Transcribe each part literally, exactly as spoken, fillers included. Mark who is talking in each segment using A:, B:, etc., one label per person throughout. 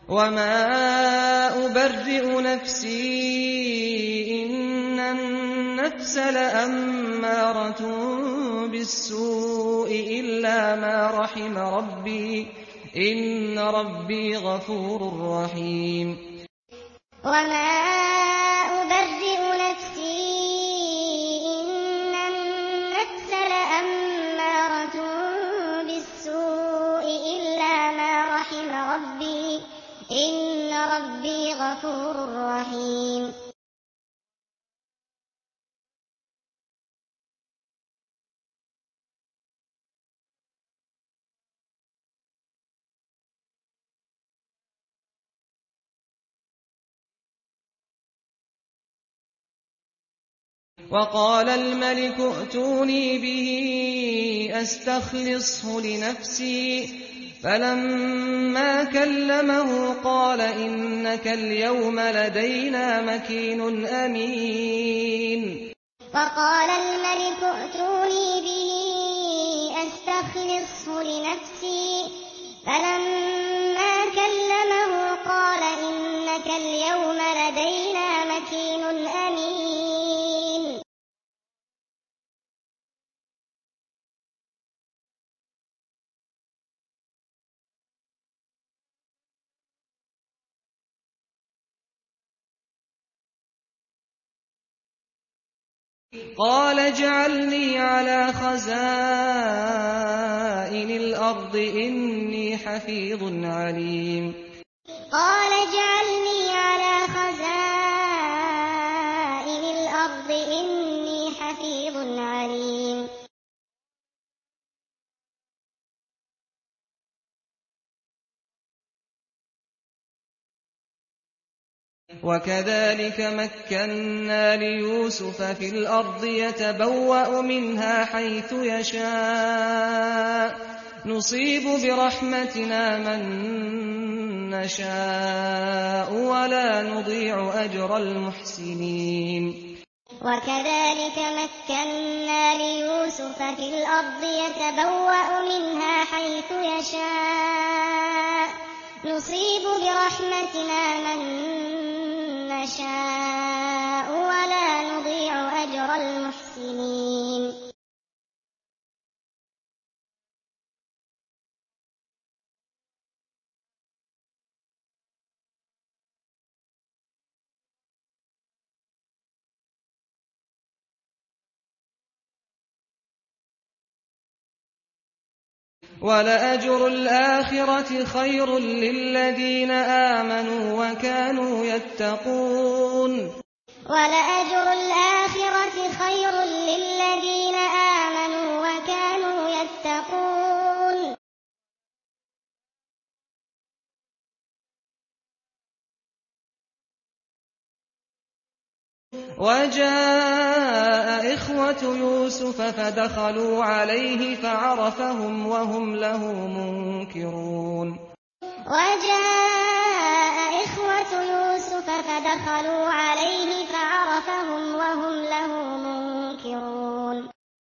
A: وَمَا أُبَرِّئُ نَفْسِي ۚ إِنَّ النَّفْسَ لَأَمَّارَةٌ بِالسُّوءِ إِلَّا مَا رَحِمَ رَبِّي ۚ إِنَّ رَبِّي غَفُورٌ رَّحِيمٌ
B: وَمَا أُبَرِّئُ نَفْسِي ۚ إِنَّ النَّفْسَ لَأَمَّارَةٌ بِالسُّوءِ إِلَّا مَا رَحِمَ رَبِّي ۚ إِنَّ رَبِّي غَفُورٌ رَّحِيمٌ
A: وَقَالَ الْمَلِكُ ائْتُونِي بِهِ أَسْتَخْلِصْهُ لِنَفْسِي ۖ فَلَمَّا كَلَّمَهُ قَالَ إِنَّكَ الْيَوْمَ لَدَيْنَا مَكِينٌ أَمِينٌ
B: وَقَالَ الْمَلِكُ ائْتُونِي بِهِ أَسْتَخْلِصْهُ لِنَفْسِي ۖ فَلَمَّا كَلَّمَهُ قَالَ إِنَّكَ الْيَوْمَ لَدَيْنَا مَكِينٌ أَمِينٌ
A: قَالَ اجْعَلْنِي عَلَىٰ خَزَائِنِ الْأَرْضِ ۖ إِنِّي حَفِيظٌ عَلِيمٌ
B: قَالَ اجْعَلْنِي عَلَىٰ خَزَائِنِ الْأَرْضِ ۖ إِنِّي حَفِيظٌ عَلِيمٌ
A: وَكَذَٰلِكَ مَكَّنَّا لِيُوسُفَ فِي الْأَرْضِ يَتَبَوَّأُ مِنْهَا حَيْثُ يَشَاءُ ۚ نُصِيبُ بِرَحْمَتِنَا مَن نَّشَاءُ وَلَا نُضِيعُ أَجْرَ الْمُحْسِنِينَ
B: وَكَذَٰلِكَ مَكَّنَّا لِيُوسُفَ فِي الْأَرْضِ يَتَبَوَّأُ مِنْهَا حَيْثُ يَشَاءُ ۚ نُصِيبُ بِرَحْمَتِنَا مَن نَّشَاءُ وَلَا نُضِيعُ أَجْرَ الْمُحْسِنِينَ
A: وَلَأَجْرُ الْآخِرَةِ خَيْرٌ لِّلَّذِينَ آمَنُوا وَكَانُوا يَتَّقُونَ
B: وَلَأَجْرُ الْآخِرَةِ خَيْرٌ لِّلَّذِينَ آمَنُوا وَكَانُوا يَتَّقُونَ
A: وَجَاءَ إِخْوَةُ يُوسُفَ فَدَخَلُوا عَلَيْهِ فَعَرَفَهُمْ وَهُمْ لَهُ مُنكِرُونَ
B: وَجَاءَ إِخْوَةُ يُوسُفَ فَدَخَلُوا عَلَيْهِ فَعَرَفَهُمْ وَهُمْ لَهُ مُنكِرُونَ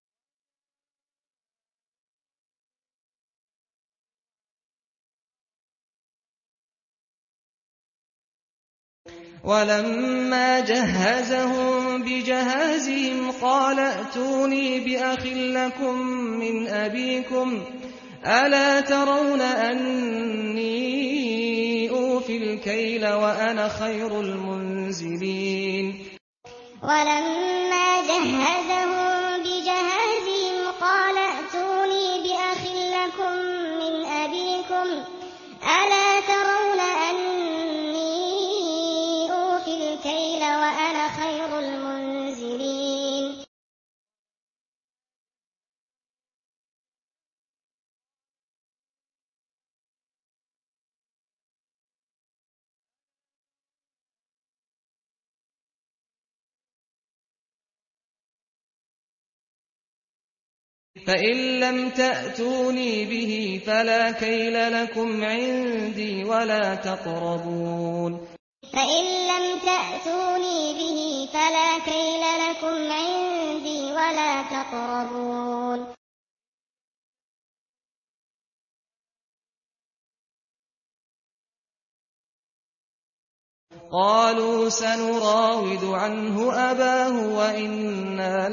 A: وَلَمَّا جَهَّزَهُم بِجَهَازِهِمْ قَالَ ائْتُونِي بِأَخٍ لَّكُم مِّنْ أَبِيكُمْ ۚ أَلَا تَرَوْنَ أَنِّي أُوفِي الْكَيْلَ وَأَنَا خَيْرُ الْمُنزِلِينَ
B: وَلَمَّا جَهَّزَهُم بِجَهَازِهِمْ قَالَ ائْتُونِي بِأَخٍ لَّكُم مِّنْ أَبِيكُمْ ۚ أَلَا تَرَوْنَ أَنِّي أُوفِي الْكَيْلَ وَأَنَا خَيْرُ الْمُنزِلِينَ
A: فَإِن لَّمْ تَأْتُونِي بِهِ فَلَا كَيْلَ لَكُمْ عِندِي وَلَا تَقْرَبُونِ
B: فَإِن لَّمْ تَأْتُونِي بِهِ فَلَا كَيْلَ لَكُمْ عِندِي وَلَا تَقْرَبُونِ
A: قالوا سنراود عنه أباه وإنا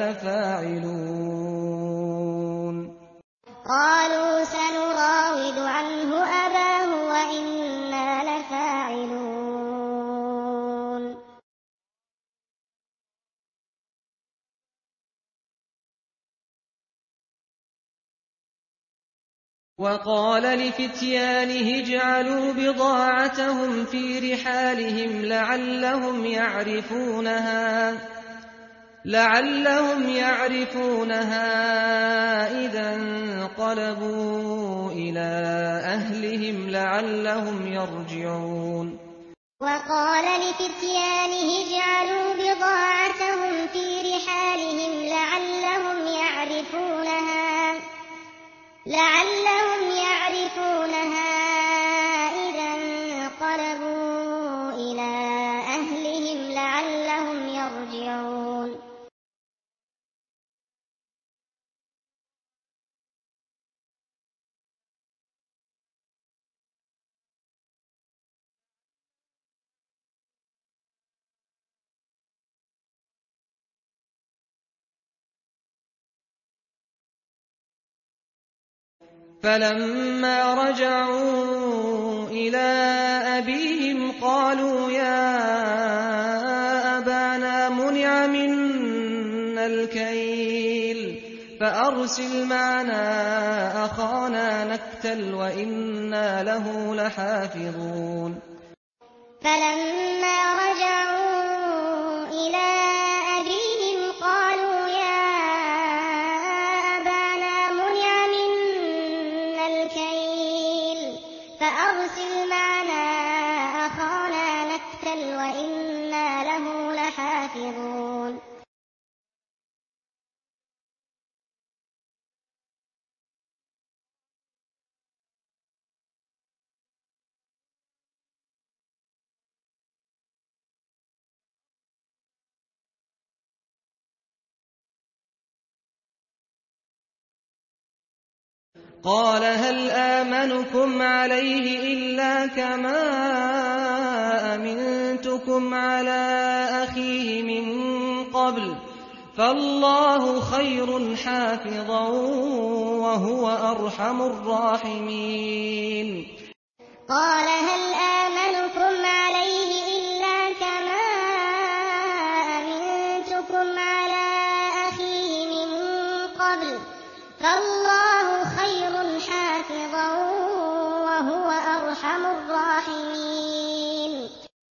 A: لفاعلون
B: قالوا سنراود عنه أباه وإنا لفاعلون
A: وقال لفتيانه اجعلوا بضاعتهم في رحالهم لعلهم يعرفونها لعلهم يعرفونها إذا انقلبوا إلى أهلهم لعلهم يرجعون
B: وقال لفتيانه اجعلوا بضاعتهم في رحالهم لعلهم يعرفونها لعلهم يعرفونها إذا انقلبوا إلى أهلهم لعلهم يرجعون
A: فلما رجعوا إلى أبيهم قالوا يا أبانا منع منا الكيل فأرسل معنا أخانا نكتل وإنا له لحافظون
B: فلما رجعوا إلى أبيهم قالوا يا أبانا منع منا الكيل فأرسل معنا أخانا نكتل وإنا له لحافظون
A: قال هل آمنكم عليه إلا كما أمنتكم على أخيه من قبل فالله خير حافظا وهو أرحم الراحمين
B: قال هل آمنكم عليه إلا كما أمنتكم على أخيه من قبل فالله خير حافظا وهو أرحم الراحمين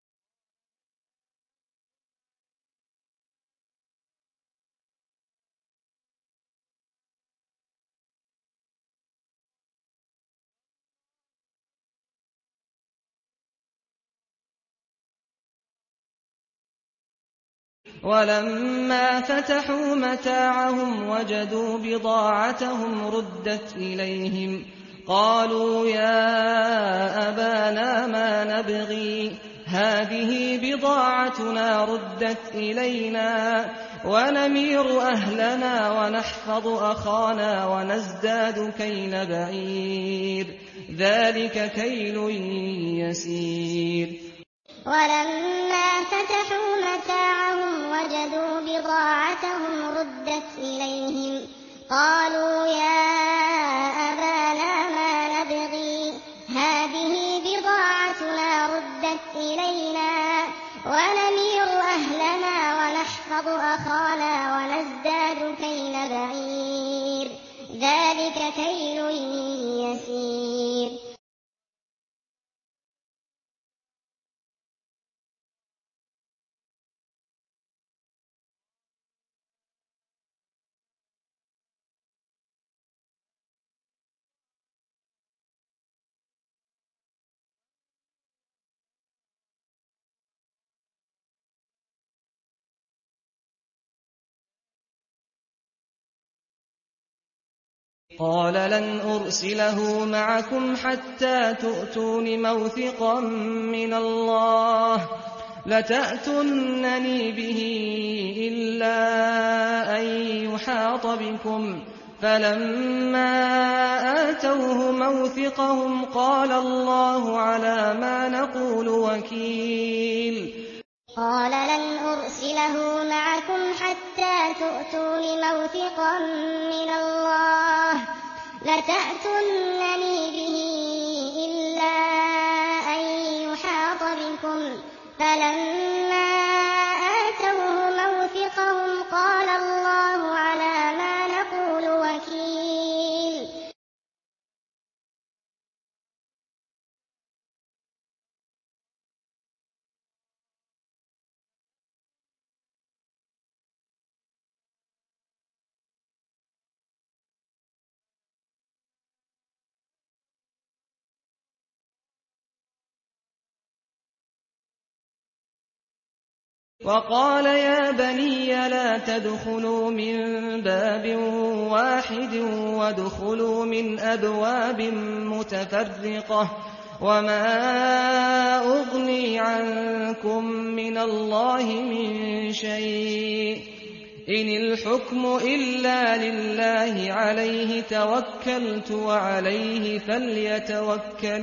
A: ولما فتحوا متاعهم وجدوا بضاعتهم ردت إليهم قالوا يا أبانا ما نبغي هذه بضاعتنا ردت إلينا ونمير أهلنا ونحفظ أخانا ونزداد كيل بعير ذلك كيل يسير
B: ولما فتحوا متاعهم وجدوا بضاعتهم ردت إليهم قالوا يا أبانا ما نبغي هذه بضاعتنا ردت إلينا ونمير أهلنا ونحفظ أخانا ونزداد كيل بعير ذلك كيل يسير
A: قال لن أرسله معكم حتى تؤتون موثقا من الله لتأتونني به إلا أن يحاط بكم فلما آتوه موثقهم قال الله على ما نقول وكيل
B: قال لن أرسله معكم حتى تؤتون موثقا من الله لتأتونني به إلا أن يحاط بكم فلما آتوه موثقهم قال الله على ما نقول وكيل
A: وقال يا بني لا تدخلوا من باب واحد وادخلوا من أبواب متفرقة وما أغني عنكم من الله من شيء إن الحكم إلا لله عليه توكلت وعليه فليتوكل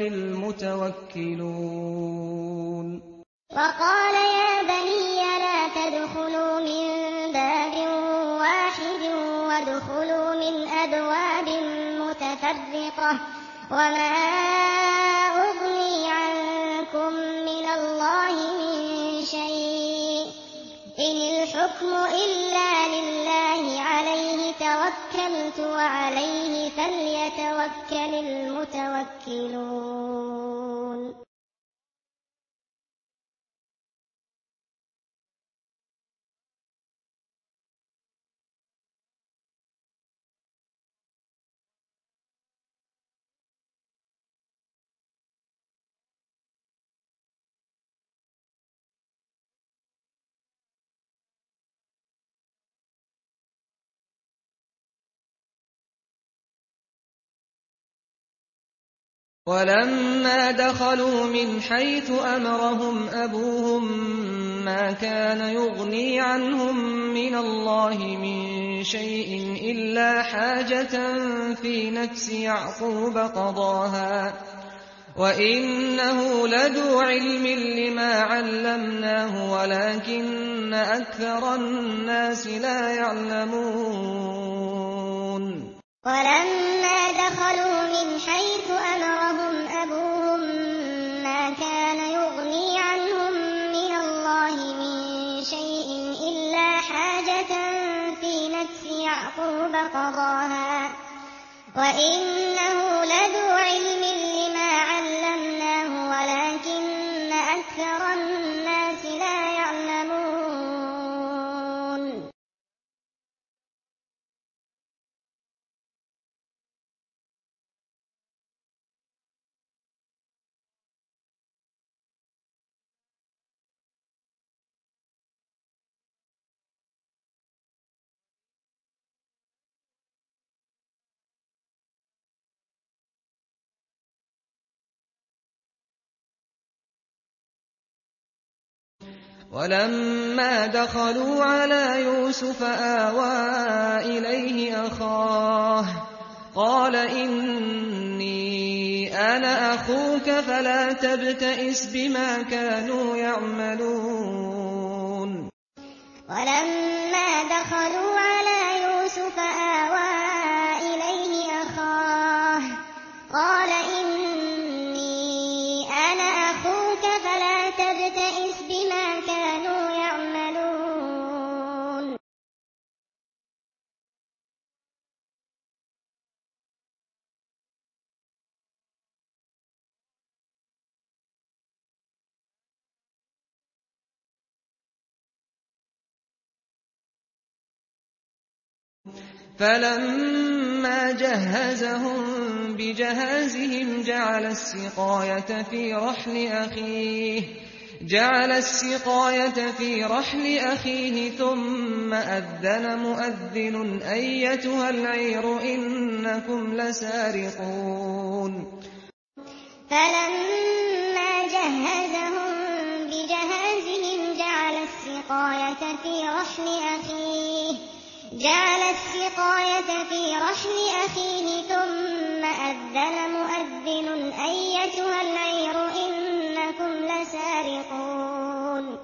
A: المتوكلون
B: وقال يا بني لا تدخلوا من باب واحد وادخلوا من أبواب متفرقة وما أغني عنكم من الله من شيء إن الحكم إلا لله عليه توكلت وعليه فليتوكل المتوكلون
A: ولما دخلوا من حيث أمرهم أبوهم ما كان يغني عنهم من الله من شيء إلا حاجة في نفس يعقوب قضاها وإنه لذو علم لما علمناه ولكن أكثر الناس لا يعلمون
B: ولما دخلوا من حيث أمرهم أبوهم ما كان يغني عنهم من الله من شيء إلا حاجة في نفس يعقوب قضاها وإنه لذو علم لما علمناه ولكن أكثر الناس لا يعلمون
A: ولما دخلوا على يوسف آوى إليه أخاه قال إني أنا أخوك فلا تبتئس بما كانوا يعملون
B: ولما دخلوا على يوسف آوى إليه أخاه قال إني أنا أخوك فلا تبتئس بما كانوا يعملون
A: فلما جهزهم بجهازهم جعل السقاية في رحل أخيه جعل السقاية في رحل أخيه ثم أذن مؤذن أيتها العير إنكم لسارقون
B: فلما جهزهم بجهازهم جعل السقاية في رحل أخيه جعل السقاية في رحل أخيه ثم أذن مؤذن أيتها العير إنكم لسارقون لَسَارِقُونَ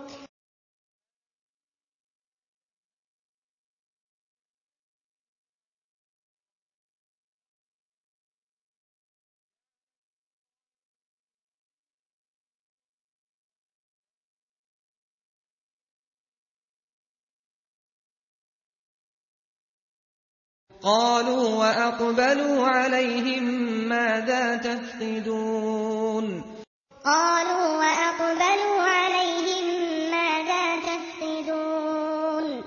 A: قالوا وأقبلوا عليهم ماذا تفقدون
B: قالوا وأقبلوا عليهم ماذا تفقدون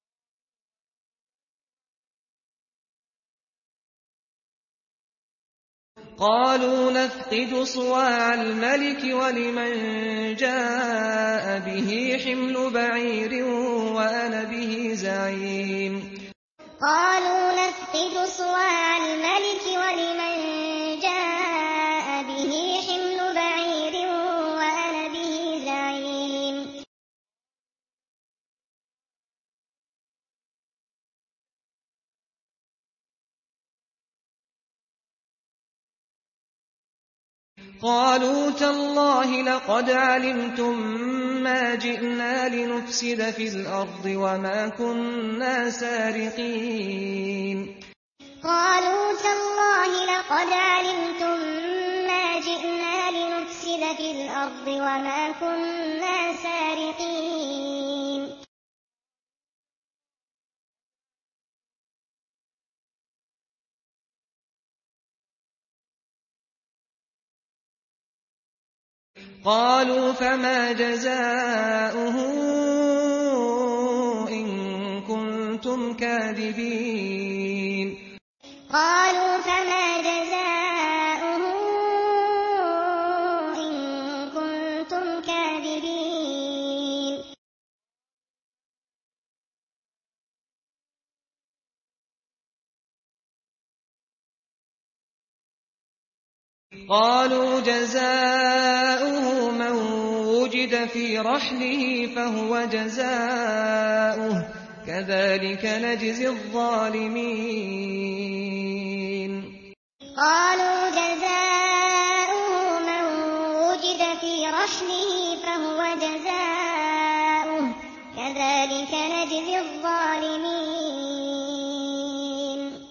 A: قالوا نفقد صواع الملك ولمن جاء به حمل بعير وأنا به زعيم
B: قالوا نفقد صواع الملك ولمن جاء به حمل بعير وأنا به زعيم
A: قالوا تالله لقد علمتم ما جئنا لنفسد في الأرض وما كنا سارقين
B: قالوا تالله لقد علمتم ما جئنا لنفسد في الأرض وما كنا سارقين
A: قالوا فما جزاؤه إن كنتم كاذبين
B: قالوا فما جزاؤه إن كنتم كاذبين
A: قالوا جزاؤه من وجد في رحله فهو جزاؤه كذلك نجزي الظالمين
B: قالوا جزاؤه من وجد في رحله فهو جزاؤه كذلك نجزي الظالمين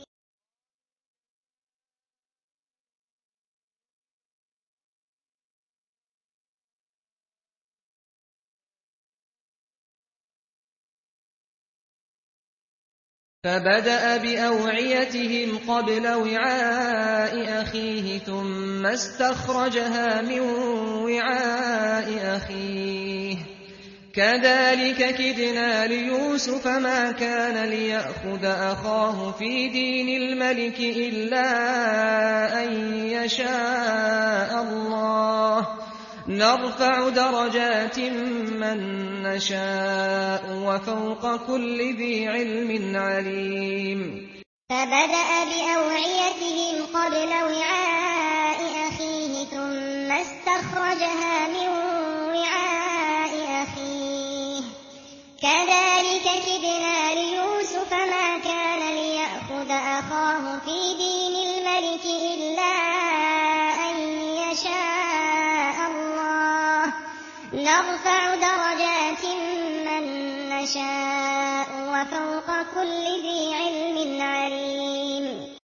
A: فبدأ بأوعيتهم قبل وعاء أخيه ثم استخرجها من وعاء أخيه كذلك كدنا ليوسف ما كان ليأخذ أخاه في دين الملك إلا أن يشاء الله نرفع درجات من نشاء وفوق كل ذي علم عليم
B: فبدأ بأوعيتهم قبل وعاء أخيه ثم استخرجها من وعاء أخيه كذلك كدنا ليوسف ما كان ليأخذ أخاه في دين الملك إلا أن يشاء الله نرفع درجات من نشاء وفوق كل ذي علم عليم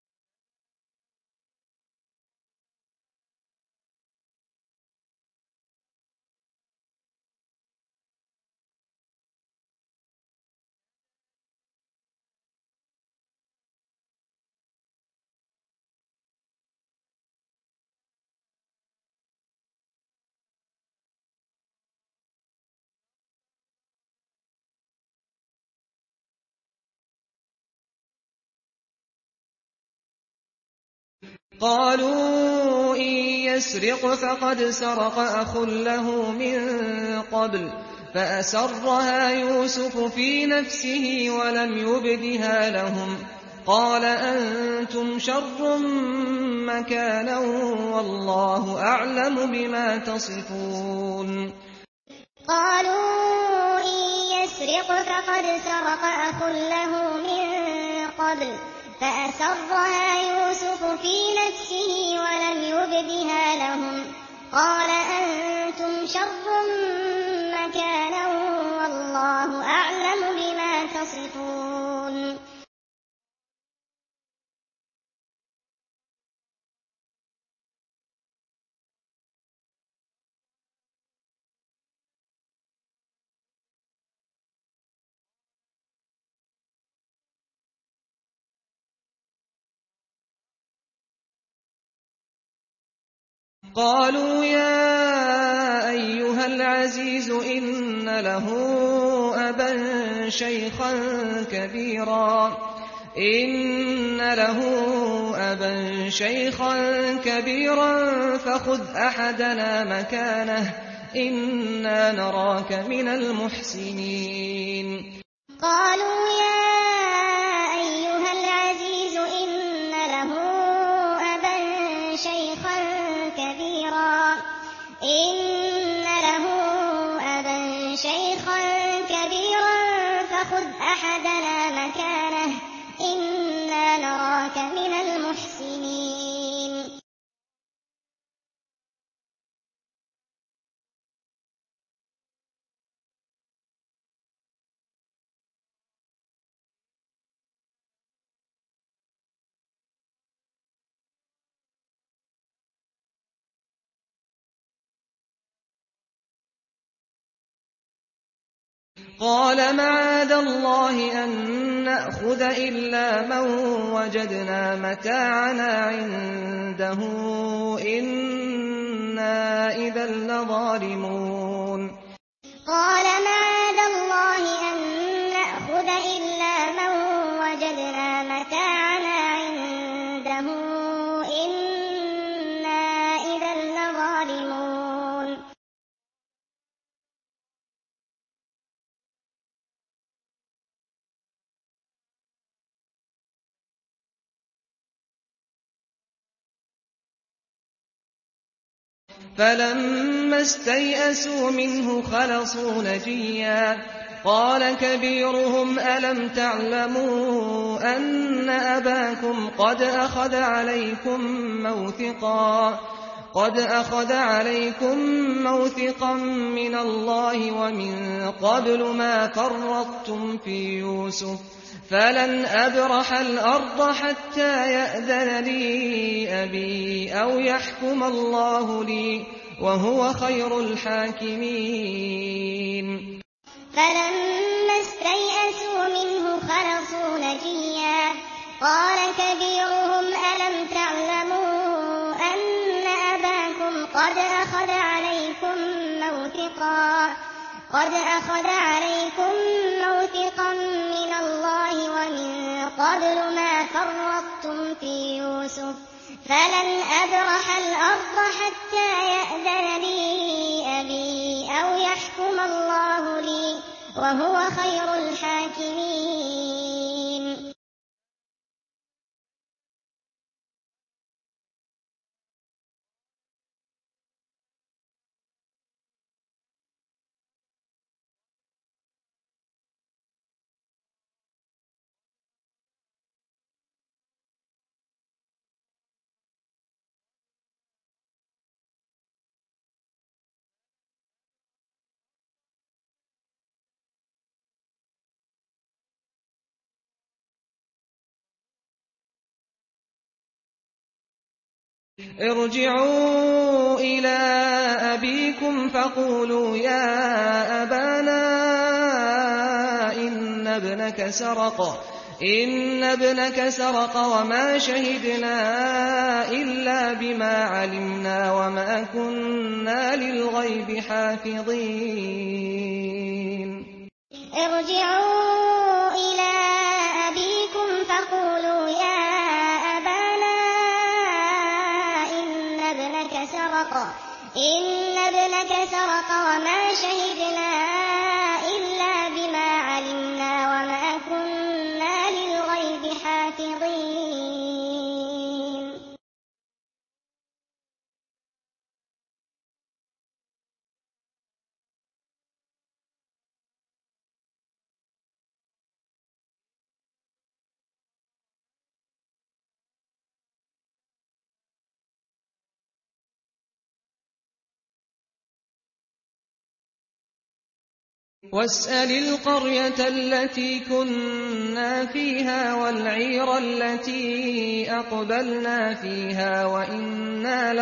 A: قالوا إن يسرق فقد سرق أخ له من قبل فأسرها يوسف في نفسه ولم يبدها لهم قال أنتم شر مكانا والله أعلم بما تصفون
B: قالوا إن يسرق فقد سرق أخ له من قبل فأسرها يوسف في نفسه ولم يبدها لهم قال أنتم شَرٌّ مَّكَانًا وَاللَّهُ أَعْلَمُ بِمَا تَصِفُونَ
A: قالوا يا أيها العزيز إن له أبا شيخا كبيرا إن له أبا شيخا كبيرا فخذ أحدنا مكانه إنا نراك من المحسنين
B: قالوا يا أيها العزيز إن له أبا شيخا كبيرا إن له أبا شيخا كبيرا فخذ أحدنا مكانه إنا نراك من المحسنين
A: قال معاذ الله أن نأخذ إلا من وجدنا متاعنا عنده إنا إذا لظالمون
B: قال معاذ الله أن نأخذ إلا من وجدنا متاعنا عنده إنا إذا لظالمون
A: فلما استيئسوا منه خلصوا نجيا قال كبيرهم ألم تعلموا أن أباكم قد أخذ عليكم موثقا قد أخذ عليكم موثقا من الله ومن قبل ما فرطتم في يوسف فلن أبرح الأرض حتى يأذن لي أبي أو يحكم الله لي وهو خير الحاكمين
B: فلما استيئسوا منه خلصوا نجيا قال كبيرهم ألم تعلموا أن أباكم قد أخذ عليكم موثقا قد أخذ عليكم موثقا من الله ومن قبل ما فرطتم في يوسف فلن أبرح الأرض حتى يأذن لي أبي أو يحكم الله لي وهو خير الحاكمين
A: ارجعوا إلى أبيكم فقولوا يا أبانا إن ابنك سرق إن ابنك سرق وما شهدنا إلا بما علمنا وما كنا للغيب حافظين
B: ارجعوا إلى أبيكم فقولوا يا أبانا إن ابنك سرق إن ابنك سرق وما شهدنا إلا بما علمنا وما كنا للغيب حافظين
A: واسأل القرية التي كنا فيها والعير التي أقبلنا فيها وإنا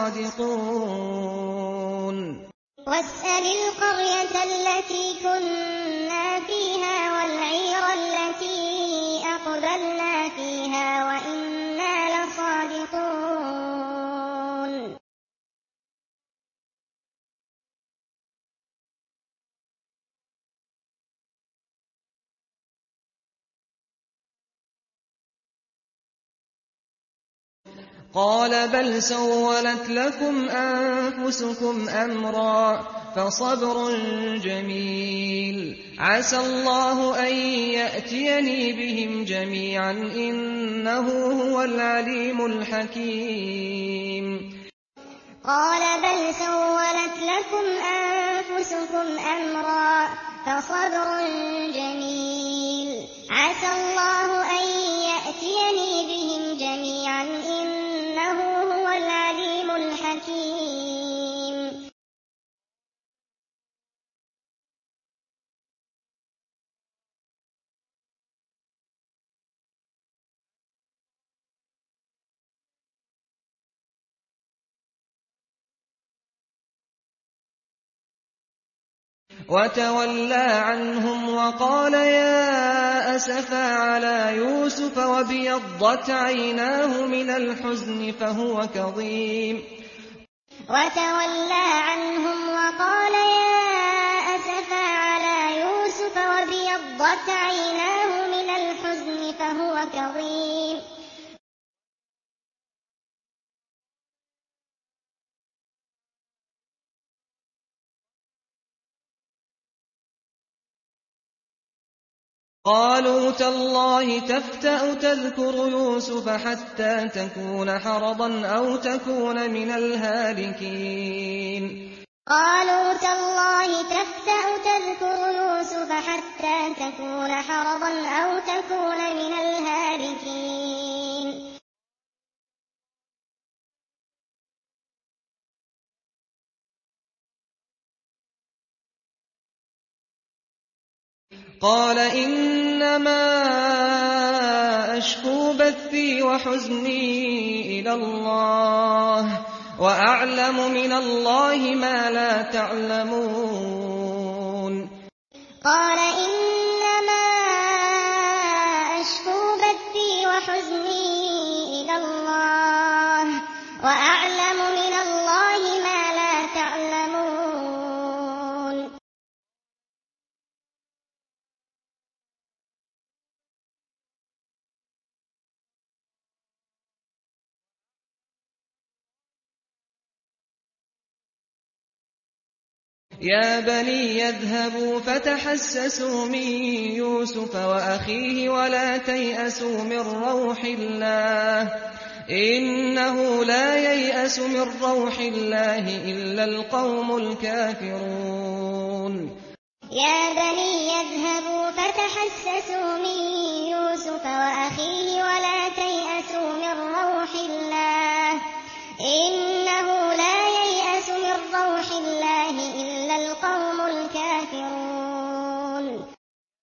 A: لصادقون
B: واسأل القرية التي كنا فيها والعير التي أقبلنا فيها وإنا لصادقون
A: قال بل سولت لكم أنفسكم أمرا فصبر جميل عسى الله أن يأتيني بهم جميعا إنه هو العليم الحكيم
B: قال بل سولت لكم أنفسكم أمرا فصبر جميل عسى الله أن يأتيني بهم جميعا إنه هو العليم الحكيم
A: وتولى عنهم وقال يا أسفا على يوسف وابيضت عيناه من الحزن فهو كظيم
B: وتولى عنهم وقال يا أسفا على يوسف وابيضت عيناه من الحزن فهو كظيم
A: قالوا تالله تفتأ تذكر يوسف حتى تكون حرضا أو تكون من الهالكين
B: قالوا تالله تفتأ تذكر يوسف حتى تكون حرضا أو تكون من الهالكين
A: قال إنما أشكو بثي وحزني إلى الله وأعلم من الله ما لا تعلمون
B: قال إنما أشكو بثي وحزني إلى الله وأعلم من الله ما لا تعلمون
A: يا بني يذهبوا فتحسسوا من يوسف وأخيه ولا تيأسوا من روح الله إنه لا ييأس من روح الله إلا القوم الكافرون
B: يا بني يذهبوا فتحسسوا من يوسف وأخيه ولا تيأسوا من روح الله إنه لا ييأس من روح الله إلا القوم الكافرون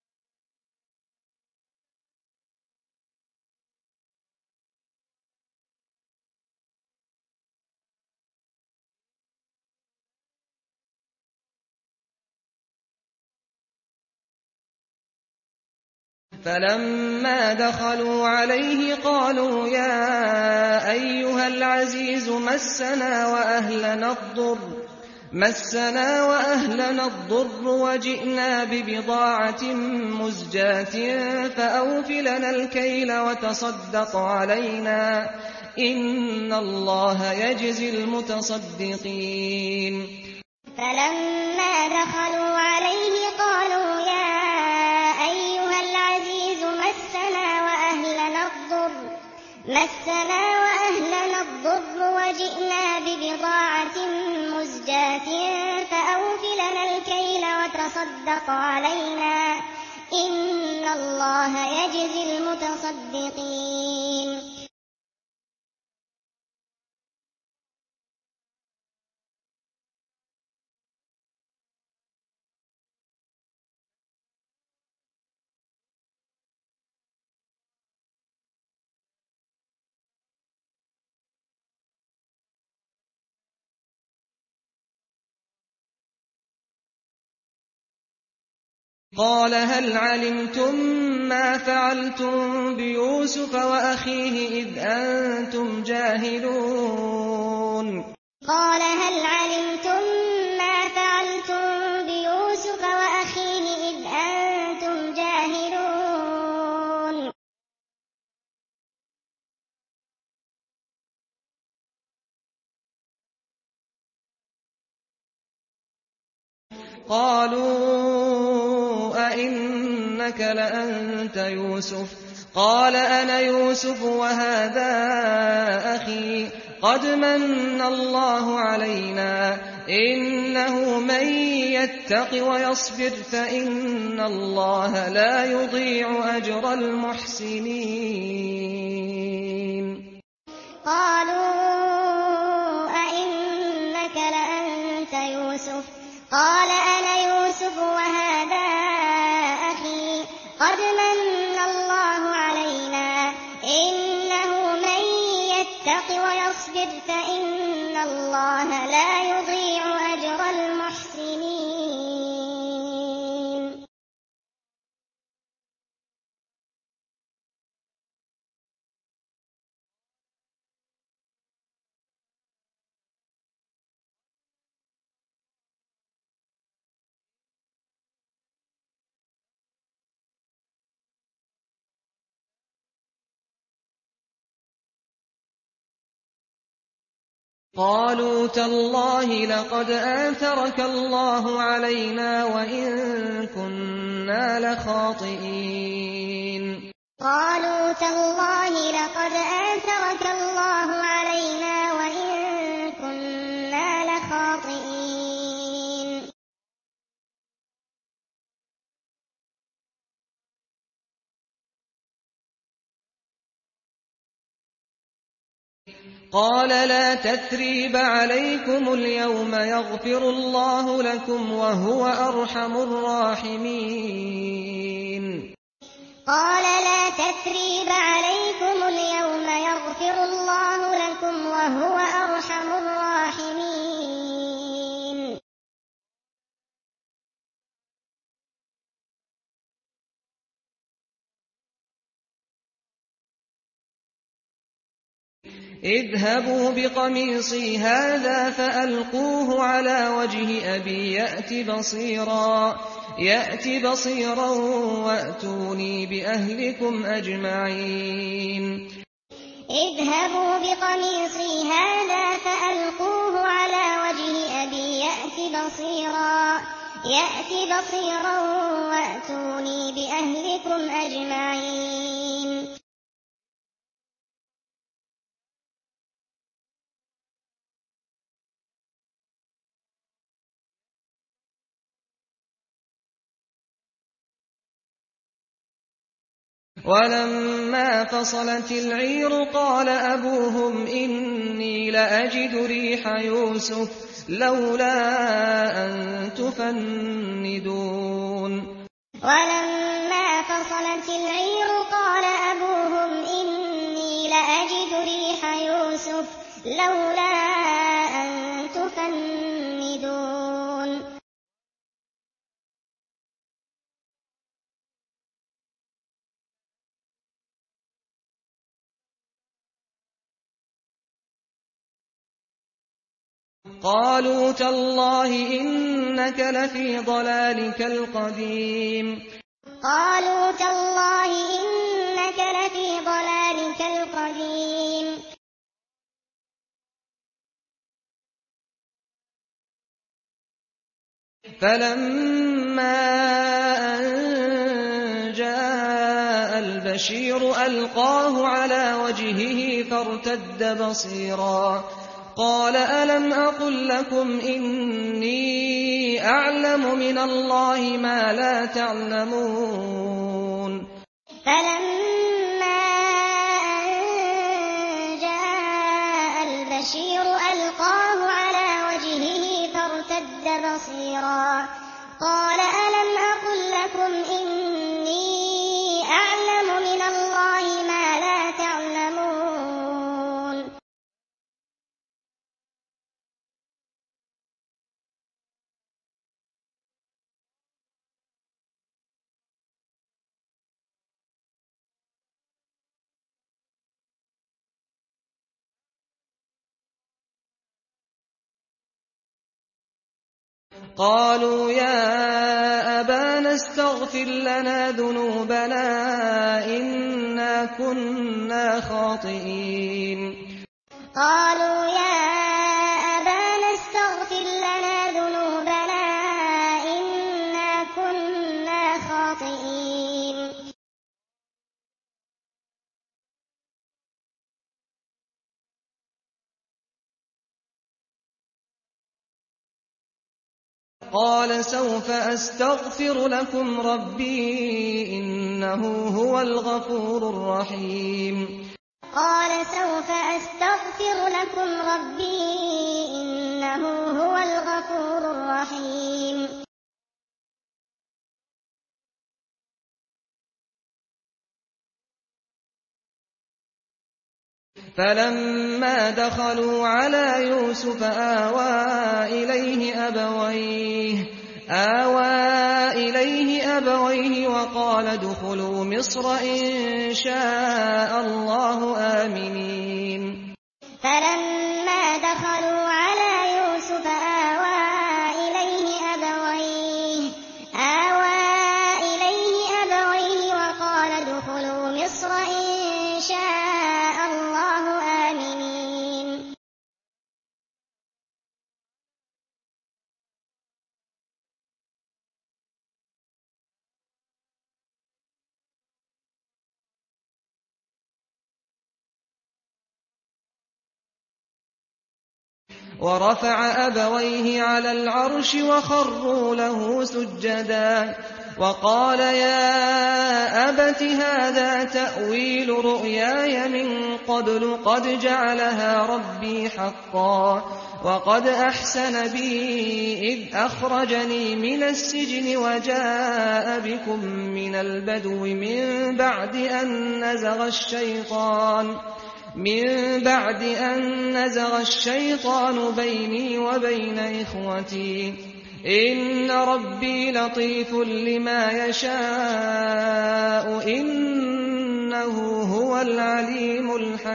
A: فلما دخلوا عليه قالوا يا أيها العزيز مسنا وأهلنا الضر مسنا وأهلنا الضر وجئنا ببضاعة مزجاة فأوف لنا الكيل وتصدق علينا إن الله يجزي المتصدقين
B: فلما دخلوا عليه قالوا يا أيها العزيز مسنا وأهلنا الضر مسنا وأهلنا الضر وجئنا ببضاعة مزجاة فأوف لنا الكيل وتصدق علينا إن الله يجزي المتصدقين
A: قال هل علمتم ما فعلتم بيوسف وأخيه إذ أنتم جاهلون
B: قال هل علمتم ما فعلتم بيوسف وأخيه إذ أنتم جاهلون
A: قالوا أئنك لأنت يوسف قال أنا يوسف وهذا أخي قد من الله علينا إنه من يتق ويصبر فإن الله لا يضيع أجر المحسنين
B: قالوا أئنك لأنت يوسف قال أنا يوسف وهذا أخي قد من الله علينا إنه من يتق ويصبر فإن الله لا يضيع أجر المحسنين
A: قالوا تالله لقد آثرك الله علينا وإن كنا لخاطئين
B: قالوا تالله لقد آثرك الله علينا وإن كنا لخاطئين
A: قال لا تثريب عليكم اليوم يغفر الله لكم وهو أرحم الراحمين
B: قال لا تثريب عليكم اليوم يغفر الله لكم وهو أرحم الراحمين
A: اذهبوا بقميصي هذا فألقوه على وجه أبي يأت بصيرا يأت بصيرا وأتوني بأهلكم أجمعين
B: اذهبوا بقميصي هذا فألقوه على وجه أبي يأت بصيرا يأت بصيرا وأتوني بأهلكم أجمعين
A: ولما فصلت العير قال أبوهم إني لأجد ريح يوسف لولا أن تفندون
B: ولما فصلت العير قال أبوهم إني لأجد ريح يوسف لولا أن تفندون
A: قالوا تالله إنك لفي ضلالك القديم
B: قالوا تالله إنك لفي ضلالك القديم
A: فلما أن جاء البشير ألقاه على وجهه فارتد بصيرا قال ألم أقل لكم إني أعلم من الله ما لا تعلمون
B: فلما أن جاء البشير ألقاه على وجهه فارتد بصيرا قال ألم أقل لكم إني أعلم من الله ما لا تعلمون
A: قالوا يا أبانا استغفر لنا ذنوبنا إنا كنا خاطئين
B: قالوا يا أبانا استغفر لنا ذنوبنا إنا كنا خاطئين
A: قال سوف أستغفر لكم ربي إنه هو الغفور الرحيم
B: قال سوف أستغفر لكم ربي إنه هو الغفور الرحيم
A: فلما دخلوا على يوسف آوى إليه أبويه آوى إليه أبويه وقال ادخلوا مصر إن شاء الله آمنين
B: فلما دخلوا على يوسف آوى إليه أبويه آوى إليه أبويه وقال ادخلوا مصر إن شاء الله آمنين
A: ورفع أبويه على العرش وخروا له سجدا وقال يا أبت هذا تأويل رؤياي من قبل قد جعلها ربي حقا وقد أحسن بي إذ أخرجني من السجن وجاء بكم من البدو من بعد أن نزغ الشيطان من بعد أن نزغ الشيطان بيني وبين إخوتي إن ربي لطيف لما يشاء إنه هو العليم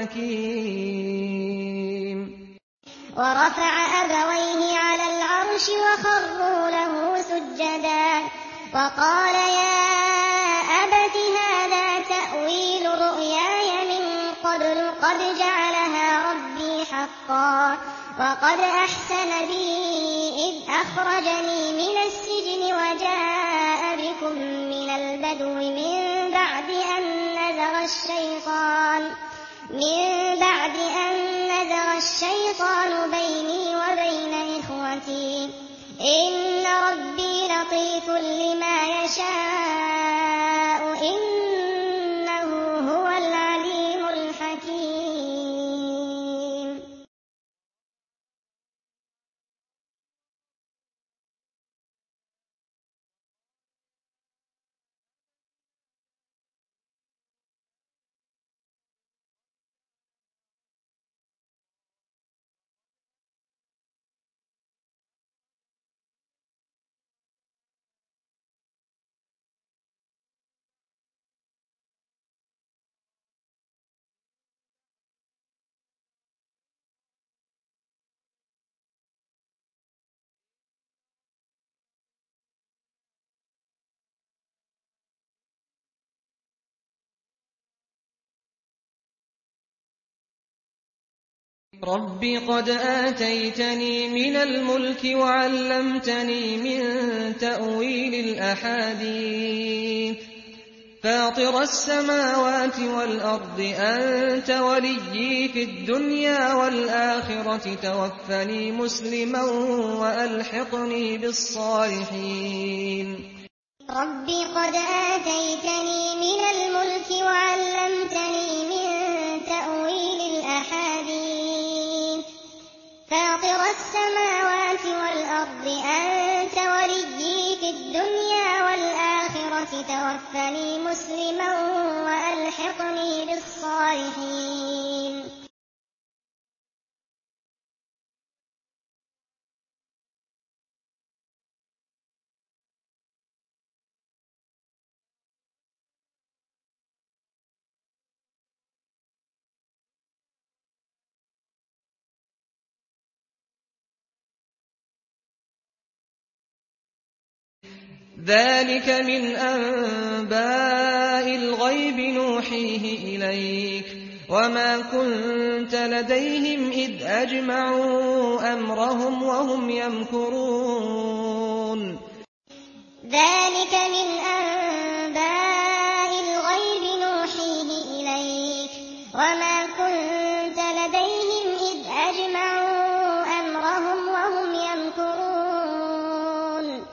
A: الحكيم
B: ورفع أبويه على العرش وخروا له سجدا وقال يا أبت هذا تأويل رؤياي من قبل قد جعلها ربي حقا وقد أحسن بي إذ أخرجني من السجن وجاء بكم من البدو من بعد أن نزغ الشيطان من بعد أن نزغ الشيطان بيني وبين إخوتي إن ربي لطيف لما يشاء إنه هو العليم الحكيم
A: رب قد آتيتني من الملك وعلمتني من تأويل الأحاديث فاطر السماوات والأرض أنت وليي في الدنيا والآخرة توفني مسلما وألحقني بالصالحين
B: رب قد آتيتني من الملك وعلمتني من تأويل الأحاديث فاطر السماوات والأرض أنت وليي في الدنيا والآخرة توفني مسلما وألحقني بالصالحين
A: ذَلِكَ مِنْ أَنبَاءِ الْغَيْبِ نُوحِيهِ إِلَيْكَ ۖ وَمَا كُنتَ لَدَيْهِمْ إِذْ أَجْمَعُوا أَمْرَهُمْ وَهُمْ يَمْكُرُونَ
B: ذَلِكَ مِنْ أَنبَاءِ الْغَيْبِ نُوحِيهِ إِلَيْكَ ۖ وَمَا كُنتَ لَدَيْهِمْ إِذْ أَجْمَعُوا أَمْرَهُمْ وَهُمْ يَمْكُرُونَ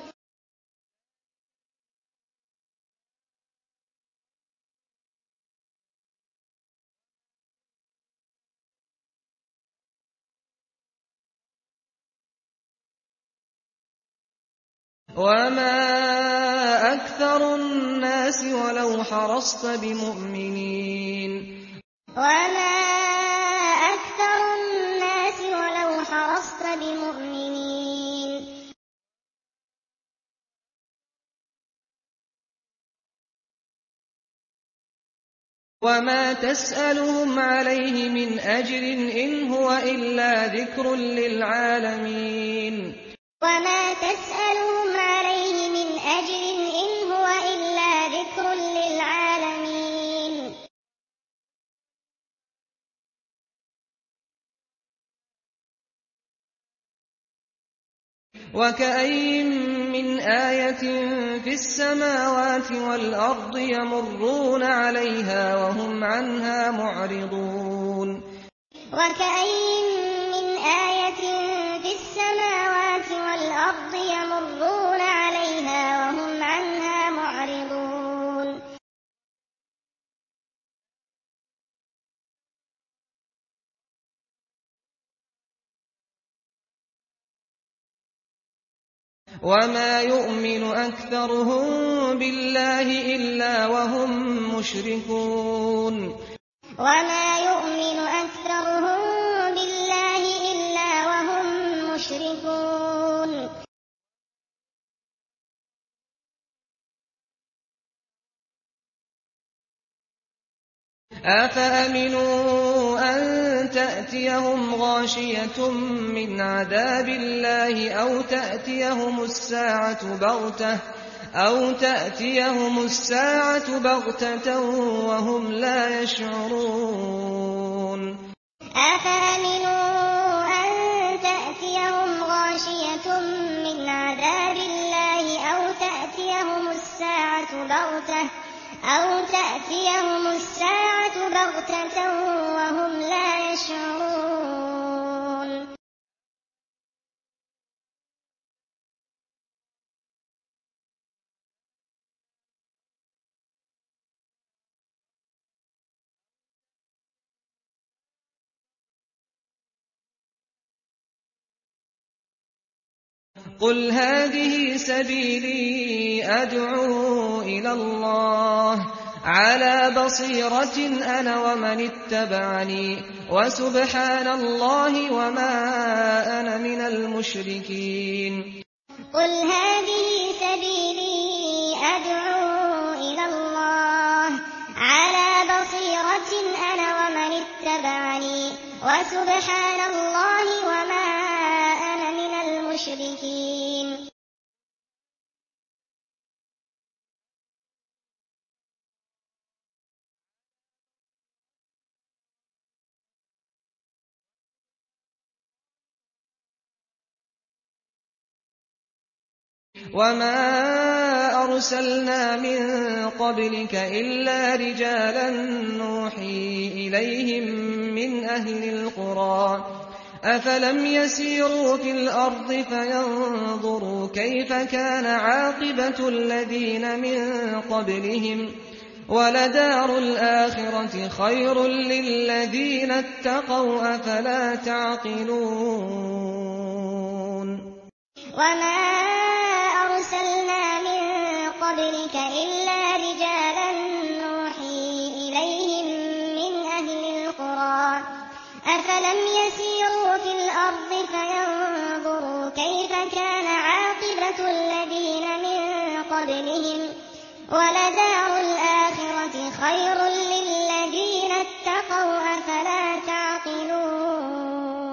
A: وَمَا أَكْثَرُ النَّاسِ وَلَوْ حَرَصْتَ بِمُؤْمِنِينَ
B: وَمَا أَكْثَرُ النَّاسِ وَلَوْ حَرَصْتَ بِمُؤْمِنِينَ
A: وَمَا تَسْأَلُهُمْ عَلَيْهِ مِنْ أَجْرٍ إِنْ هُوَ إِلَّا ذِكْرٌ لِّلْعَالَمِينَ
B: وَمَا تَسْأَلُهُمْ عَلَيْهِ مِنْ أَجْرٍ إِنْ هُوَ إِلَّا ذِكْرٌ لِّلْعَالَمِينَ
A: وَكَأَيِّن مِّنْ آيَةٍ فِي السَّمَاوَاتِ وَالْأَرْضِ يَمُرُّونَ عَلَيْهَا وَهُمْ عَنْهَا مُعْرِضُونَ
B: وَكَأَيِّن مِّنْ آيَةٍ فِي السَّمَاوَاتِ وَالْأَرْضِ يَمُرُّونَ عَلَيْهَا وَهُمْ عَنْهَا مُعْرِضُونَ
A: وَمَا يُؤْمِنُ أَكْثَرُهُم بِاللَّهِ إِلَّا وَهُم مُّشْرِكُونَ
B: وَمَا يُؤْمِنُ أَكْثَرُهُم بِاللَّهِ إِلَّا وَهُم مُّشْرِكُونَ
A: أَفَأَمِنُوا أَن تَأْتِيَهُمْ غَاشِيَةٌ مِّنْ عَذَابِ اللَّهِ أَوْ تَأْتِيَهُمُ السَّاعَةُ بَغْتَةً أَوْ تَأْتِيَهُمُ السَّاعَةُ بَغْتَةً وَهُمْ لَا يَشْعُرُونَ
B: أَفَأَمِنُوا أَن تَأْتِيَهُمْ غَاشِيَةٌ مِّنْ عَذَابِ اللَّهِ أَوْ تَأْتِيَهُمُ السَّاعَةُ بَغْتَةً أَوْ تَأْتِيَهُمُ السَّاعَةُ بَغْتَةً وَهُمْ لَا يَشْعُرُونَ
A: قُلْ هَٰذِهِ سَبِيلِي أَدْعُو إِلَى اللَّهِ عَلَىٰ بَصِيرَةٍ أَنَا وَمَنِ اتَّبَعَنِي ۖ وَسُبْحَانَ اللَّهِ وَمَا أَنَا مِنَ الْمُشْرِكِينَ
B: قُلْ هَٰذِهِ سَبِيلِي أَدْعُو إِلَى اللَّهِ عَلَىٰ بَصِيرَةٍ أَنَا وَمَنِ اتَّبَعَنِي ۖ وَسُبْحَانَ اللَّهِ وَمَا أَنَا مِنَ الْمُشْرِكِينَ
A: وَمَا أَرْسَلْنَا مِن قَبْلِكَ إِلَّا رِجَالًا نُّوحِي إِلَيْهِم مِّنْ أَهْلِ الْقُرَىٰ ۗ أَفَلَمْ يَسِيرُوا فِي الْأَرْضِ فَيَنظُرُوا كَيْفَ كَانَ عَاقِبَةُ الَّذِينَ مِن قَبْلِهِمْ ۗ وَلَدَارُ الْآخِرَةِ خَيْرٌ لِّلَّذِينَ اتَّقَوْا ۗ أَفَلَا تَعْقِلُونَ
B: وَمَا أَرْسَلْنَا مِن قَبْلِكَ إِلَّا رِجَالًا نُّوحِي إِلَيْهِم مِّنْ أَهْلِ الْقُرَىٰ ۗ أَفَلَمْ يَسِيرُوا فِي الْأَرْضِ فَيَنظُرُوا كَيْفَ كَانَ عَاقِبَةُ الَّذِينَ مِن قَبْلِهِمْ ۗ وَلَدَارُ الْآخِرَةِ خَيْرٌ لِّلَّذِينَ اتَّقَوْا ۗ أَفَلَا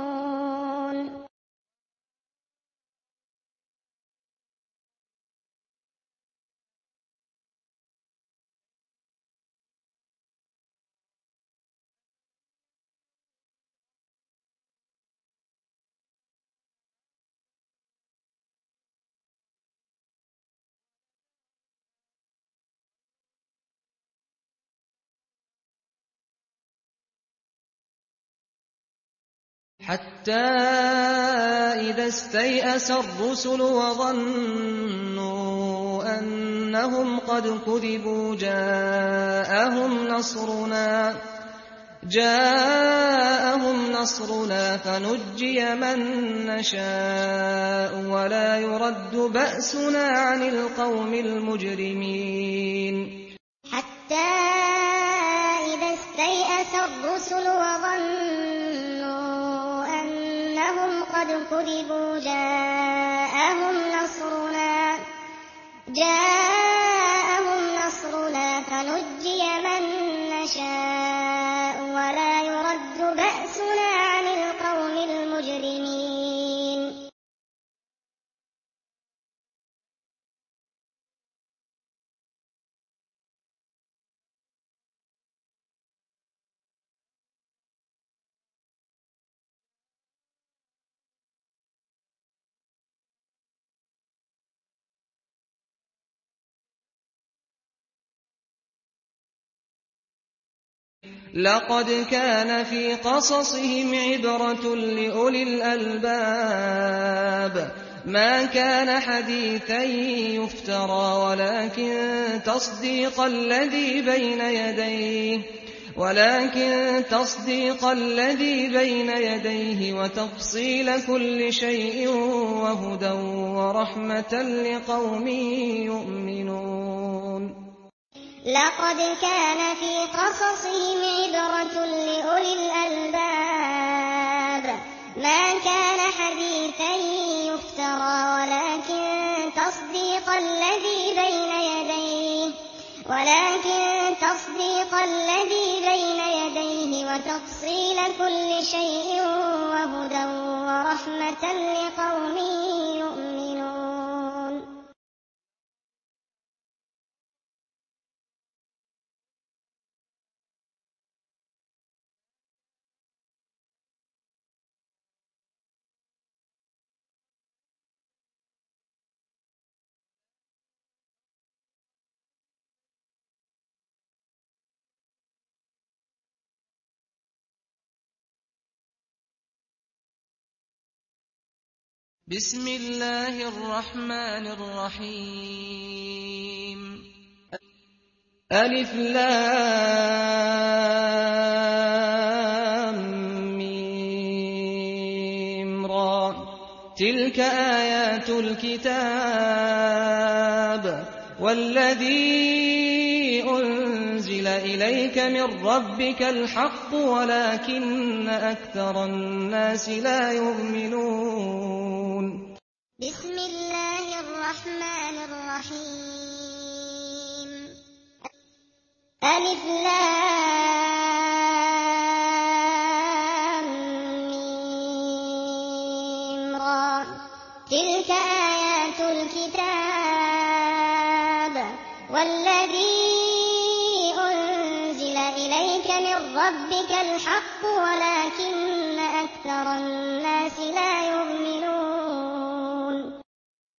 B: تَعْقِلُونَ
A: حتى إذا استيأس الرسل وظنوا أنهم قد كذبوا جاءهم نصرنا جاءهم نصرنا فنجي من نشاء ولا يرد بأسنا عن القوم المجرمين.
B: حتى إذا استيأس الرسل وظنوا أنهم قد كذبوا جاءهم نصرنا جاءهم نصرنا فنجي من نشاء ولا يرد بأسنا عن القوم المجرمين.
A: لقد كان في قصصهم عبرة لأولي الألباب ما كان حديثا يفترى ولكن تصديق الذي بين يديه ولكن تصديق الذي بين يديه وتفصيل كل شيء وهدى ورحمة لقوم يؤمنون.
B: لقد كان في قصصهم عبرة لأولي الألباب ما كان حديثا يفترى ولكن تصديق الذي بين يديه ولكن تصديق الذي بين يديه وتفصيل كل شيء وهدى ورحمة لقوم يؤمنون.
A: بسم الله الرحمن الرحيم. ألف لام ميم را تلك آيات الكتاب والذي أنزل إليك من ربك الحق ولكن أكثر الناس لا يؤمنون.
B: بسم الله الرحمن الرحيم. ألف لام ميم را تلك آيات الكتاب والذي أنزل إليك من ربك الحق ولكن أكثر الناس لا يؤمنون.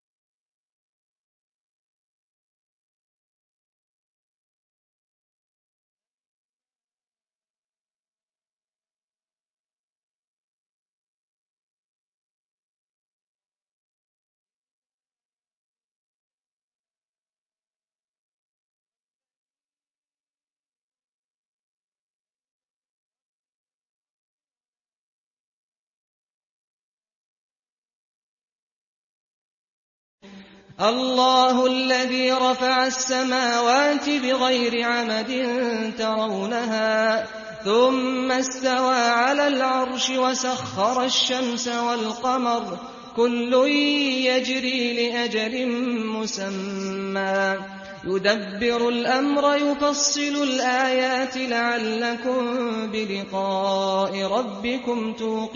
A: الله الذي رفع السماوات بغير عمد ترونها ثم استوى على العرش وسخر الشمس والقمر كل يجري لأجل مسمى يدبر الأمر يفصل الآيات لعلكم بلقاء ربكم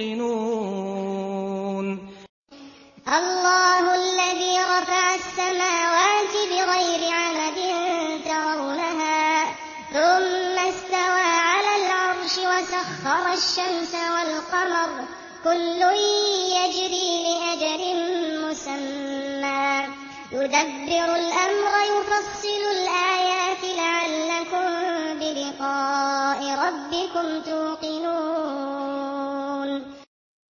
A: توقنون.
B: الله الذي رفع السماوات بغير عمد ترونها ثم استوى على العرش وسخر الشمس والقمر كل يجري لأجل مسمى يدبر الأمر يفصل الآيات لعلكم بلقاء ربكم توقنون.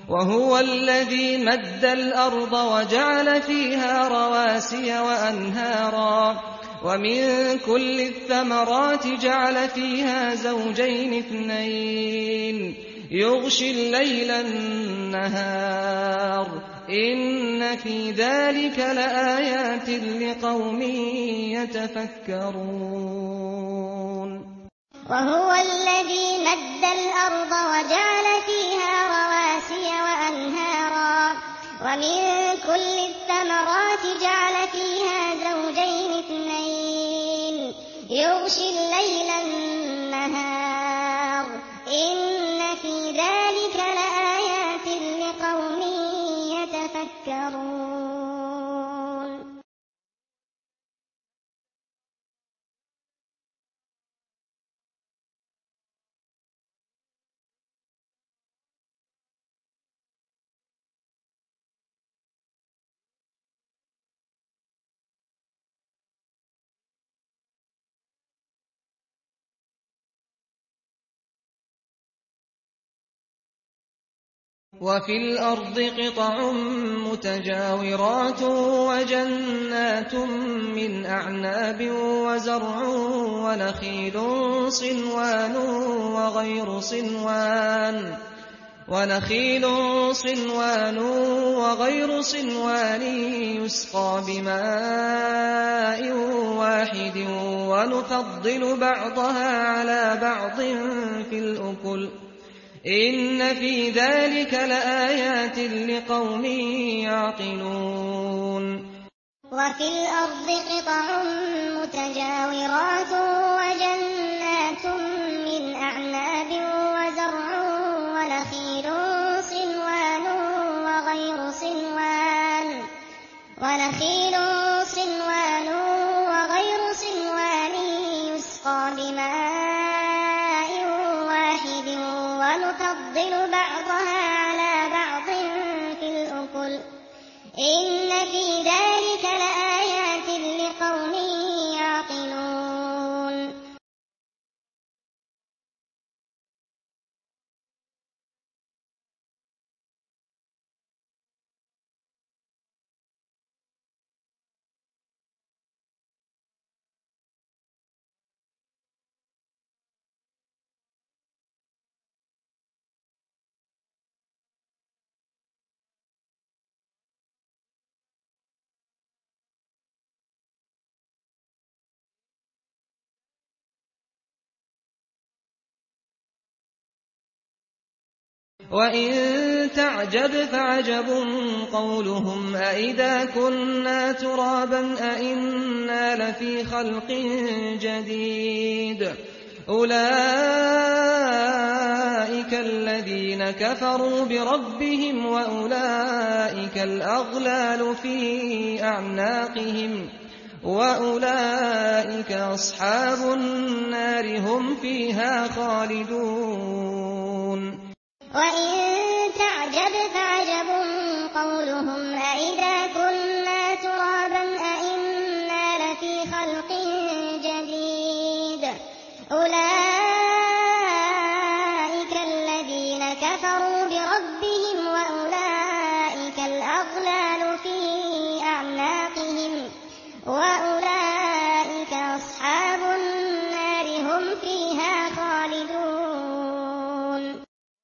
A: وهو الذي مد الأرض وجعل فيها رواسي وأنهارا ومن كل الثمرات جعل فيها زوجين اثنين يغشي الليل النهار إن في ذلك لآيات لقوم يتفكرون
B: وهو الذي مد الأرض وجعل فيها رواسي وأنهارا ومن كل الثمرات جعل فيها زوجين اثنين يغشي الليل النهار إن في ذلك لآيات لقوم يتفكرون
A: وفي الأرض قطع متجاورات وجنات من أعناب وزرع ونخيل صنوان وغير صنوان ونخيل صنوان وغير صنوان يسقى بماء واحد ونفضل بعضها على بعض في الأكل إن في ذلك لآيات لقوم يعقلون
B: وفي الأرض قطع متجاورات وجنات من أعناب وزرع ونخيل صنوان وغير صنوان ونخيل صنوان وغير صنوان يسقى بماء واحد ونفضل بعضها على بعض في الأكل إن في ذلك لآيات لقوم يعقلون
A: وإن تعجب فعجب قولهم أإذا كنا ترابا أإنا لفي خلق جديد أولئك الذين كفروا بربهم وأولئك الأغلال في أعناقهم وأولئك أصحاب النار هم فيها خالدون
B: وإن تعجب فعجب قولهم أإذا كنا ترابا أإنا لفي خلق جديد أولئك الذين كفروا بربهم وأولئك الأغلال في أعناقهم وأولئك أصحاب النار هم فيها خالدون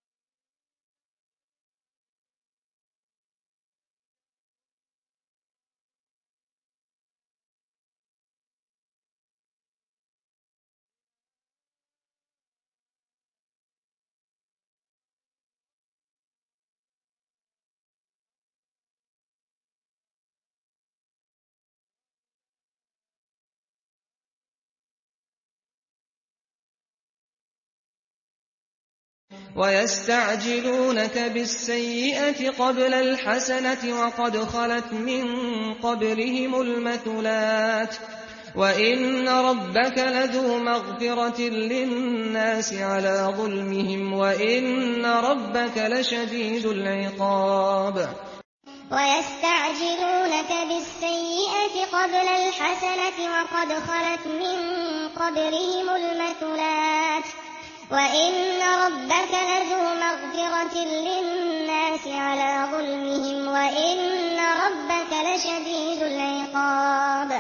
A: ويستعجلونك بالسيئة قبل الحسنة وقد خلت من قبلهم المثلات وإن ربك لذو مغفرة للناس على ظلمهم وإن ربك لشديد العقاب
B: ويستعجلونك بالسيئة قبل الحسنة وقد خلت من قبلهم المثلات وَإِنَّ رَبَّكَ لَذُو مَغْفِرَةٍ لِّلنَّاسِ عَلَىٰ ظُلْمِهِمْ وَإِنَّ رَبَّكَ لَشَدِيدُ الْعِقَابِ.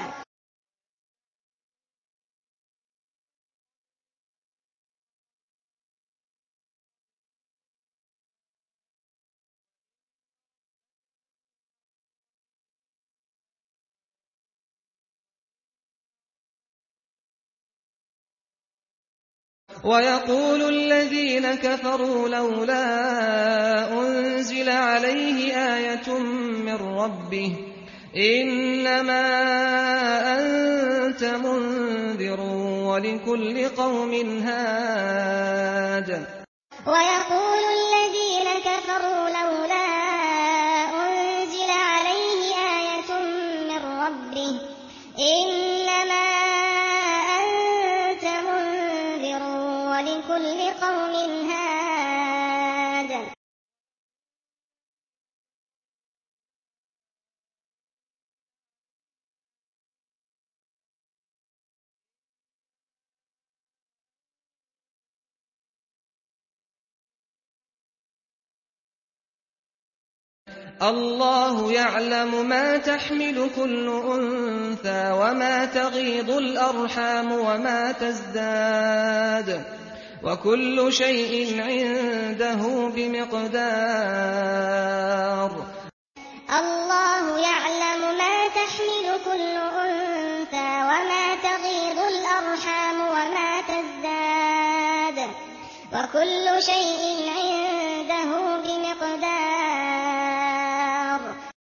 A: وَيَقُولُ الَّذِينَ كَفَرُوا لَوْلَا أُنزِلَ عَلَيْهِ آيَةٌ مِّن رَّبِّهِ ۖ إِنَّمَا أَنتَ مُنذِرٌ وَلِكُلِّ قَوْمٍ هَادٍ.
B: وَيَقُولُ الَّذِينَ كَفَرُوا لَوْلَا أُنزِلَ عَلَيْهِ آيَةٌ مِّن رَّبِّهِ ۖ إِنَّمَا أَنتَ مُنذِرٌ وَلِكُلِّ قَوْمٍ هَادٍ.
A: اللَّهُ يَعْلَمُ مَا تَحْمِلُ كُلُّ أُنثَىٰ وَمَا تَغِيضُ الْأَرْحَامُ وَمَا تَزْدَادُ ۖ وَكُلُّ شَيْءٍ عِندَهُ بِمِقْدَارٍ.
B: اللَّهُ يَعْلَمُ مَا تَحْمِلُ كُلُّ أُنثَىٰ وَمَا تَغِيضُ الْأَرْحَامُ وَمَا تَزْدَادُ ۖ وَكُلُّ شَيْءٍ عِندَهُ بِمِقْدَارٍ.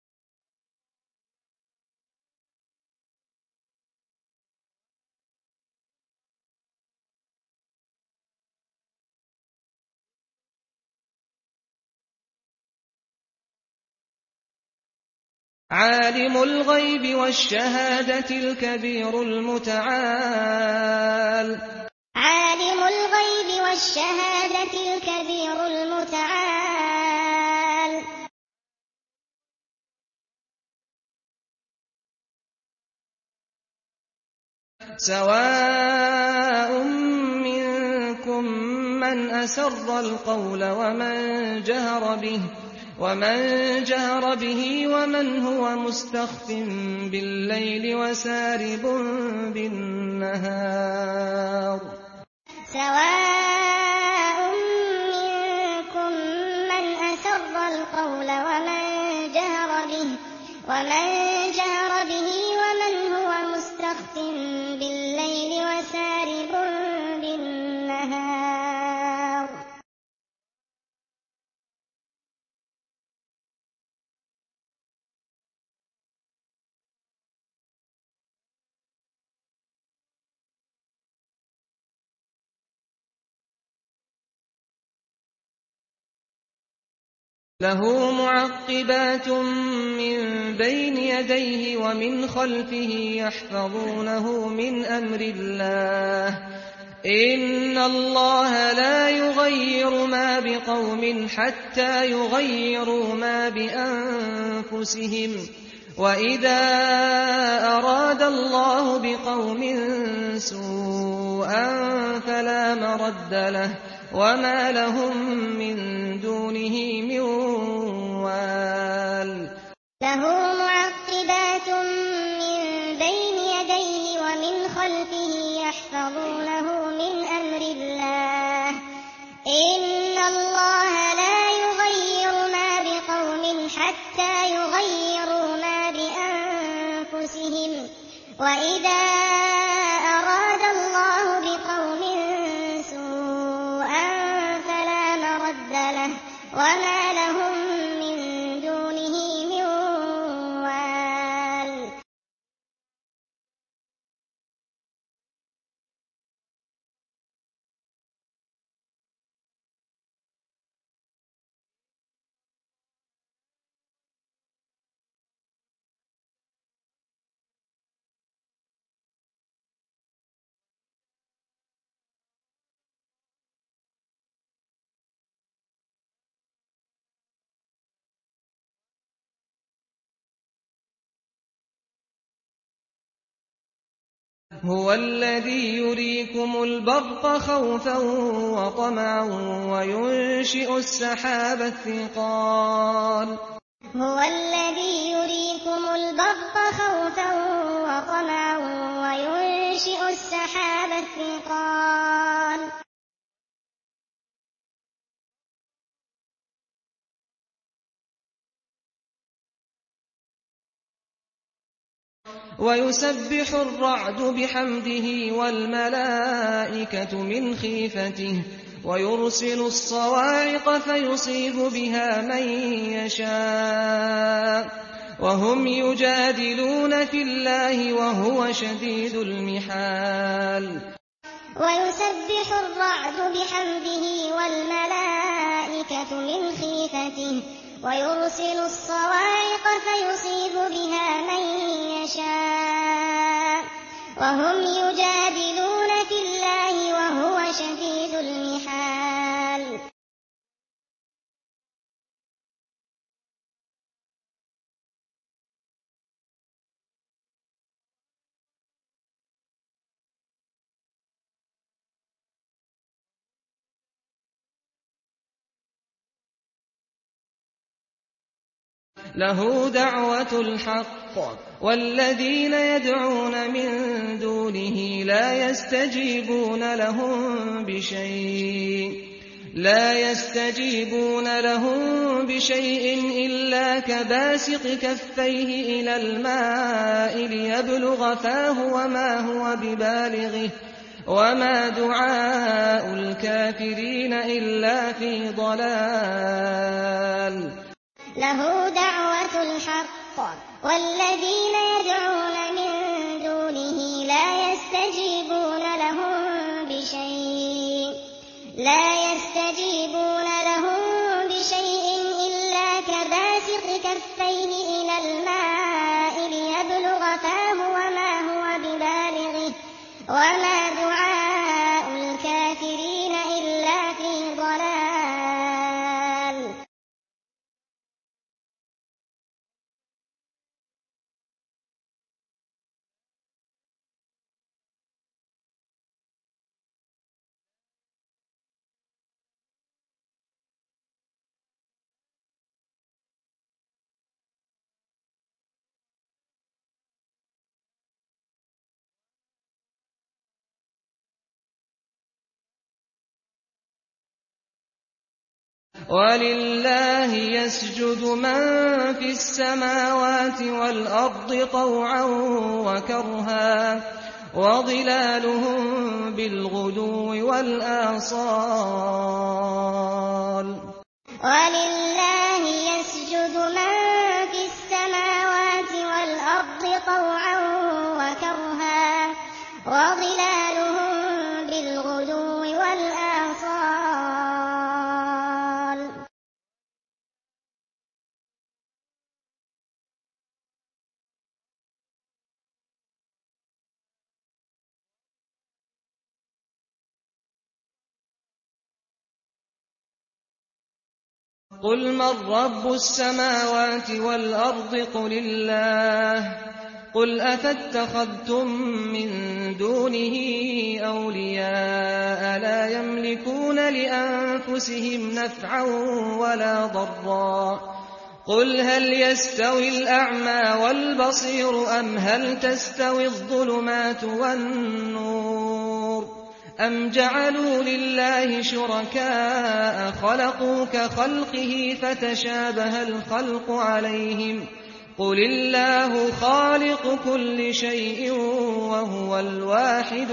A: عَالِمُ الْغَيْبِ وَالشَّهَادَةِ الْكَبِيرُ الْمُتَعَالِ.
B: عَالِمُ الْغَيْبِ وَالشَّهَادَةِ الْكَبِيرُ الْمُتَعَالِ.
A: سَوَاءٌ مِّنكُم مَّنْ أَسَرَّ الْقَوْلَ وَمَن جَهَرَ بِهِ وَمَن جَهَرَ بِهِ وَمَنْ هُوَ مُسْتَخْفٍ بِاللَّيْلِ وَسَارِبٌ بِالنَّهَارِ.
B: سَوَاءٌ مِّنكُم مَّنْ أَسَرَّ الْقَوْلَ وَمَن جَهَرَ بِهِ وَمَن جَهَرَ بِهِ وَمَنْ هُوَ مُسْتَخْفٍ بِاللَّيْلِ وَسَارِبٌ بِالنَّهَارِ.
A: لَهُ مُعَقِّبَاتٌ مِّن بَيْنِ يَدَيْهِ وَمِنْ خَلْفِهِ يَحْفَظُونَهُ مِنْ أَمْرِ اللَّهِ ۗ إِنَّ اللَّهَ لَا يُغَيِّرُ مَا بِقَوْمٍ حَتَّىٰ يُغَيِّرُوا مَا بِأَنفُسِهِمْ ۗ وَإِذَا أَرَادَ اللَّهُ بِقَوْمٍ سُوءًا فَلَا مَرَدَّ لَهُ ۚ وَمَا لَهُم مِّن دُونِهِ مِن وَالٍ.
B: لَهُ مُعَقِّبَاتٌ مِّن بَيْنِ يَدَيْهِ وَمِنْ خَلْفِهِ يَحْفَظُونَهُ مِنْ أَمْرِ اللَّهِ ۗ إِنَّ اللَّهَ لَا يُغَيِّرُ مَا بِقَوْمٍ حَتَّىٰ يُغَيِّرُوا مَا بِأَنفُسِهِمْ ۗ وَإِذَا أَرَادَ اللَّهُ بِقَوْمٍ سُوءًا فَلَا مَرَدَّ لَهُ ۚ وَمَا لَهُم مِّن دُونِهِ مِن وَالٍ.
A: هُوَ الَّذِي يُرِيكُمُ الْبَرْقَ خَوْفًا وَطَمَعًا وَيُنشِئُ السَّحَابَ الثِّقَالَ
B: هُوَ الَّذِي يُرِيكُمُ الْبَرْقَ خَوْفًا وَطَمَعًا وَيُنشِئُ السَّحَابَ الثِّقَالَ
A: وَيُسَبِّحُ الرَّعْدُ بِحَمْدِهِ وَالْمَلَائِكَةُ مِنْ خِيفَتِهِ وَيُرْسِلُ الصَّوَاعِقَ فَيُصِيبُ بِهَا مَن يَشَاءُ وَهُمْ يُجَادِلُونَ فِي اللَّهِ وَهُوَ شَدِيدُ الْمِحَالِ
B: وَيُسَبِّحُ الرَّعْدُ بِحَمْدِهِ وَالْمَلَائِكَةُ مِنْ خِيفَتِهِ وَيُرْسِلُ الصَّوَاعِقَ فَيُصِيبُ بِهَا مَن يَشَاءُ وَهُمْ يُجَادِلُونَ فِي اللَّهِ وَهُوَ شَدِيدُ الْمِحَالِ
A: لَهُ دَعْوَةُ الْحَقِّ وَالَّذِينَ يَدْعُونَ مِن دُونِهِ لَا يَسْتَجِيبُونَ لَهُم بِشَيْءٍ لا يستجيبون لهم بشيء إلا كباسط كفيه إلى الماء ليبلغ فاه وما هو ببالغه وما دعاء الكافرين إلا في ضلال
B: له دعوة الحق والذين يدعون من دونه لا يستجيبون لهم بشيء لا يستجيبون لهم بشيء إلا كباسط كفيه إلى الماء ليبلغ فاه وما هو ببالغه وما دعاء الكافرين إلا في ضلال
A: وَلِلَّهِ يَسْجُدُ مَن فِي السَّمَاوَاتِ وَالْأَرْضِ طَوْعًا وَكَرْهًا وَظِلَالُهُم بِالْغُدُوِّ وَالْآصَالِ
B: وَلِلَّهِ يَسْجُدُ مَن فِي السَّمَاوَاتِ وَالْأَرْضِ طَوْعًا وَكَرْهًا وَظِلَالُهُم بِالْغُدُوِّ وَالْآصَالِ
A: قُلْ مَن رَّبُّ السَّمَاوَاتِ وَالْأَرْضِ قُلِ اللَّهُ قُلْ أَفَاتَّخَذْتُم مِّن دُونِهِ أَوْلِيَاءَ لَا يَمْلِكُونَ لِأَنفُسِهِمْ نَفْعًا وَلَا ضَرًّا قُلْ هَلْ يَسْتَوِي الْأَعْمَىٰ وَالْبَصِيرُ أَمْ هَلْ تَسْتَوِي الظُّلُمَاتُ وَالنُّورُ أَمْ جَعَلُوا لِلَّهِ شُرَكَاءَ خَلَقُوا كَخَلْقِهِ فَتَشَابَهَ الْخَلْقُ عَلَيْهِمْ ۚ قُلِ اللَّهُ خَالِقُ كُلِّ شَيْءٍ وَهُوَ الْوَاحِدُ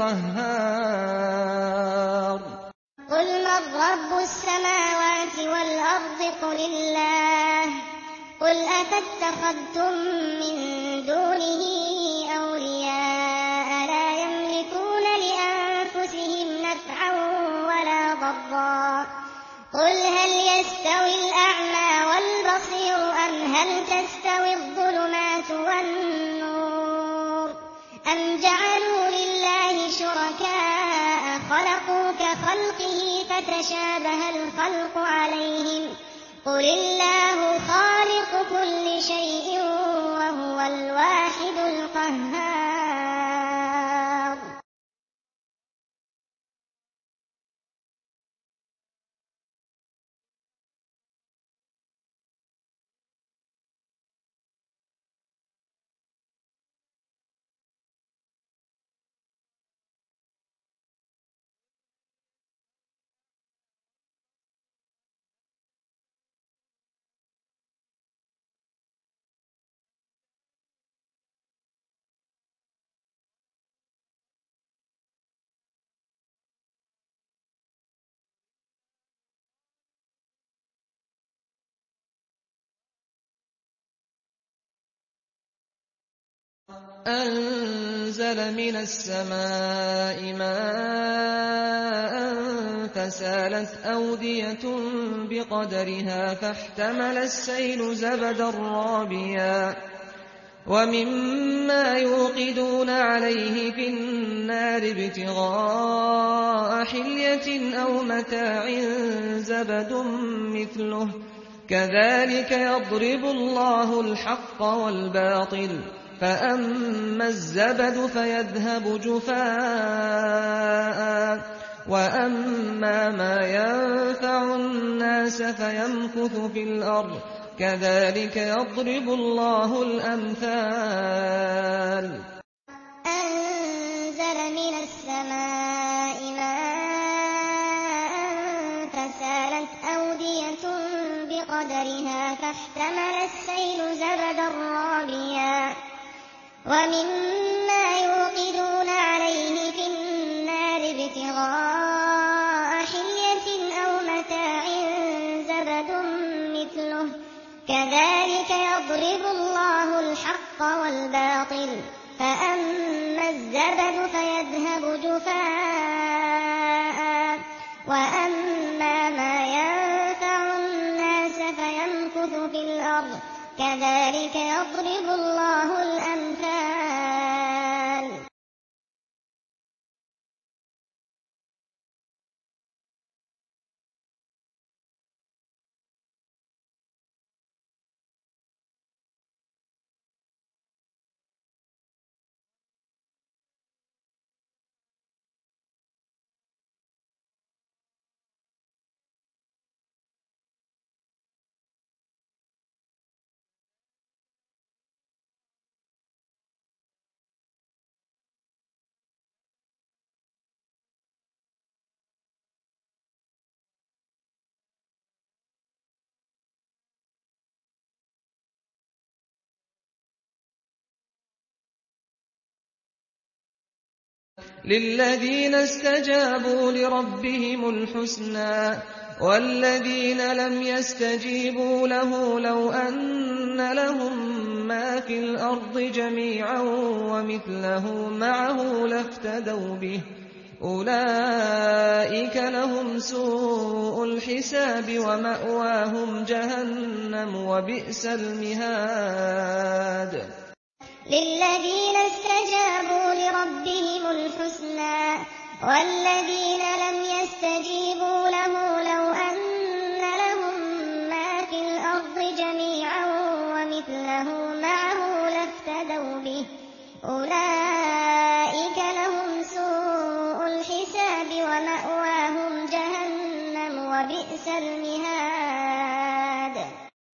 A: الْقَهَّارُ
B: قُلْ مَن رَّبُّ السَّمَاوَاتِ وَالْأَرْضِ قُلِ اللَّهُ قُلْ أَفَاتَّخَذْتُم مِّن دُونِهِ أَوْلِيَاءَ لَا يَمْلِكُونَ لِأَنفُسِهِمْ نَفْعًا وَلَا ضَرًّا قُلْ هَلْ يَسْتَوِي الْأَعْمَىٰ وَالْبَصِيرُ أَمْ هَلْ تَسْتَوِي الظُّلُمَاتُ وَالنُّورُ أَمْ جَعَلُوا لِلَّهِ شُرَكَاءَ خَلَقُوا كَخَلْقِهِ فَتَشَابَهَ الْخَلْقُ عَلَيْهِمْ ۚ قُلِ اللَّهُ خَالِقُ كُلِّ شَيْءٍ وَهُوَ الْوَاحِدُ الْقَهَّارُ
A: أَنزَلَ مِنَ السَّمَاءِ مَاءً فَسَالَتْ أَوْدِيَةٌ بِقَدَرِهَا فَاحْتَمَلَ السَّيْلُ زَبَدًا رَّابِيًا وَمِمَّا يُوقِدُونَ عَلَيْهِ فِي النَّارِ ابْتِغَاءَ حِلْيَةٍ أَوْ مَتَاعٍ زَبَدٌ مِّثْلُهُ ۚ كَذَٰلِكَ يَضْرِبُ اللَّهُ الْحَقَّ وَالْبَاطِلَ ۚ فَأَمَّا الزَّبَدُ فَيَذْهَبُ جُفَاءً ۖ وَأَمَّا مَا يَنفَعُ النَّاسَ فَيَمْكُثُ فِي الْأَرْضِ ۚ كَذَٰلِكَ يَضْرِبُ اللَّهُ الْأَمْثَالَ.
B: أَنزَلَ مِنَ السَّمَاءِ مَاءً فَسَالَتْ أَوْدِيَةٌ بِقَدَرِهَا فَاحْتَمَلَ السَّيْلُ زَبَدًا رَّابِيًا وَمِمَّا يُوقِدُونَ عَلَيْهِ فِي النَّارِ ابْتِغَاءَ حِلْيَةٍ أَوْ مَتَاعٍ زَبَدٌ مِّثْلُهُ ۚ كَذَٰلِكَ يَضْرِبُ اللَّهُ الْحَقَّ وَالْبَاطِلَ ۚ فَأَمَّا الزَّبَدُ فَيَذْهَبُ جُفَاءً ۖ وَأَمَّا مَا يَنفَعُ النَّاسَ فَيَمْكُثُ فِي الْأَرْضِ ۚ كَذَٰلِكَ يَضْرِبُ اللَّهُ الْأَمْثَالَ.
A: لِلَّذِينَ اسْتَجَابُوا لِرَبِّهِمُ الْحُسْنَىٰ ۚ وَالَّذِينَ لَمْ يَسْتَجِيبُوا لَهُ لَوْ أَنَّ لَهُم مَّا فِي الْأَرْضِ جَمِيعًا وَمِثْلَهُ مَعَهُ لَافْتَدَوْا بِهِ ۚ أُولَٰئِكَ لَهُمْ سُوءُ الْحِسَابِ وَمَأْوَاهُمْ جَهَنَّمُ ۖ وَبِئْسَ الْمِهَادُ.
B: لِلَّذِينَ اسْتَجَابُوا لِرَبِّهِمُ الْحُسْنَىٰ ۚ وَالَّذِينَ لَمْ يَسْتَجِيبُوا لَهُ لَوْ أَنَّ لَهُم مَّا فِي الْأَرْضِ جَمِيعًا وَمِثْلَهُ مَعَهُ لَافْتَدَوْا بِهِ ۚ أُولَٰئِكَ لَهُمْ سُوءُ الْحِسَابِ وَمَأْوَاهُمْ جَهَنَّمُ ۖ وَبِئْسَ الْمِهَادُ.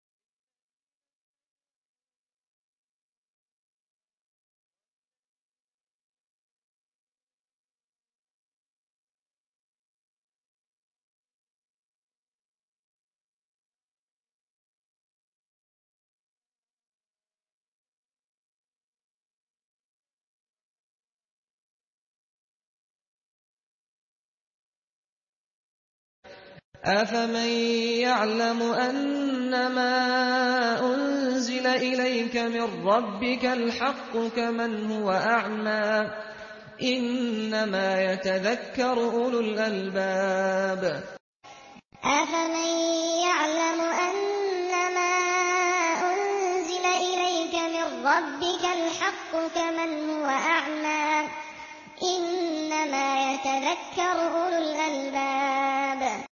A: أَفَمَن يَعْلَمُ أَنَّمَا أُنزِلَ إِلَيْكَ مِن رَّبِّكَ الْحَقُّ كَمَنْ هُوَ أَعْمَىٰ ۚ إِنَّمَا يَتَذَكَّرُ أُولُو الْأَلْبَابِ.
B: أَفَمَن يَعْلَمُ أَنَّمَا أُنزِلَ إِلَيْكَ مِن رَّبِّكَ الْحَقُّ كَمَنْ هُوَ أَعْمَىٰ ۚ إِنَّمَا يَتَذَكَّرُ أُولُو الْأَلْبَابِ.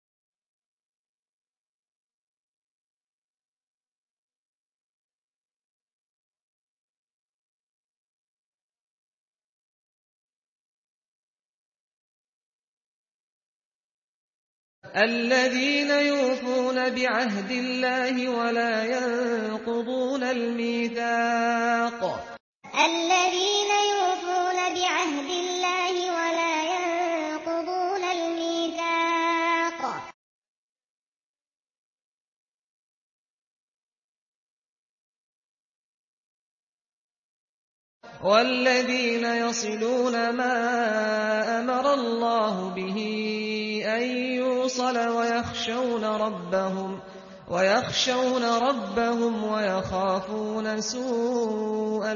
A: الَّذِينَ يُوفُونَ بِعَهْدِ اللَّهِ وَلَا يَنقُضُونَ الْمِيثَاقَ.
B: الَّذِينَ يُوفُونَ بِعَهْدِ اللَّهِ وَلَا يَنقُضُونَ الْمِيثَاقَ.
A: وَالَّذِينَ يَصِلُونَ مَا أَمَرَ اللَّهُ بِهِ أَن يُوصَلَ وَيَخْشَوْنَ رَبَّهُمْ ويخشون ربهم ويخافون سوء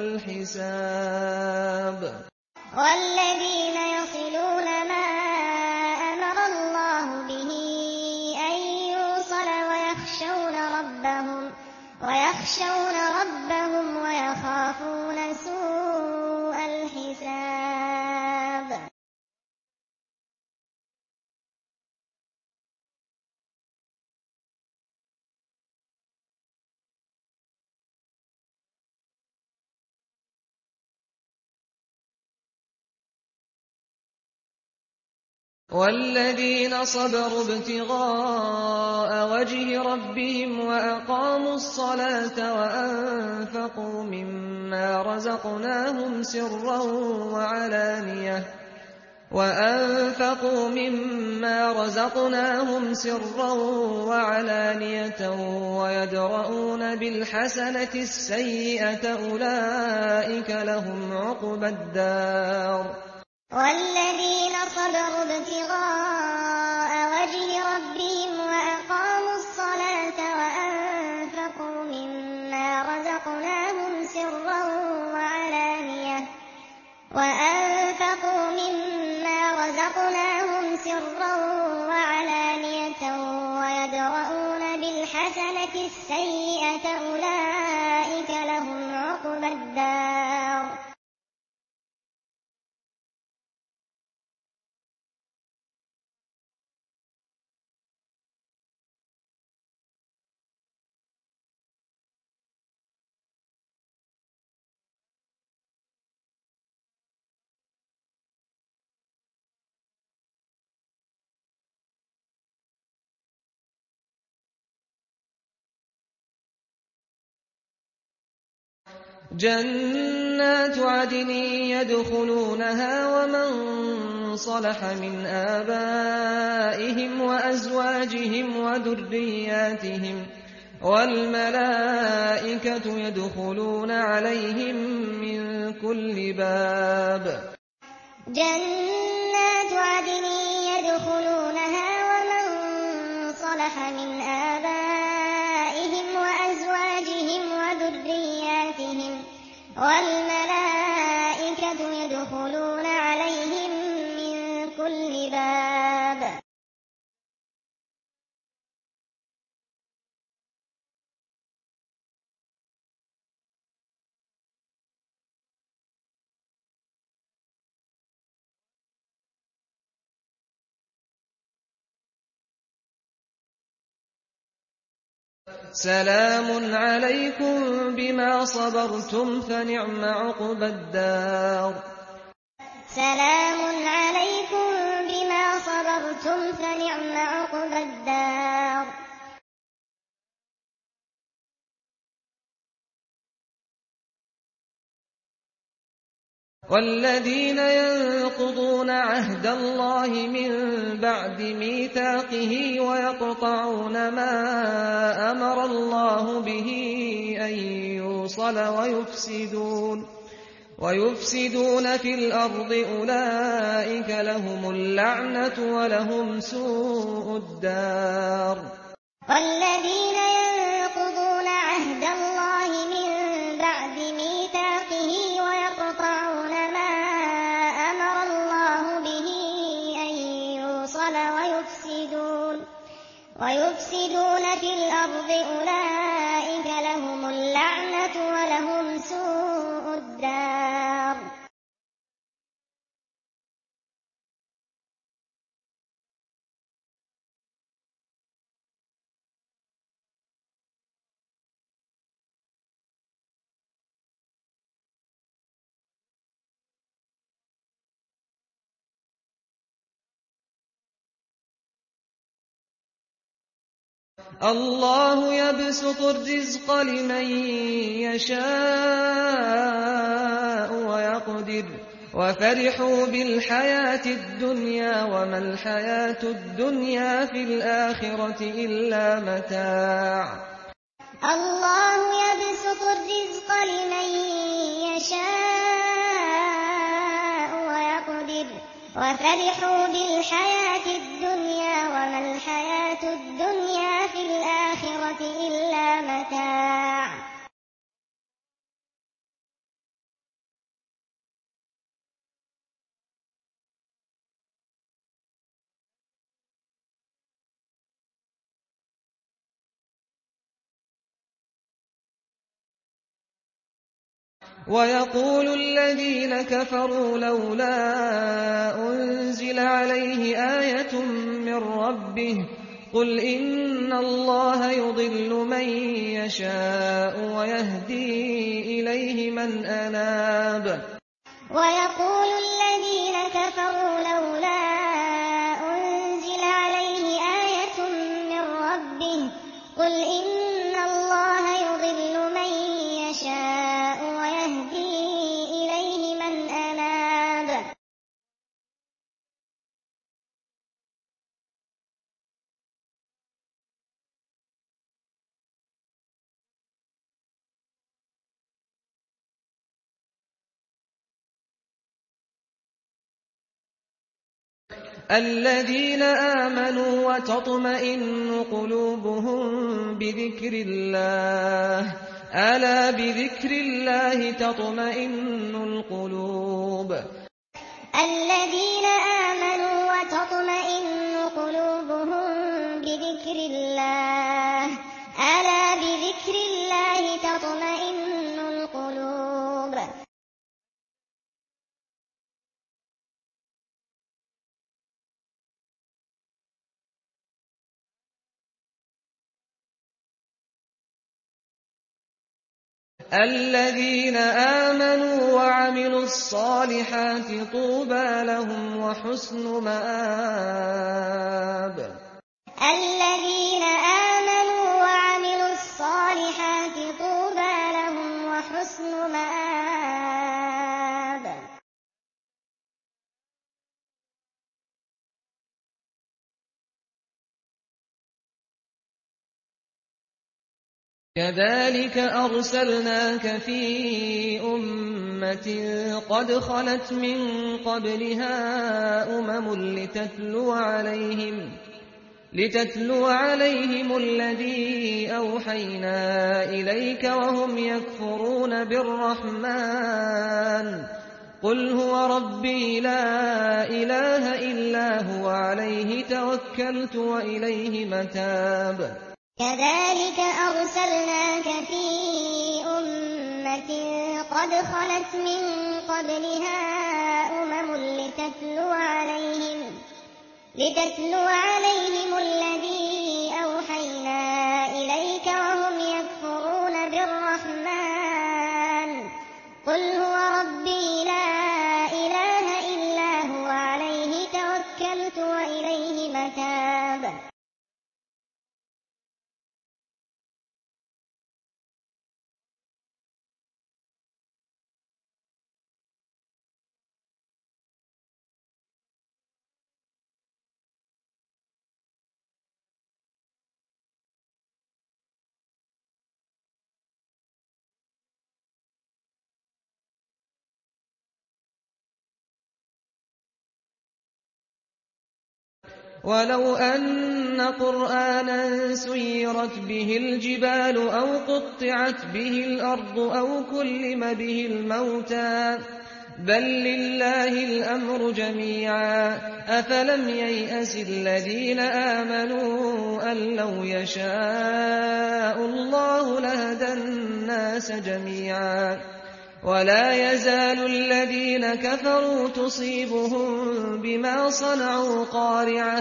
A: الحساب
B: والذين يصلون ما أمر الله به أن يوصل ويخشون ربهم ويخشون ربهم ويخافون سوء الحساب
A: والذين صبروا ابتغاء وجه ربهم وأقاموا الصلاة وأنفقوا مما رزقناهم سرا وعلانية وأنفقوا مما رزقناهم سرا وعلانية ويدرؤون بالحسنة السيئة أولئك لهم عقبى الدار
B: والذين صبروا ابتغاء وجه ربهم وأقاموا الصلاة وأنفقوا مما رزقناهم سرا وعلانية وأنفقوا مما رزقناهم سرا وعلانية ويدرؤون بالحسنة السيئة أولئك لهم عقبى الدار
A: جنات عدن يدخلونها ومن صلح من آبائهم وأزواجهم وذرياتهم والملائكة يدخلون عليهم من كل باب
B: جنات عدن يدخلونها ومن صلح من آبائهم وأزواجهم وذرياتهم والملائكة يدخلون عليهم من كل باب
A: سلام عليكم بما صبرتم فنعم عقبى الدار
B: سلام عليكم بما صبرتم فنعم عقبى الدار
A: والذين ينقضون عهد الله من بعد ميثاقه ويقطعون ما أمر الله به أن يوصل ويفسدون ويفسدون في الأرض أولئك لهم اللعنة ولهم سوء الدار
B: والذين ينقضون عهد الله من بعد ميثاقه ويقطعون ما أمر الله به أن يوصل ويفسدون ويفسدون في الأرض أولئك لهم اللعنة ولهم سوء الدار
A: الله يبسط الرزق لمن يشاء ويقدر وفرحوا بالحياة الدنيا وما الحياة الدنيا في الآخرة إلا متاع
B: الله يبسط الرزق لمن يشاء ويقدر وفرحوا بالحياة الدنيا وما الحياة الدنيا في الآخرة إلا متاع.
A: ويقول الذين كفروا لولا أنزل عليه آية من ربه قل إن الله يضل من يشاء ويهدي إليه من أناب.
B: ويقول الذين كفروا لولا أنزل عليه آية من ربه قل إن الله يضل من يشاء ويهدي إليه من أناب.
A: الذين آمنوا وتطمئن قلوبهم بذكر الله ألا بذكر الله تطمئن القلوب.
B: الذين آمنوا وتطمئن قلوبهم بذكر الله ألا بذكر الله تطمئن القلوب.
A: الذين آمنوا وعملوا الصالحات طوبى لهم وحسن مآب.
B: الذين آمنوا وعملوا الصالحات طوبى لهم وحسن مآب.
A: كذلك أرسلناك في أمة قد خلت من قبلها أمم لتتلو عليهم لتتلو عليهم الذي أوحينا إليك وهم يكفرون بالرحمن قل هو ربي لا إله إلا هو عليه توكلت وإليه متاب.
B: كذلك أرسلناك في أمة قد خلت من قبلها أمم لتتلو عليهم لتتلو عليهم الذي أوحينا إليك وهم يكفرون بالرحمن قل هو ربي لا إله إلا هو عليه توكلت وإليه متاب.
A: ولو أن قرآنا سيرت به الجبال أو قطعت به الأرض أو كلم به الموتى بل لله الأمر جميعا أفلم ييأس الذين آمنوا أن لو يشاء الله لهدى الناس جميعا ولا يزال الذين كفروا تصيبهم بما صنعوا قارعة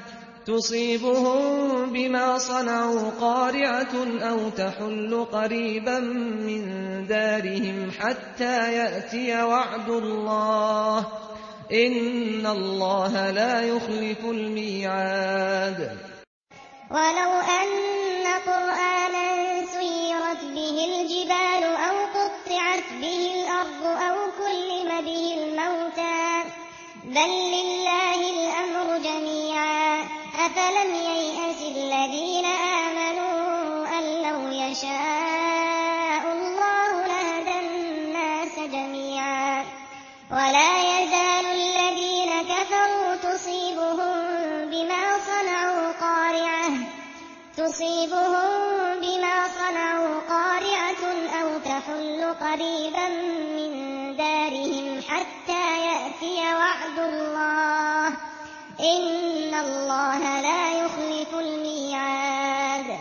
A: تصيبهم بما صنعوا قارعة أو تحل قريبا من دارهم حتى يأتي وعد الله إن الله لا يخلف الميعاد.
B: ولو أن قرآنا سيرت به الجبال أو قطعت به الأرض أو كلم به الموتى بل لله الأمر جميعا أفلم ييأس الذين آمنوا أن لو يشاء الله لهدى الناس جميعا ولا يزال الذين كفروا تُصِيبُهُم بِمَا صَنَعُوا قَارِعَةٌ أَوْ تَحُلُّ قَرِيبًا مِّن دَارِهِمْ حَتَّىٰ يَأْتِيَ وَعْدُ اللَّهِ ۚ إِنَّ اللَّهَ لَا يُخْلِفُ الْمِيعَادَ.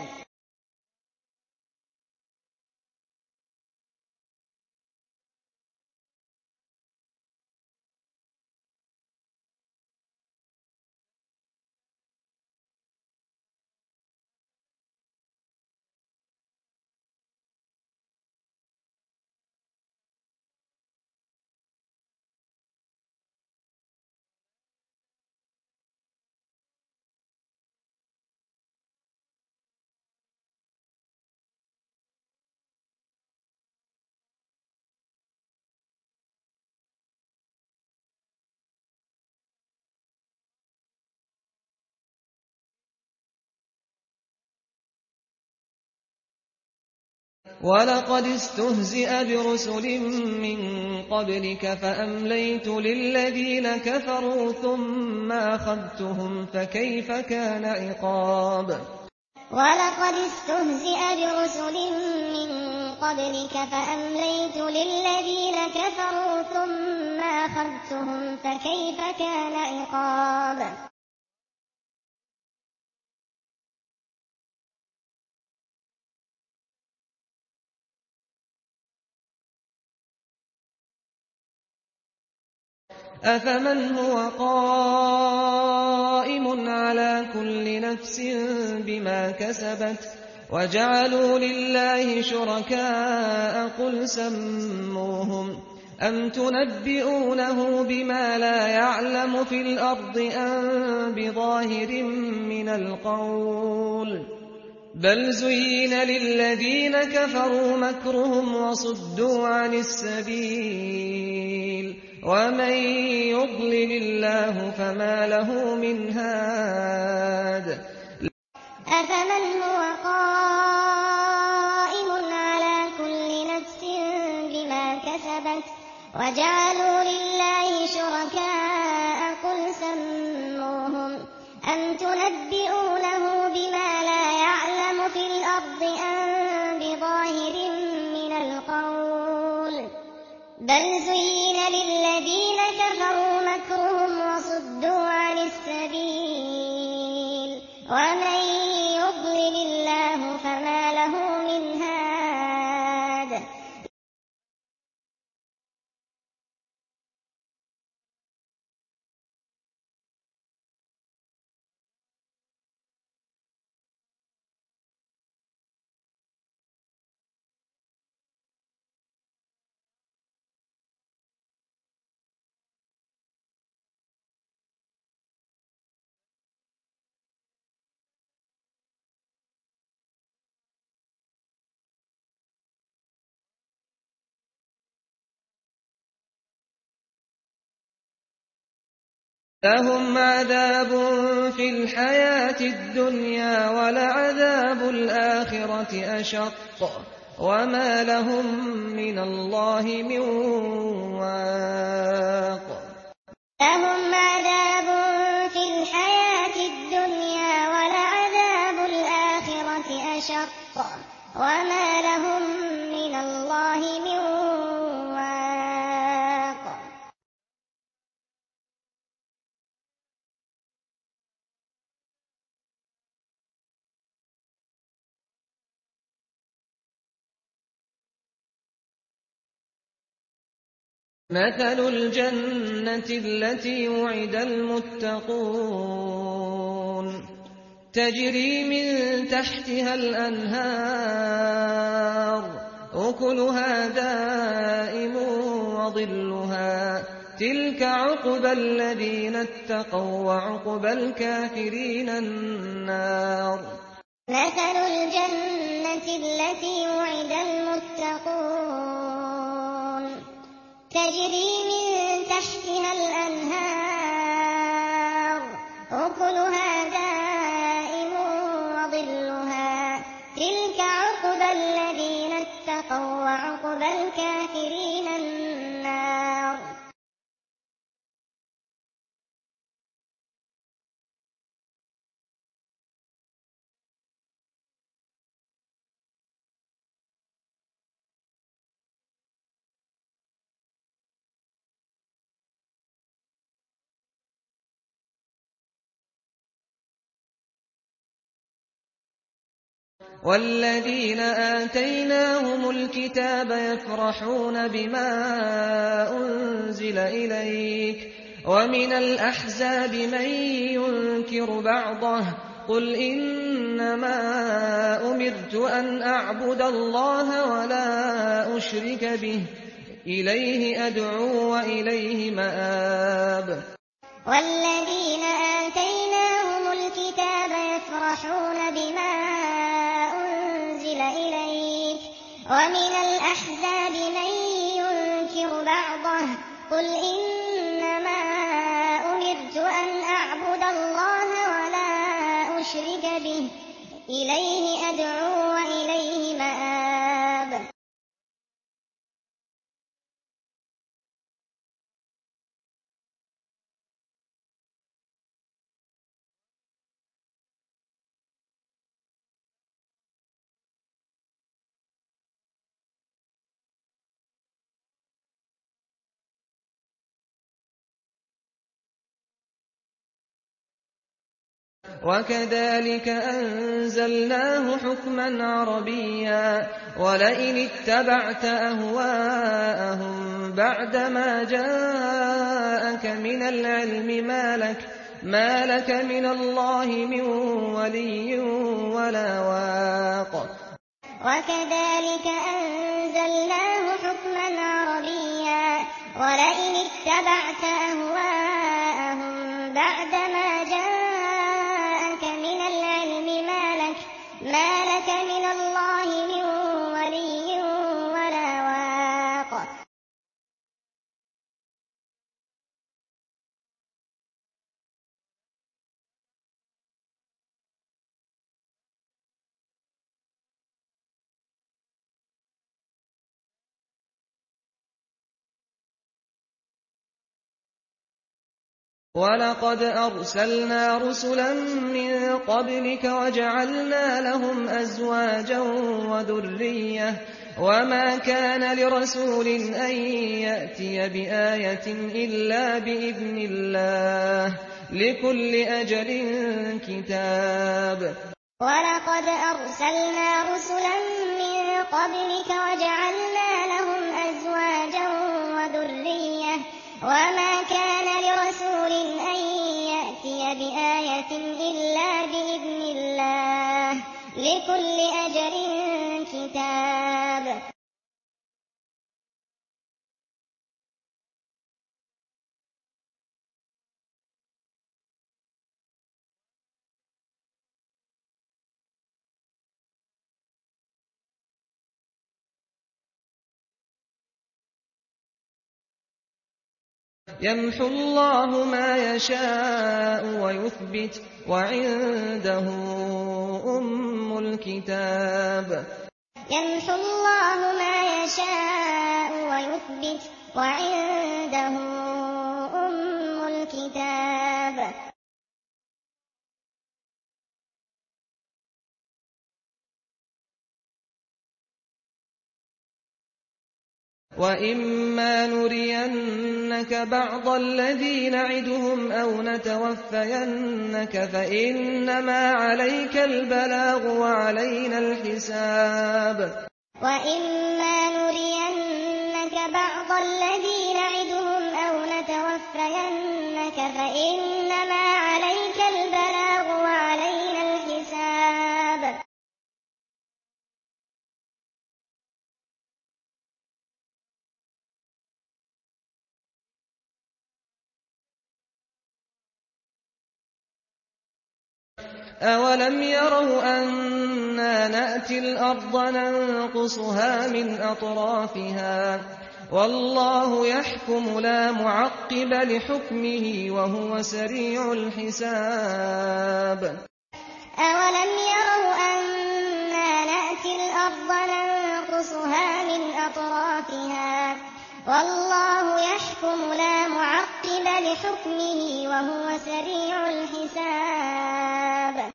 A: وَلَقَدِ اسْتُهْزِئَ بِرُسُلٍ مِّن قَبْلِكَ فَأَمْلَيْتُ لِلَّذِينَ كَفَرُوا ثُمَّ أَخَذْتُهُمْ فَكَيْفَ كَانَ عِقَابِ.
B: وَلَقَدِ اسْتُهْزِئَ بِرُسُلٍ مِّن قَبْلِكَ فَأَمْلَيْتُ لِلَّذِينَ كَفَرُوا ثُمَّ أَخَذْتُهُمْ فَكَيْفَ كَانَ عِقَابِ.
A: أَفَمَنْ هُوَ قَائِمٌ عَلَىٰ كُلِّ نَفْسٍ بِمَا كَسَبَتْ وَجَعَلُوا لِلَّهِ شُرَكَاءَ قُلْ سَمُّوهُمْ أَمْ تُنَبِّئُونَهُ بِمَا لَا يَعْلَمُ فِي الْأَرْضِ أَم بِظَاهِرٍ مِّنَ الْقَوْلِ ۗ بَلْ زُيِّنَ لِلَّذِينَ كَفَرُوا مَكْرُهُمْ وَصُدُّوا عَنِ السَّبِيلِ ۗ وَمَن يُضْلِلِ اللَّهُ فَمَا لَهُ مِنْ هَادٍ.
B: أَفَمَنْ هُوَ قَائِمٌ عَلَىٰ كُلِّ نَفْسٍ بِمَا كَسَبَتْ وَجَعَلُوا لِلَّهِ شُرَكَاءَ قُلْ سَمُّوهُمْ أَمْ تُنَبِّئُونَهُ بِمَا لَا يَعْلَمُ فِي الْأَرْضِ أَم بِظَاهِرٍ مِّنَ الْقَوْلِ ۗ بَلْ زُيِّنَ لِلَّذِينَ كَفَرُوا مَكْرُهُمْ وَصُدُّوا عَنِ السَّبِيلِ ۗ وَمَن يُضْلِلِ اللَّهُ فَمَا لَهُ مِنْ هَادٍ.
A: لَهُمْ عَذَابٌ فِي الْحَيَاةِ الدُّنْيَا وَلَعَذَابُ الْآخِرَةِ أَشَقُّ ۖ وَمَا لَهُم مِّنَ اللَّهِ مِن وَاقٍ.
B: لَهُمْ عَذَابٌ فِي الْحَيَاةِ الدُّنْيَا وَلَعَذَابُ الْآخِرَةِ أَشَقُّ ۖ وَمَا لَهُم مِّنَ اللَّهِ مِن وَاقٍ.
A: مَثَلُ الْجَنَّةِ الَّتِي وُعِدَ الْمُتَّقُونَ ۖ تَجْرِي مِن تَحْتِهَا الْأَنْهَارُ ۖ أُكُلُهَا دَائِمٌ وَظِلُّهَا ۚ تِلْكَ عُقْبَى الَّذِينَ اتَّقَوا ۖ وَّعُقْبَى الْكَافِرِينَ النَّارُ.
B: مَثَلُ الْجَنَّةِ الَّتِي وُعِدَ الْمُتَّقُونَ ۖ تَجْرِي مِن تَحْتِهَا الْأَنْهَارُ ۖ أُكُلُهَا دَائِمٌ وَظِلُّهَا ۚ تِلْكَ عُقْبَى الَّذِينَ اتَّقَوا ۖ وَّعُقْبَى الْكَافِرِينَ النَّارُ.
A: وَالَّذِينَ آتَيْنَاهُمُ الْكِتَابَ يَفْرَحُونَ بِمَا أُنزِلَ إِلَيْكَ ۖ وَمِنَ الْأَحْزَابِ مَن يُنكِرُ بَعْضَهُ ۚ قُلْ إِنَّمَا أُمِرْتُ أَنْ أَعْبُدَ اللَّهَ وَلَا أُشْرِكَ بِهِ ۚ إِلَيْهِ أَدْعُو وَإِلَيْهِ مَآبِ.
B: وَالَّذِينَ آتَيْنَاهُمُ الْكِتَابَ يَفْرَحُونَ بِمَا أُنزِلَ إِلَيْكَ ۖ وَمِنَ الْأَحْزَابِ مَن يُنكِرُ بَعْضَهُ ۚ قُلْ إِنَّمَا أُمِرْتُ أَنْ أَعْبُدَ اللَّهَ وَلَا أُشْرِكَ بِهِ ۚ إِلَيْهِ أَدْعُو وَإِلَيْهِ مَآبِ.
A: وَكَذَٰلِكَ أَنزَلْنَاهُ حُكْمًا عَرَبِيًّا ۚ وَلَئِنِ اتَّبَعْتَ أَهْوَاءَهُم بَعْدَمَا جَاءَكَ مِنَ الْعِلْمِ مَا لَكَ مِنَ اللَّهِ مِن وَلِيٍّ وَلَا وَاقٍ.
B: وَكَذَٰلِكَ أَنزَلْنَاهُ حُكْمًا عَرَبِيًّا ۚ وَلَئِنِ اتَّبَعْتَ أَهْوَاءَهُم بَعْدَمَا جَاءَكَ مِنَ الْعِلْمِ مَا لَكَ مِنَ اللَّهِ مِن وَلِيٍّ وَلَا وَاقٍ.
A: وَلَقَدْ أَرْسَلْنَا رُسُلًا مِّن قَبْلِكَ وَجَعَلْنَا لَهُمْ أَزْوَاجًا وَذُرِّيَّةً ۚ وَمَا كَانَ لِرَسُولٍ أَن يَأْتِيَ بِآيَةٍ إِلَّا بِإِذْنِ اللَّهِ ۗ لِكُلِّ أَجَلٍ كِتَابٌ.
B: وَلَقَدْ أَرْسَلْنَا رُسُلًا مِّن قَبْلِكَ وَجَعَلْنَا لَهُمْ أَزْوَاجًا وَذُرِّيَّةً ۚ وَمَا كَانَ لِرَسُولٍ أَن يَأْتِيَ بِآيَةٍ إِلَّا بِإِذْنِ اللَّهِ ۗ لِكُلِّ أَجَلٍ كِتَابٌ.
A: يَمْحُو اللَّهُ مَا يَشَاءُ وَيُثْبِتُ ۖ وَعِندَهُ أُمُّ الْكِتَابِ.
B: يَمْحُو اللَّهُ مَا يَشَاءُ وَيُثْبِتُ ۖ وَعِندَهُ أُمُّ الْكِتَابِ.
A: وَإِمَّا نُرِيَنَّكَ بَعْضَ الَّذِي نَعِدُهُمْ أَوْ نَتَوَفَّيَنَّكَ فَإِنَّمَا عَلَيْكَ الْبَلَاغُ وَعَلَيْنَا الْحِسَابُ.
B: وَإِمَّا نُرِيَنَّكَ بَعْضَ الَّذِي نَعِدُهُمْ أَوْ نَتَوَفَّيَنَّكَ فَإِنَّمَا عَلَيْكَ الْبَلَاغُ وَعَلَيْنَا الْحِسَابُ.
A: أَوَلَمْ يَرَوْا أَنَّا نَأْتِي الْأَرْضَ نَنقُصُهَا مِنْ أَطْرَافِهَا ۚ وَاللَّهُ يَحْكُمُ لَا مُعَقِّبَ لِحُكْمِهِ ۖ وَهُوَ سَرِيعُ الْحِسَابِ.
B: أَوَلَمْ يَرَوْا أَنَّا نَأْتِي الْأَرْضَ نَنقُصُهَا مِنْ أَطْرَافِهَا ۚ وَاللَّهُ يَحْكُمُ لَا مُعَقِّبَ لِحُكْمِهِ ۖ وَهُوَ سَرِيعُ الْحِسَابِ.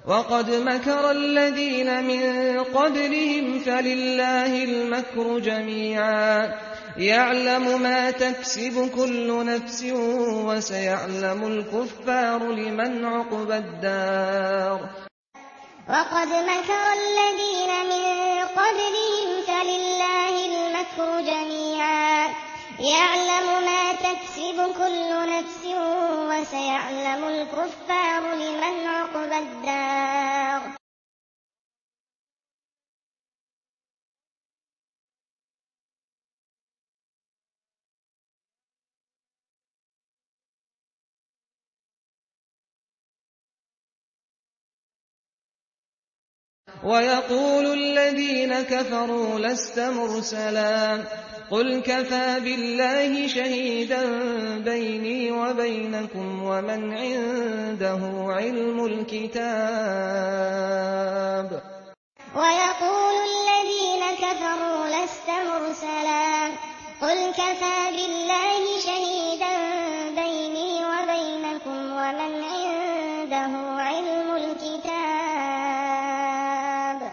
A: وَقَدْ مَكَرَ الَّذِينَ مِن قَبْلِهِمْ فَلِلَّهِ الْمَكْرُ جَمِيعًا يَعْلَمُ مَا تَكْسِبُ كُلُّ نَفْسٍ وَسَيَعْلَمُ الْكُفَّارُ لِمَنْ عُقْبَى الدَّارِ
B: وَقَدْ مَكَرَ الَّذِينَ مِن قَبْلِهِمْ فَلِلَّهِ الْمَكْرُ جَمِيعًا يَعْلَمُ مَا تَكْسِبُ كُلُّ نَفْسٍ وَسَيَعْلَمُ الْكُفَّارُ لِمَنْ عُقْبَى الدَّارِ
A: وَيَقُولُ الَّذِينَ كَفَرُوا لَسْتَ مُرْسَلًا ۚ قُلْ كَفَىٰ بِاللَّهِ شَهِيدًا بَيْنِي وَبَيْنَكُمْ وَمَنْ عِندَهُ عِلْمُ الْكِتَابِ
B: وَيَقُولُ الَّذِينَ كَفَرُوا لَسْتَ مُرْسَلًا ۚ قُلْ كَفَىٰ بِاللَّهِ شَهِيدًا بَيْنِي وَبَيْنَكُمْ وَمَنْ عِندَهُ عِلْمُ الْكِتَابِ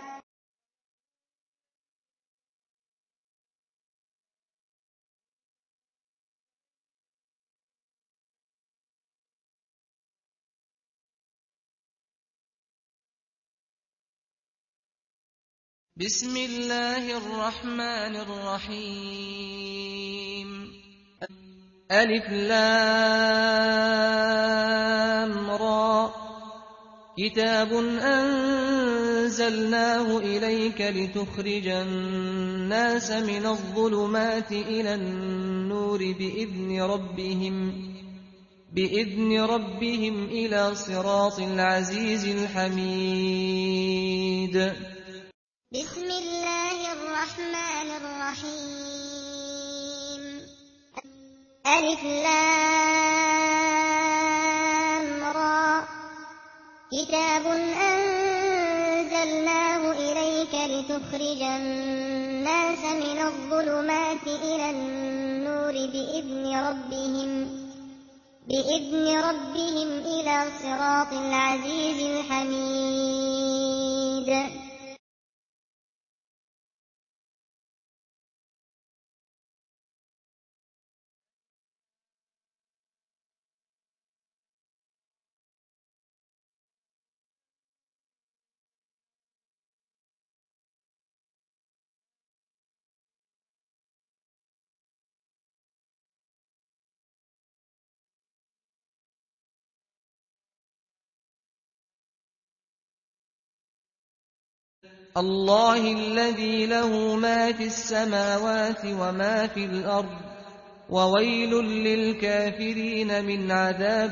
A: بسم الله الرحمن الرحيم ألف لام را كتاب أنزلناه إليك لتخرج الناس من الظلمات إلى النور بإذن ربهم بإذن ربهم إلى صراط العزيز الحميد
B: بسم الله الرحمن الرحيم ألف لام را كتاب أنزلناه إليك لتخرج الناس من الظلمات إلى النور بإذن ربهم بإذن ربهم إلى صراط العزيز الحميد
A: الله الذي له ما في السماوات وما في الأرض وويل للكافرين من عذاب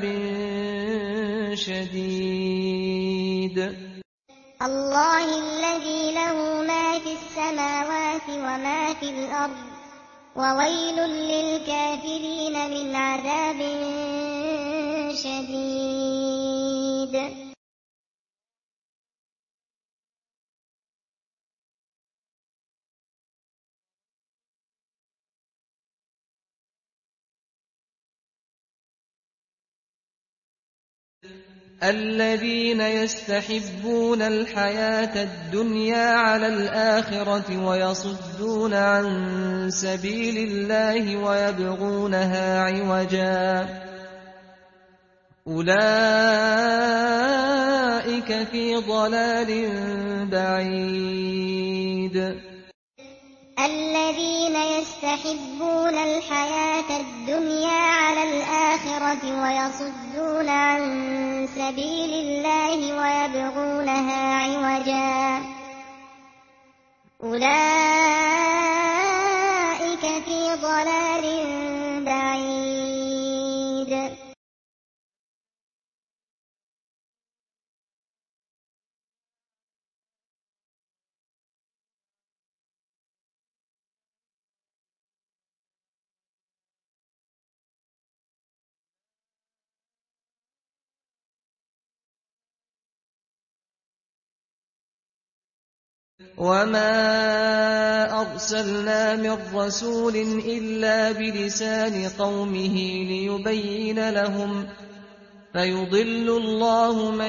A: شديد
B: الله الذي له ما في السماوات وما في الأرض وويل للكافرين من عذاب شديد
A: الذين يستحبون الحياة الدنيا على الآخرة ويصدون عن سبيل الله ويبغونها عوجا أولئك في ضلال بعيد
B: الذين يستحبون الحياة الدنيا على الآخرة ويصدون عن سبيل الله ويبغونها عوجا أولئك في ضلال بعيد
A: وَمَا أَرْسَلْنَا مِن رَّسُولٍ إِلَّا بِلِسَانِ قَوْمِهِ لِيُبَيِّنَ لَهُمْ ۖ فيضل الله من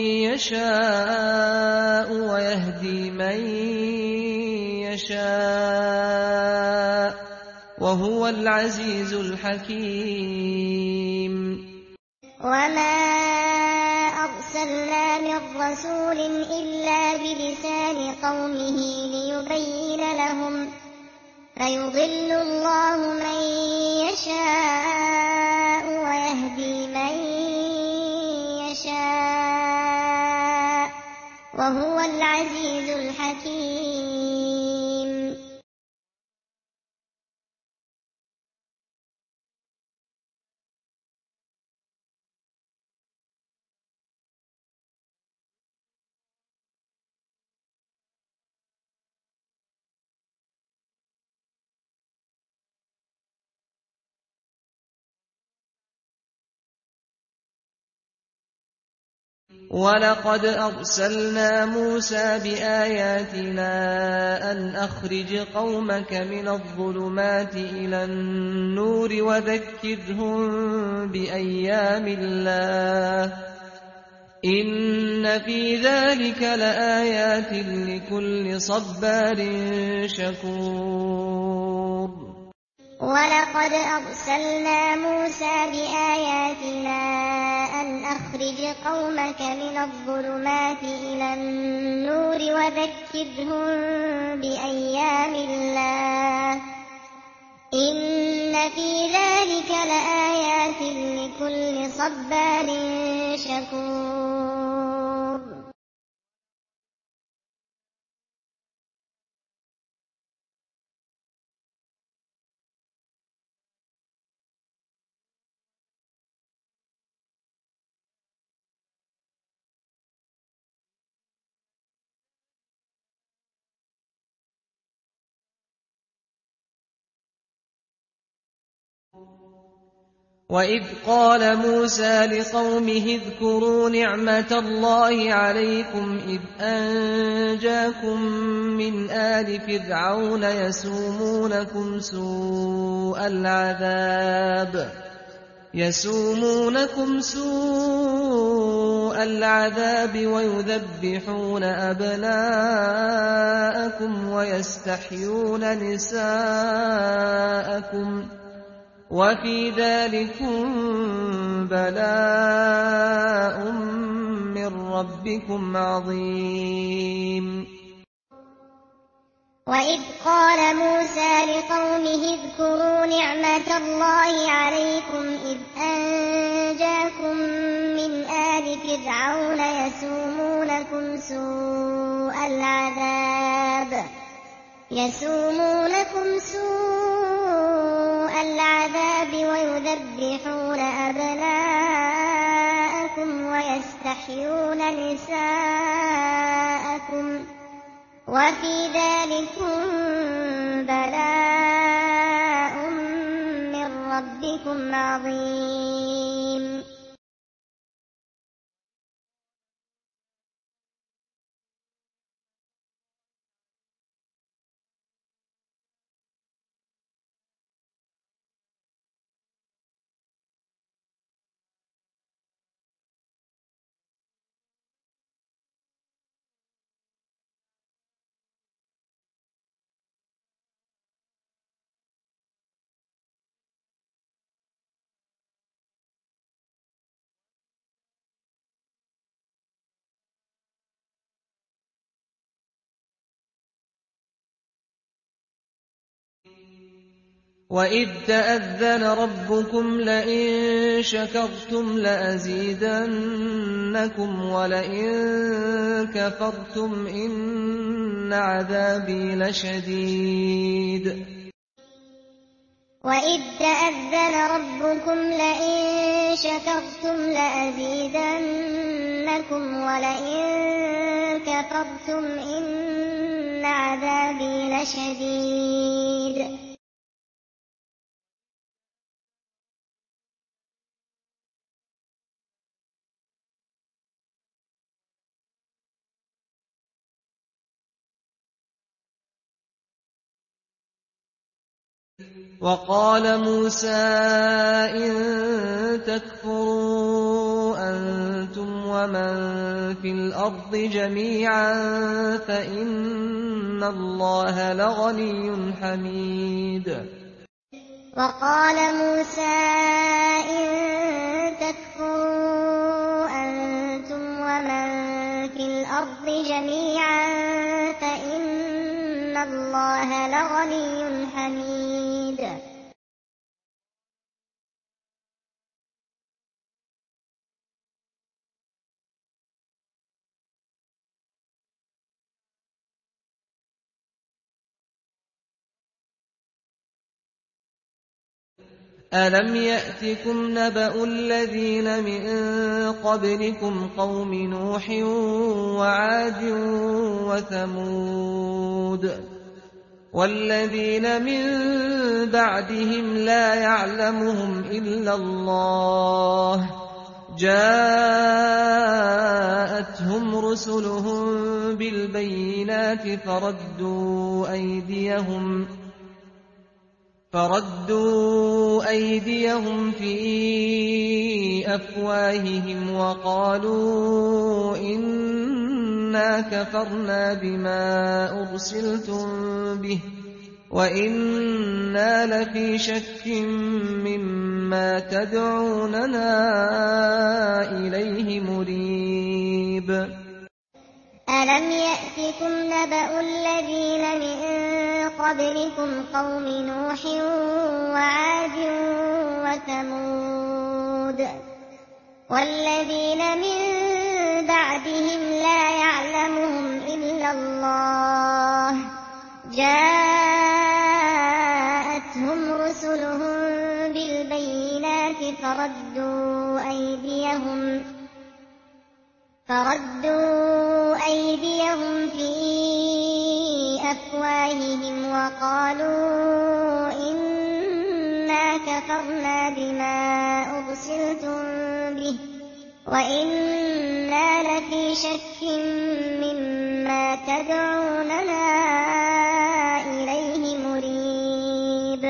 A: يشاء ويهدي من يشاء وهو العزيز الحكيم.
B: وما أرسلنا من رسول إلا بلسان قومه ليبين لهم فيضل الله من يشاء ويهدي من يشاء وهو العزيز الحكيم.
A: وَلَقَدْ أَرْسَلْنَا مُوسَىٰ بِآيَاتِنَا أَنْ أَخْرِجْ قَوْمَكَ مِنَ الظُّلُمَاتِ إِلَى النُّورِ وَذَكِّرْهُم بِأَيَّامِ اللَّهِ ۚ إِنَّ فِي ذَٰلِكَ لَآيَاتٍ لِّكُلِّ صَبَّارٍ شَكُورٍ.
B: وَلَقَدْ أَرْسَلْنَا مُوسَىٰ بِآيَاتِنَا أَنْ أَخْرِجْ قَوْمَكَ مِنَ الظُّلُمَاتِ إِلَى النُّورِ وَذَكِّرْهُم بِأَيَّامِ اللَّهِ ۚ إِنَّ فِي ذَٰلِكَ لَآيَاتٍ لِّكُلِّ صَبَّارٍ شَكُورٍ.
A: وَإِذْ قَالَ مُوسَىٰ لِقَوْمِهِ اذْكُرُوا نِعْمَةَ اللَّهِ عَلَيْكُمْ إِذْ أَنجَاكُم مِّنْ آلِ فِرْعَوْنَ يَسُومُونَكُمْ سُوءَ الْعَذَابِ يَسُومُونَكُمْ سُوءَ الْعَذَابِ وَيُذَبِّحُونَ أَبْنَاءَكُمْ وَيَسْتَحْيُونَ نِسَاءَكُمْ ۚ وَفِي ذَٰلِكُم بَلَاءٌ مِّن رَّبِّكُمْ عَظِيمٌ.
B: وَإِذْ قَالَ مُوسَىٰ لِقَوْمِهِ اذْكُرُوا نِعْمَةَ اللَّهِ عَلَيْكُمْ إِذْ أَنجَاكُم مِّنْ آلِ فِرْعَوْنَ يَسُومُونَكُمْ سُوءَ الْعَذَابِ يَسُومُونَكُمْ سُوءَ الْعَذَابِ وَيُذَبِّحُونَ أَبْنَاءَكُمْ وَيَسْتَحْيُونَ نِسَاءَكُمْ ۚ وَفِي ذَٰلِكُم بَلَاءٌ مِّن رَّبِّكُمْ عَظِيمٌ.
A: وَإِذْ تَأَذَّنَ رَبُّكُمْ لَئِن شَكَرْتُمْ لَأَزِيدَنَّكُمْ وَلَئِن كَفَرْتُمْ إِنَّ عَذَابِي لَشَدِيدٌ.
B: وَإِذْ تَأَذَّنَ رَبُّكُمْ لَئِن شَكَرْتُمْ لَأَزِيدَنَّكُمْ وَلَئِن كَفَرْتُمْ إِنَّ عَذَابِي لَشَدِيدٌ.
A: وَقَالَ مُوسَىٰ إِن تَكْفُرُوا أنتم ومن في الأرض جميعا فإن الله لغني حميد.
B: وقال موسى إن تكفروا أنتم ومن في الأرض جميعا فإن الله لغني حميد.
A: أَلَمْ يَأْتِكُمْ نَبَأُ الَّذِينَ مِن قَبْلِكُمْ قَوْمِ نُوحٍ وَعَادٍ وَثَمُودَ وَالَّذِينَ مِن بَعْدِهِمْ لَا يَعْلَمُهُمْ إِلَّا اللَّهُ جَاءَتْهُمْ رُسُلُهُم بِالْبَيِّنَاتِ فَرَدُّوا أَيْدِيَهُمْ فردوا أيديهم في أفواههم وقالوا إنا كفرنا بما أرسلتم به وإنا لفي شك مما تدعوننا إليه مريب.
B: ألم يأتكم نبأ الذين من قبلكم قوم نوح وعاد وثمود والذين من بعدهم لا يعلمهم إلا الله جاءتهم رسلهم بالبينات فردوا أيديهم فردوا أيديهم في أفواههم وقالوا إنا كفرنا بما أرسلتم به وإنا لفي شك مما تدعوننا إليه مريب.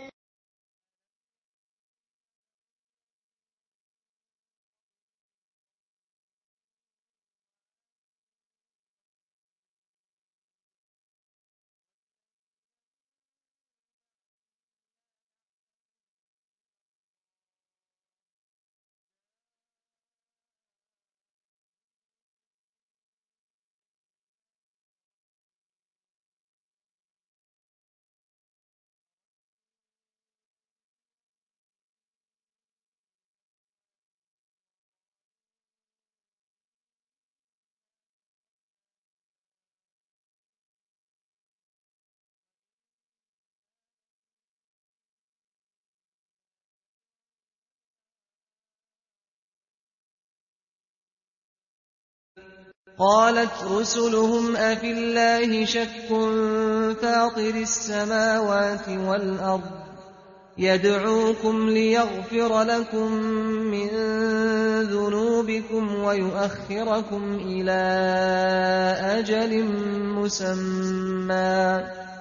A: قالت رسلهم أفي الله شك فاطر السماوات والأرض يدعوكم ليغفر لكم من ذنوبكم ويؤخركم إلى أجل مسمى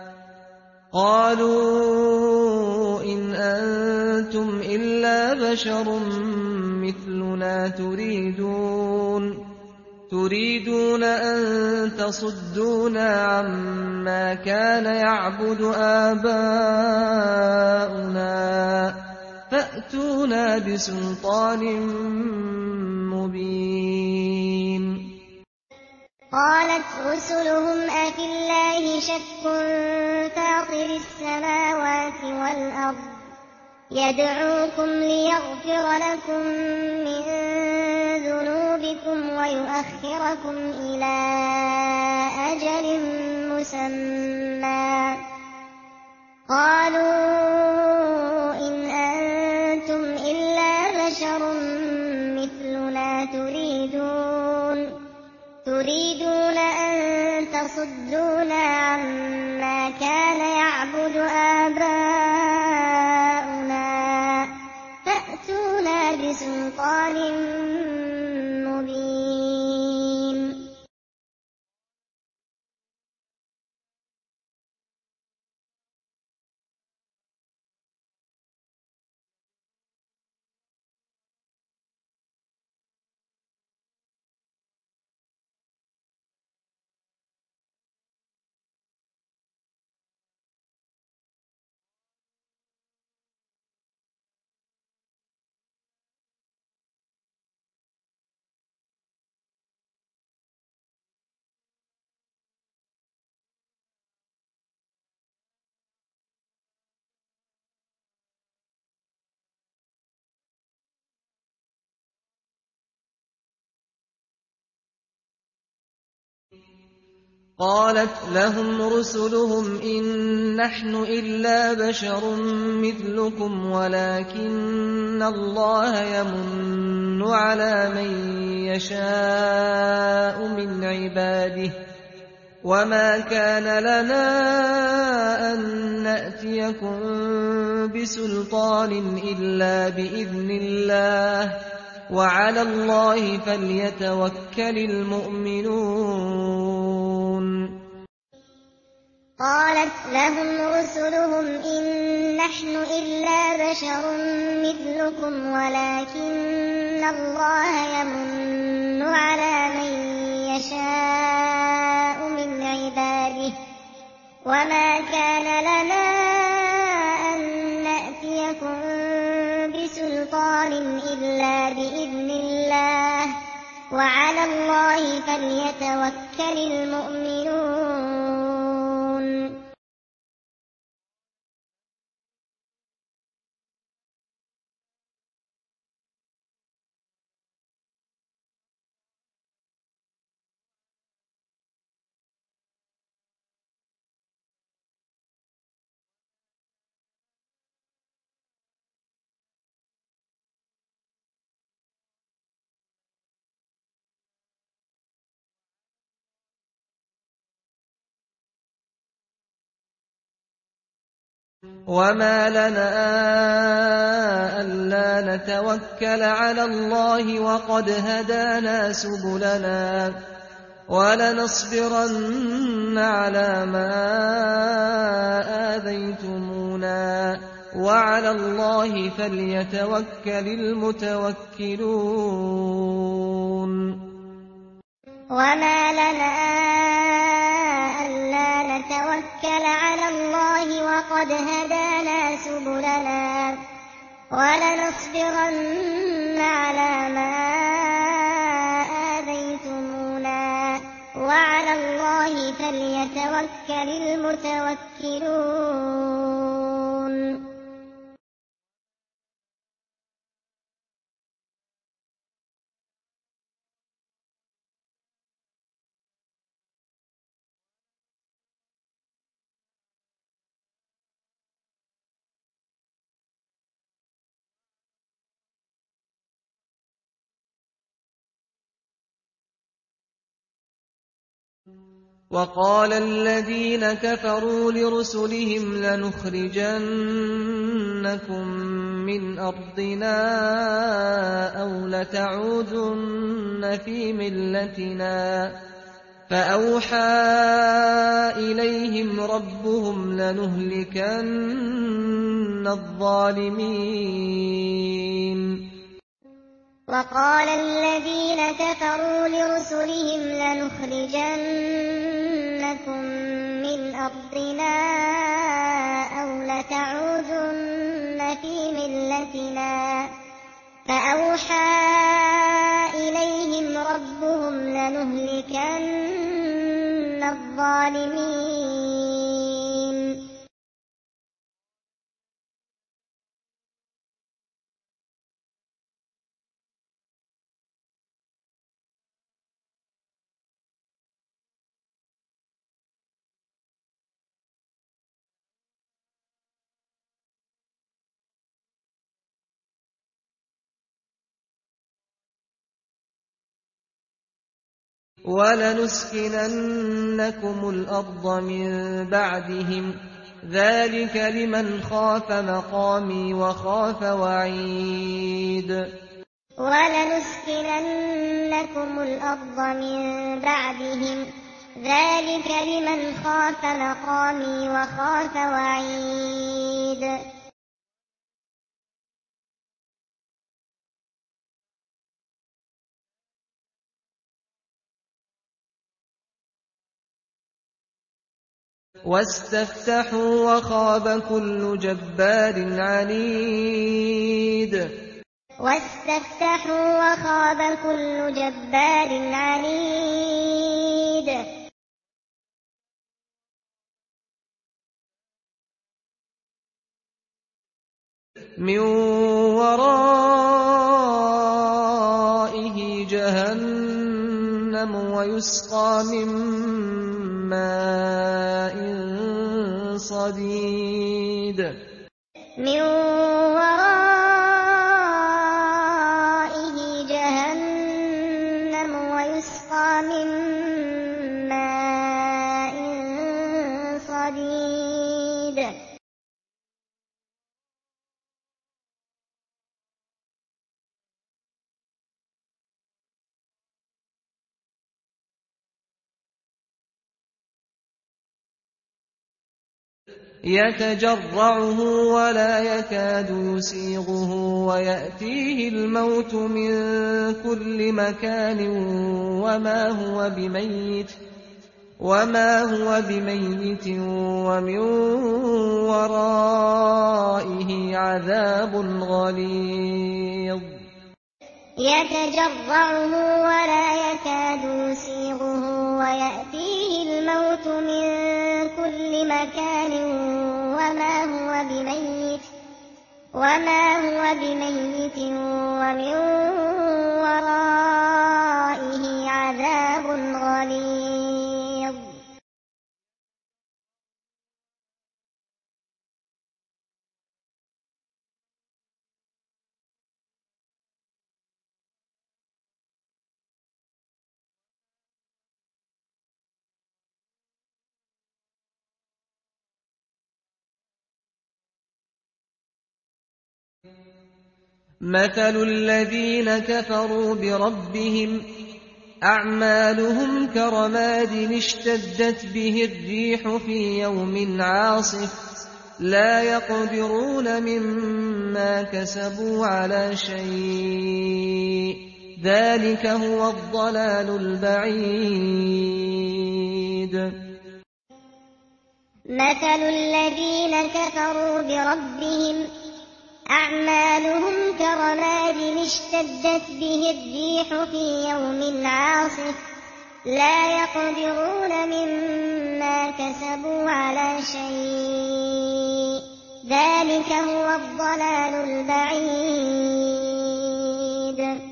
A: قالوا إن أنتم إلا بشر مثلنا تريدون تريدون أن تصدونا عما كان يعبد آباؤنا فأتونا بسلطان مبين.
B: قالت رسلهم أفي الله شك فاطر السماوات والأرض يدعوكم ليغفر لكم من ذنوبكم ويؤخركم إلى أجل مسمى قالوا إن أنتم إلا بشر مثلنا تريدون تريدون أن تصدونا عما كان يعبد آباؤنا فأتونا بسلطان مبين.
A: قالت لهم رسلهم إن نحن إلا بشر مثلكم ولكن الله يمن على من يشاء من عباده وما كان لنا أن نأتيكم بسلطان إلا بإذن الله وعلى الله فليتوكل المؤمنون.
B: قالت لهم رسلهم إن نحن إلا بشر مثلكم ولكن الله يمن على من يشاء من عباده وما كان لنا أن نأتيكم بسلطان إلا بإذن الله وعلى الله فليتوكل المؤمنون.
A: وما لنا ألا نتوكل على الله وقد هدانا سبلنا ولنصبرن على ما آذيتمونا وعلى الله فليتوكل المتوكلون.
B: وما لنا ألا نتوكل على الله وقد هدانا سبلنا ولنصبرن على ما آذيتمونا وعلى الله فليتوكل المتوكلون.
A: وقال الذين كفروا لرسلهم لنخرجنكم من أرضنا أو لتعودن في ملتنا فأوحى إليهم ربهم لنهلكن الظالمين.
B: وقال الذين كفروا لرسلهم لنخرجنكم من أرضنا أو لتعودن في ملتنا فأوحى إليهم ربهم لنهلكن الظالمين.
A: ولنسكننكم الأرض من بعدهم ذلك لمن خاف مقامي وخاف وعيد.
B: ولنسكننكم الأرض من بعدهم ذلك لمن خاف مقامي وخاف وعيد.
A: واستفتحوا وخاب كل جبار عنيد.
B: واستفتحوا وخاب كل جبار عنيد.
A: من ورائه جهنم ويسقى من ماء صديد
B: من ورائه جهنم ويسقى من ماء صديد
A: يتجرعه ولا يكاد يسيغه ويأتيه الموت من كل مكان وما هو بميت وما هو بميت ومن ورائه عذاب غليظ
B: يتجرعه ولا يكاد يسيغه ويأتيه الموت من كل مكان وما هو بميت وما هو بميت ومن ورائه عذاب غليظ
A: مثل الذين كفروا بربهم أعمالهم كرماد اشتدت به الريح في يوم عاصف لا يقدرون مما كسبوا على شيء ذلك هو الضلال البعيد
B: مثل الذين كفروا بربهم أعمالهم كرماد اشتدت به الريح في يوم عاصف لا يقدرون مما كسبوا على شيء ذلك هو الضلال البعيد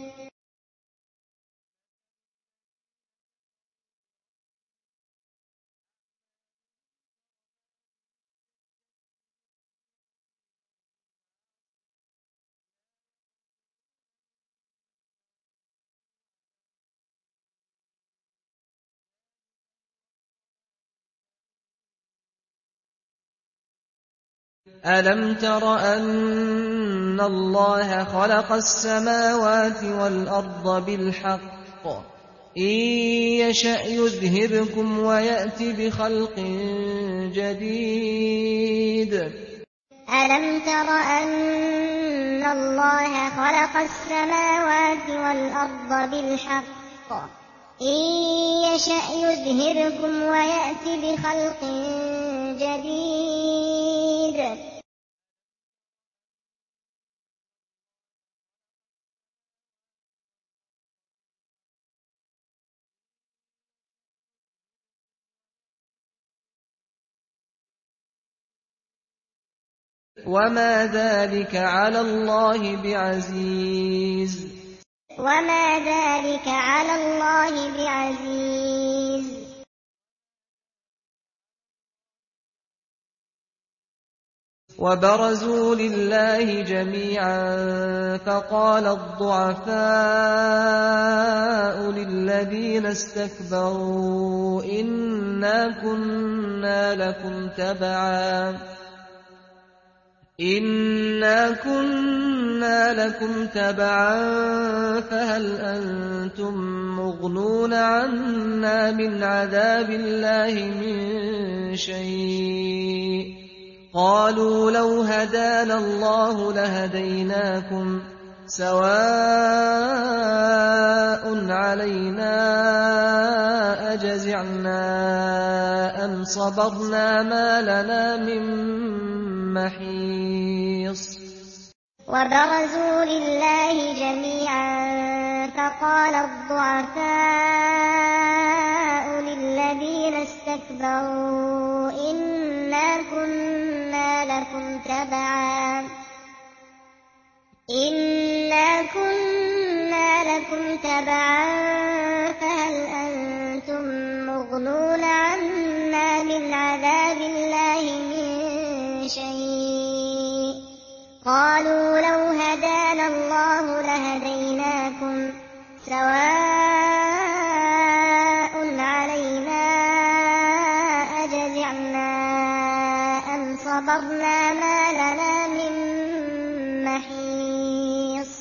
A: أَلَمْ تَرَ أَنَّ اللَّهَ خَلَقَ السَّمَاوَاتِ وَالْأَرْضَ بِالْحَقِّ إِن يَشَأْ يُذْهِبْكُمْ وَيَأْتِ بِخَلْقٍ جَدِيدٍ
B: أَلَمْ تَرَ أَنَّ اللَّهَ خَلَقَ السَّمَاوَاتِ وَالْأَرْضَ بِالْحَقِّ إِن يَشَأْ يُذْهِبْكُمْ وَيَأْتِ بِخَلْقٍ جَدِيدٍ
A: وَمَا ذَلِكَ عَلَى اللَّهِ بِعَزِيزٍ
B: وَمَا ذَلِكَ عَلَى اللَّهِ بِعَزِيزٍ
A: وَبَرَزُوا لِلَّهِ جَمِيعًا فَقَالَ الضُّعَفَاءُ لِلَّذِينَ اسْتَكْبَرُوا إِنَّا كُنَّا لَكُمْ تَبَعًا إِنَّا كُنَّا لَكُمْ تَبَعًا فَهَلْ أَنتُم مُّغْنُونَ عَنَّا مِنْ عَذَابِ اللَّهِ مِن شَيْءٍ قَالُوا لَوْ هَدَانَا اللَّهُ لَهَدَيْنَاكُمْ سَوَاءٌ عَلَيْنَا أَجَزِعْنَا أَمْ صَبَرْنَا مَا لَنَا مِن مَّحِيصٍ
B: وَبَرَزُوا لِلَّهِ جَمِيعًا فَقَالَ الضُّعَفَاءُ لِلَّذِينَ اسْتَكْبَرُوا إِنَّا كُنَّا لَكُمْ تَبَعًا إِنَّا كُنَّا لَكُمْ تبعا فهل أنتم مغنون عنا من عذاب الله من شيء قالوا لو هدانا الله لهديناكم سواء علينا أجزعنا أم صبرنا ما لنا من محيص.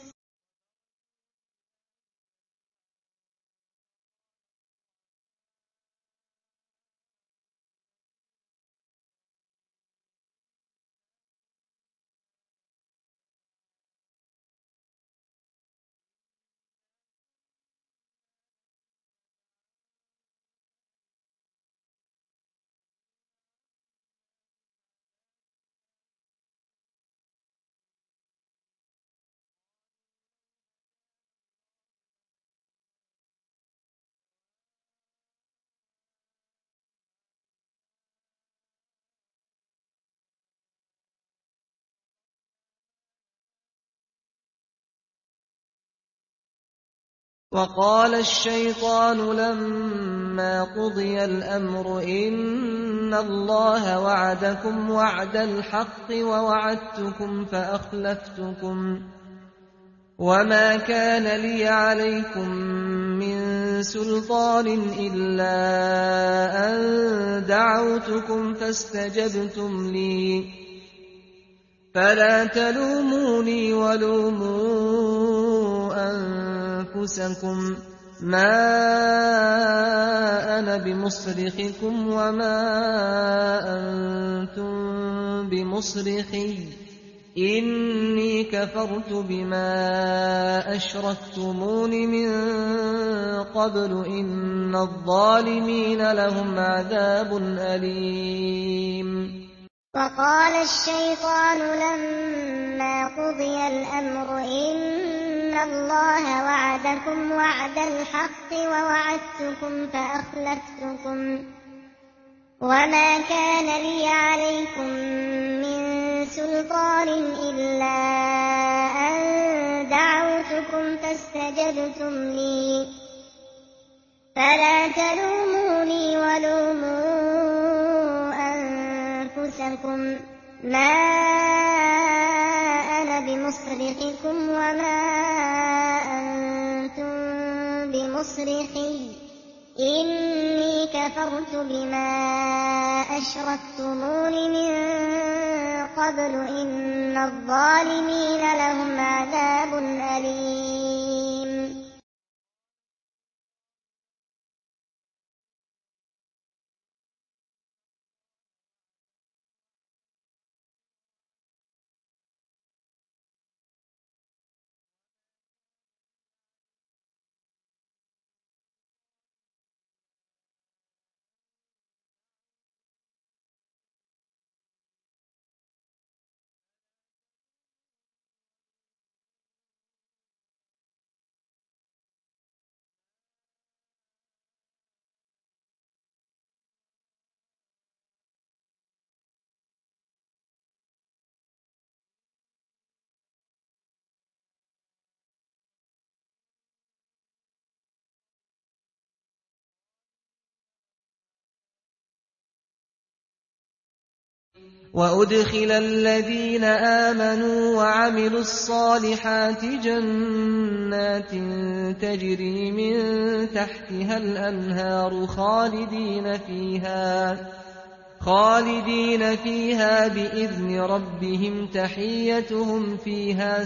A: وقال الشيطان لما قضي الأمر إن الله وعدكم وعد الحق ووعدتكم فأخلفتكم وما كان لي عليكم من سلطان إلا أن دعوتكم فاستجبتم لي فلا تلوموني ولوموا أنفسكم ما أنا بمصرخكم وما أنتم بمصرخي إني كفرت بما أشركتمون من قبل إن الظالمين لهم عذاب أليم.
B: وقال الشيطان لما قضي الأمر إن الله وعدكم وعد الحق ووعدتكم فأخلفتكم وما كان لي عليكم من سلطان إلا أن دعوتكم فاستجبتم لي فلا تلوموني ولوموا أنفسكم ما أنا بمصرخكم وما أنتم بمصرخي إني كفرت بما أشركتمون من قبل إن الظالمين لهم عذاب أليم.
A: وأدخل الذين آمنوا وعملوا الصالحات جنات تجري من تحتها الأنهار خالدين فيها خالدين فيها بإذن ربهم تحيتهم فيها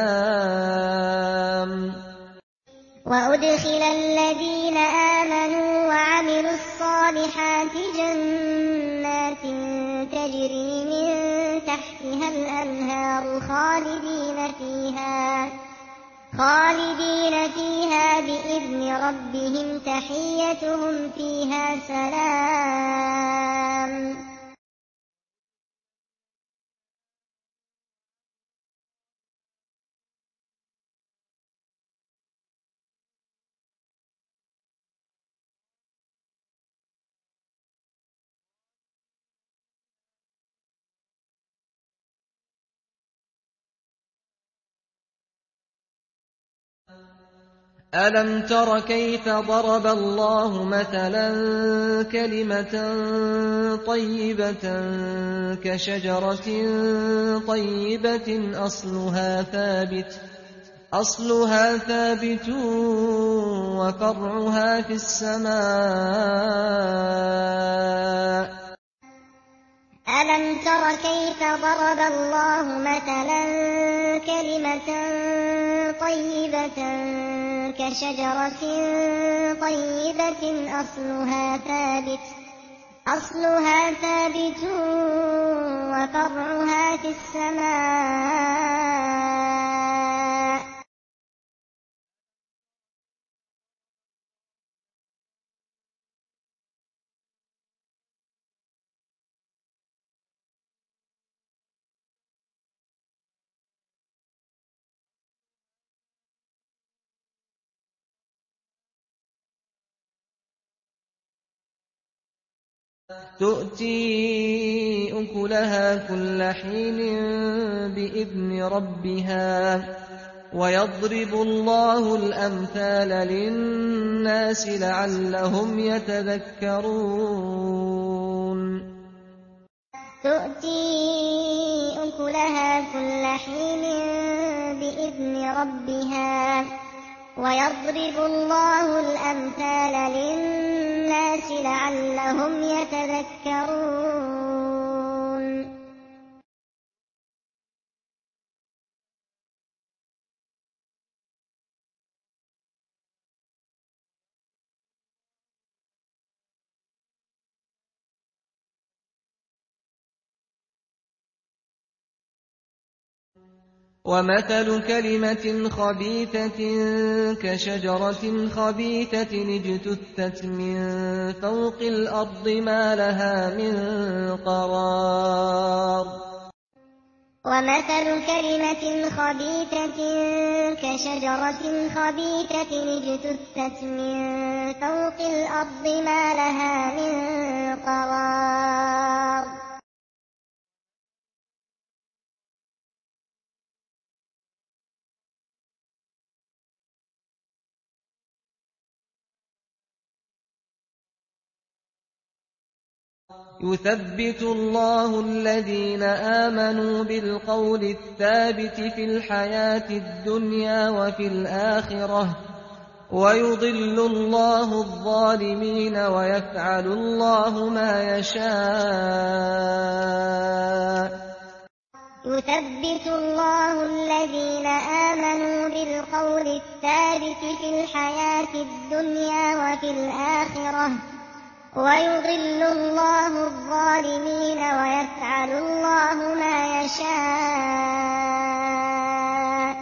A: سلام.
B: وأدخل الذين آمنوا وعملوا الصالحات جنات تجري من تحتها الأنهار خالدين فيها خالدين فيها بإذن ربهم تحيتهم فيها سلام.
A: أَلَمْ تَرَ كَيْفَ ضَرَبَ اللَّهُ مَثَلًا كَلِمَةً طَيِّبَةً كَشَجَرَةٍ طَيِّبَةٍ أَصْلُهَا ثَابِتٌ وَفَرْعُهَا فِي السَّمَاءِ.
B: أَلَمْ تَرَ كَيْفَ ضَرَبَ اللَّهُ مَثَلًا كَلِمَةً طَيِّبَةً كَشَجَرَةٍ طَيِّبَةٍ أَصْلُهَا ثَابِتٌ وَفَرْعُهَا فِي السَّمَاءِ.
A: تُؤْتِي أُكُلَهَا كُلَّ حِينٍ بِإِذْنِ رَبِّهَا ۗ وَيَضْرِبُ اللَّهُ الْأَمْثَالَ لِلنَّاسِ لَعَلَّهُمْ يَتَذَكَّرُونَ.
B: تُؤْتِي أُكُلَهَا كُلَّ حِينٍ بِإِذْنِ رَبِّهَا ۗ وَيَضْرِبُ اللَّهُ الْأَمْثَالَ لِلنَّاسِ لَعَلَّهُمْ يَتَذَكَّرُونَ.
A: وَمَثَلُ كَلِمَةٍ خَبِيثَةٍ كَشَجَرَةٍ خَبِيثَةٍ اجْتُثَّتْ مِن فَوْقِ الْأَرْضِ مَا لَهَا مِن قَرَارٍ.
B: وَمَثَلُ كَلِمَةٍ خَبِيثَةٍ كَشَجَرَةٍ خَبِيثَةٍ اجْتُثَّتْ مِن فَوْقِ الْأَرْضِ مَا لَهَا مِن قَرَارٍ.
A: يُثَبِّتُ اللَّهُ الَّذِينَ آمَنُوا بِالْقَوْلِ الثَّابِتِ فِي الْحَيَاةِ الدُّنْيَا وَفِي الْآخِرَةِ ۖ وَيُضِلُّ اللَّهُ الظَّالِمِينَ وَيَفْعَلُ اللَّهُ مَا يَشَاءُ.
B: يُثَبِّتُ اللَّهُ الَّذِينَ آمَنُوا بِالْقَوْلِ الثَّابِتِ فِي الْحَيَاةِ الدُّنْيَا وَفِي الْآخِرَةِ ۖ وَيُضِلُّ اللَّهُ الظَّالِمِينَ وَيَفْعَلُ اللَّهُ مَا يَشَاءُ.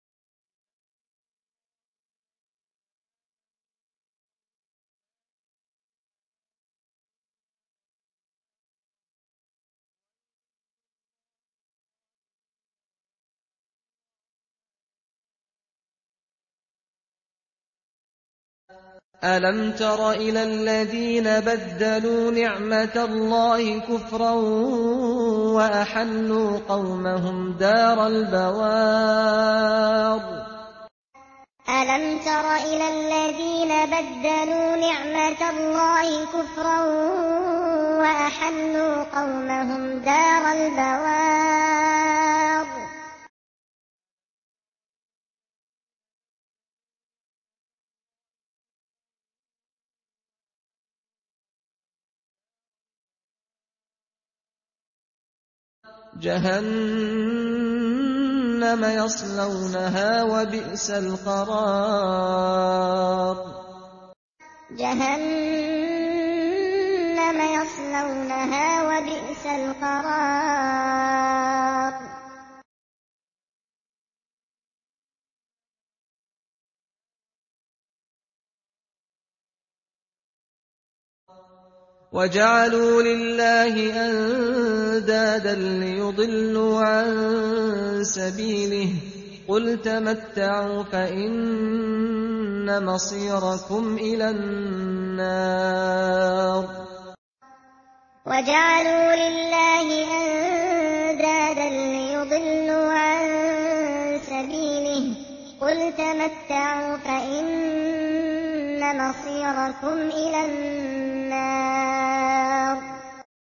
A: أَلَمْ تَرَ إِلَى الَّذِينَ بَدَّلُوا نِعْمَتَ اللَّهِ كُفْرًا وَأَحَلُّوا قَوْمَهُمْ دَارَ الْبَوَارِ.
B: أَلَمْ تَرَ إِلَى الَّذِينَ بَدَّلُوا نِعْمَتَ اللَّهِ كُفْرًا وَأَحَلُّوا قَوْمَهُمْ دَارَ الْبَوَارِ.
A: جَهَنَّمَ يَصْلَوْنَهَا وَبِئْسَ الْقَرَارُ.
B: جَهَنَّمَ يَصْلَوْنَهَا وَبِئْسَ الْقَرَارُ.
A: وَجَعَلُوا لِلَّهِ أَندَادًا لِّيُضِلُّوا عَن سَبِيلِهِ ۗ قُلْ تَمَتَّعُوا فَإِنَّ مَصِيرَكُمْ إِلَى النَّارِ.
B: وَجَعَلُوا لِلَّهِ أَندَادًا لِّيُضِلُّوا عَن سَبِيلِهِ ۗ قُلْ قُلْ تَمَتَّعُوا فَإِنَّ مَصِيرَكُمْ إِلَى النَّارِ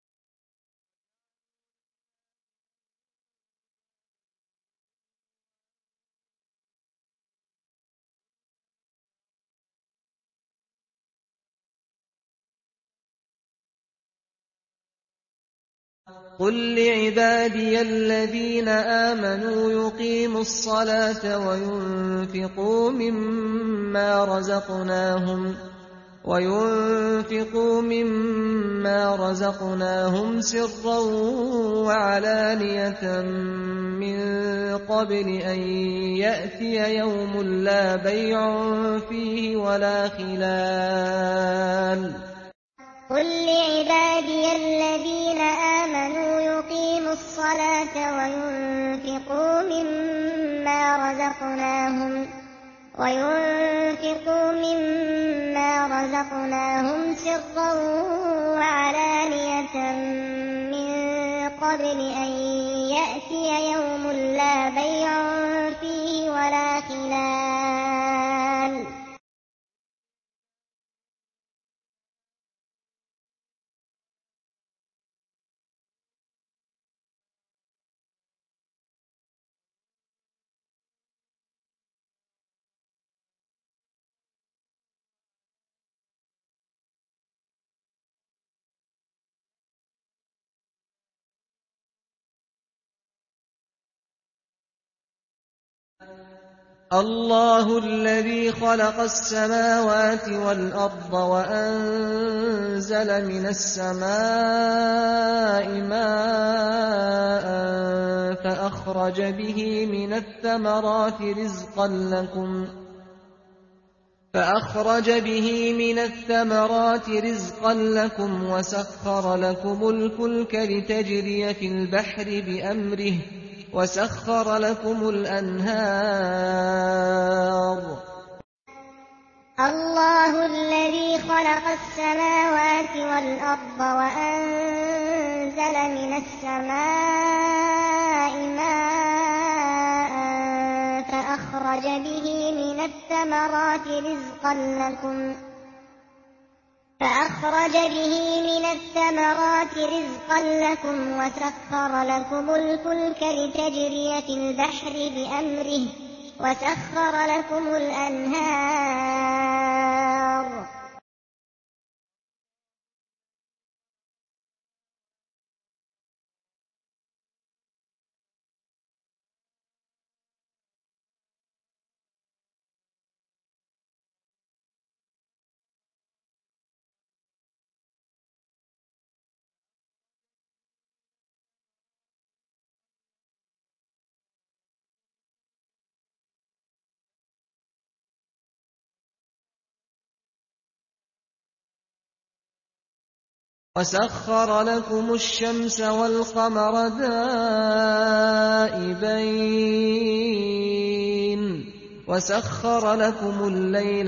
A: قُل لِّعِبَادِيَ الَّذِينَ آمَنُوا يُقِيمُوا الصَّلَاةَ وَيُنفِقُوا مِمَّا رَزَقْنَاهُمْ وَيُنفِقُوا مِمَّا رَزَقْنَاهُمْ سِرًّا وَعَلَانِيَةً مِّن قَبْلِ أَن يَأْتِيَ يَوْمٌ لَّا بَيْعٌ فِيهِ وَلَا خِلَالٌ
B: قُل لِّعِبَادِيَ الَّذِينَ آمَنُوا يُقِيمُوا الصَّلَاةَ وَيُنفِقُوا مِمَّا رَزَقْنَاهُمْ وَيُنفِقُوا مِمَّا رَزَقْنَاهُمْ سِرًّا وَعَلَانِيَةً مِّن قَبْلِ أَن يَأْتِيَ يَوْمٌ لَّا بَيْعٌ فِيهِ وَلَا خِلَالٌ
A: اللَّهُ الَّذِي خَلَقَ السَّمَاوَاتِ وَالْأَرْضَ وَأَنزَلَ مِنَ السَّمَاءِ مَاءً فَأَخْرَجَ بِهِ مِنَ الثَّمَرَاتِ رِزْقًا لَّكُمْ فَأَخْرَجَ بِهِ مِنَ الثَّمَرَاتِ رِزْقًا لَّكُمْ وَسَخَّرَ لَكُمُ الْفُلْكَ لِتَجْرِيَ فِي الْبَحْرِ بِأَمْرِهِ وَسَخَّرَ لَكُمُ الْأَنْهَارَ
B: اللَّهُ الَّذِي خَلَقَ السَّمَاوَاتِ وَالْأَرْضَ وَأَنزَلَ مِنَ السَّمَاءِ مَاءً فَأَخْرَجَ بِهِ مِنَ الثَّمَرَاتِ رِزْقًا لَّكُمْ فَأَخْرَجَ بِهِ مِنَ الثَّمَرَاتِ رِزْقًا لَّكُمْ وَسَخَّرَ لَكُمُ الْفُلْكَ لِتَجْرِيَ فِي الْبَحْرِ بِأَمْرِهِ وَسَخَّرَ لَكُمُ الْأَنْهَارَ
A: وَسَخَّرَ لَكُمُ الشَّمْسَ وَالْقَمَرَ دَائِبَيْنِ وَسَخَّرَ لَكُمُ اللَّيْلَ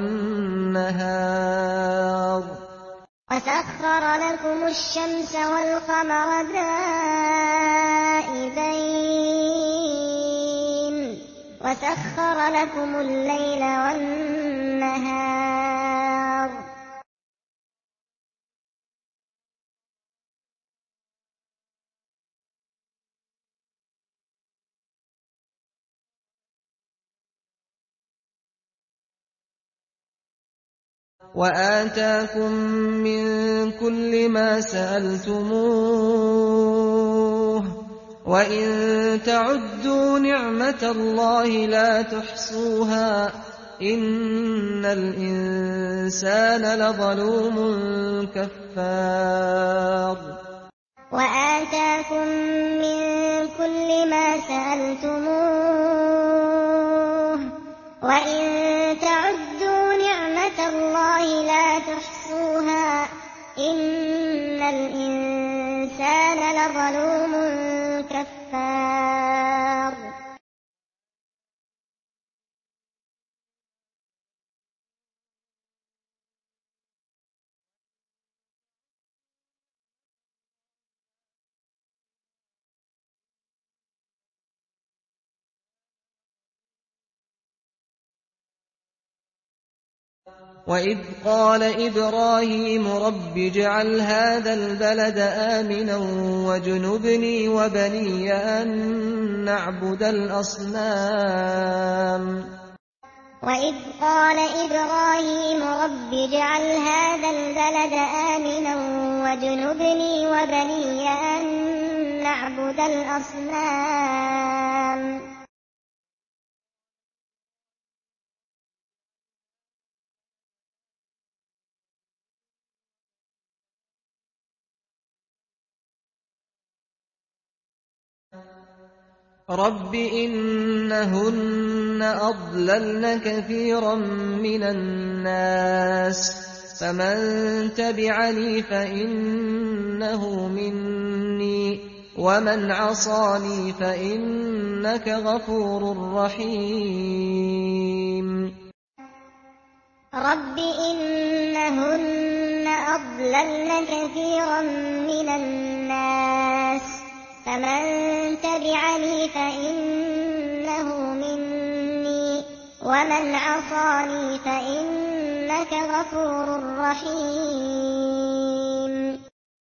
A: وَالنَّهَارَ
B: وَسَخَّرَ لَكُمُ الشَّمْسَ وَالْقَمَرَ دَائِبَيْنِ وَسَخَّرَ لَكُمُ اللَّيْلَ وَالنَّهَارَ
A: وَآتَاكُم مِّن كُلِّ مَا سَأَلْتُمُوهُ ۚ وَإِن تَعُدُّوا نِعْمَةَ اللَّهِ لَا تُحْصُوهَا ۗ إِنَّ الْإِنسَانَ لَظَلُومٌ كَفَّارٌ
B: وَآتَاكُم مِّن كُلِّ مَا سَأَلْتُمُوهُ ۚ وَإِن تَعُدُّوا نِعْمَةَ اللَّهِ لَا تُحْصُوهَا ۗ إِنَّ الْإِنسَانَ لَظَلُومٌ كَفَّارٌ
A: وَإِذْ قَالَ إِبْرَاهِيمُ رَبِّ اجْعَلْ هَٰذَا الْبَلَدَ آمِنًا وَاجْنُبْنِي وَبَنِيَّ أَن نَّعْبُدَ الْأَصْنَامَ
B: وَإِذْ قَالَ إِبْرَاهِيمُ رَبِّ اجْعَلْ هَٰذَا الْبَلَدَ آمِنًا وَاجْنُبْنِي وَبَنِيَّ أَن نَّعْبُدَ الْأَصْنَامَ
A: رَبِّ إِنَّهُنَّ أَضْلَلْنَ كَثِيرًا مِّنَ النَّاسِ ۖ فَمَن تَبِعَنِي فَإِنَّهُ مِنِّي ۖ وَمَنْ عَصَانِي فَإِنَّكَ غَفُورٌ رَّحِيمٌ
B: رَبِّ إِنَّهُنَّ أَضْلَلْنَ كَثِيرًا مِّنَ النَّاسِ ۖ فَمَن تَبِعَنِي فَإِنَّهُ مِنِّي ۖ وَمَنْ عَصَانِي فَإِنَّكَ غَفُورٌ رَّحِيمٌ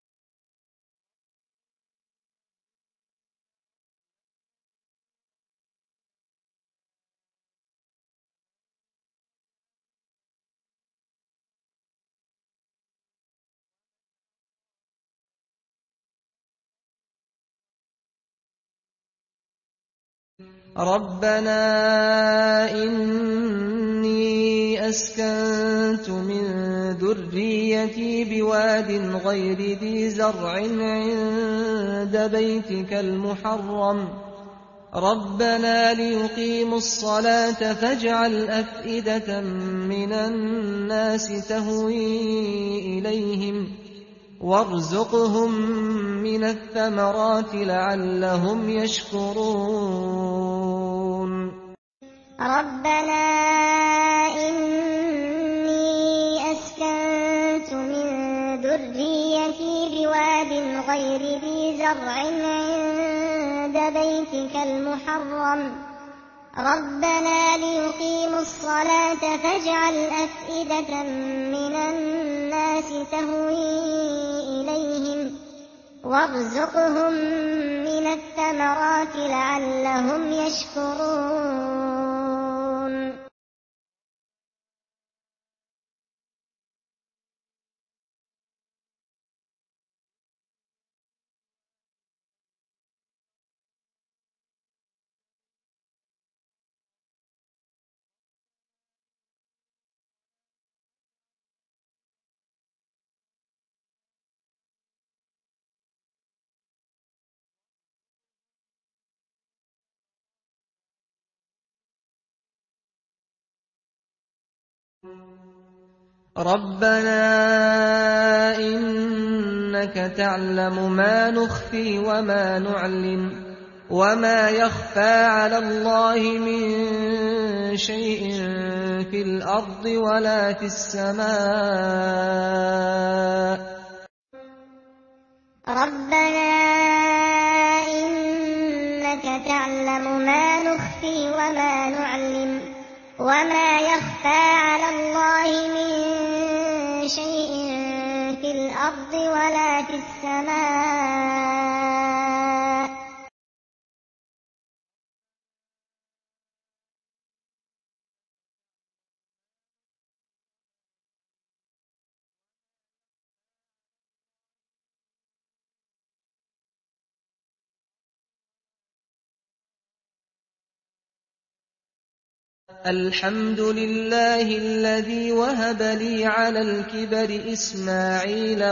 A: رَبَّنَا إِنِّي أَسْكَنتُ مِن ذُرِّيَّتِي بِوَادٍ غَيْرِ ذِي زَرْعٍ عِندَ بَيْتِكَ الْمُحَرَّمِ رَبَّنَا لِيُقِيمُوا الصَّلَاةَ فَاجْعَلْ أَفْئِدَةً مِّنَ النَّاسِ تَهْوِي إِلَيْهِمْ وَارْزُقْهُم مِّنَ الثَّمَرَاتِ لَعَلَّهُمْ يَشْكُرُونَ
B: رَبَّنَا إِنِّي أَسْكَنتُ مِن ذُرِّيَّتِي بِوَادٍ غَيْرِ ذِي زَرْعٍ عِندَ بَيْتِكَ الْمُحَرَّمِ رَبَّنَا لِيُقِيمُوا الصَّلَاةَ فَاجْعَلْ أَفْئِدَةً مِّنَ النَّاسِ تَهْوِي إِلَيْهِمْ وَارْزُقْهُم مِّنَ الثَّمَرَاتِ لَعَلَّهُمْ يَشْكُرُونَ
A: رَبَّنَا إِنَّكَ تَعْلَمُ مَا نُخْفِي وَمَا نُعْلِنُ ۗ وَمَا يَخْفَىٰ عَلَى اللَّهِ مِن شَيْءٍ فِي الْأَرْضِ وَلَا فِي السَّمَاءِ
B: رَبَّنَا إِنَّكَ تَعْلَمُ مَا نُخْفِي وَمَا نُعْلِنُ ۗ وَمَا يَخْفَىٰ عَلَى اللَّهِ مِن شَيْءٍ فِي الْأَرْضِ وَلَا فِي السَّمَاءِ
A: الْحَمْدُ لِلَّهِ الَّذِي وَهَبَ لِي عَلَى الْكِبَرِ إِسْمَاعِيلَ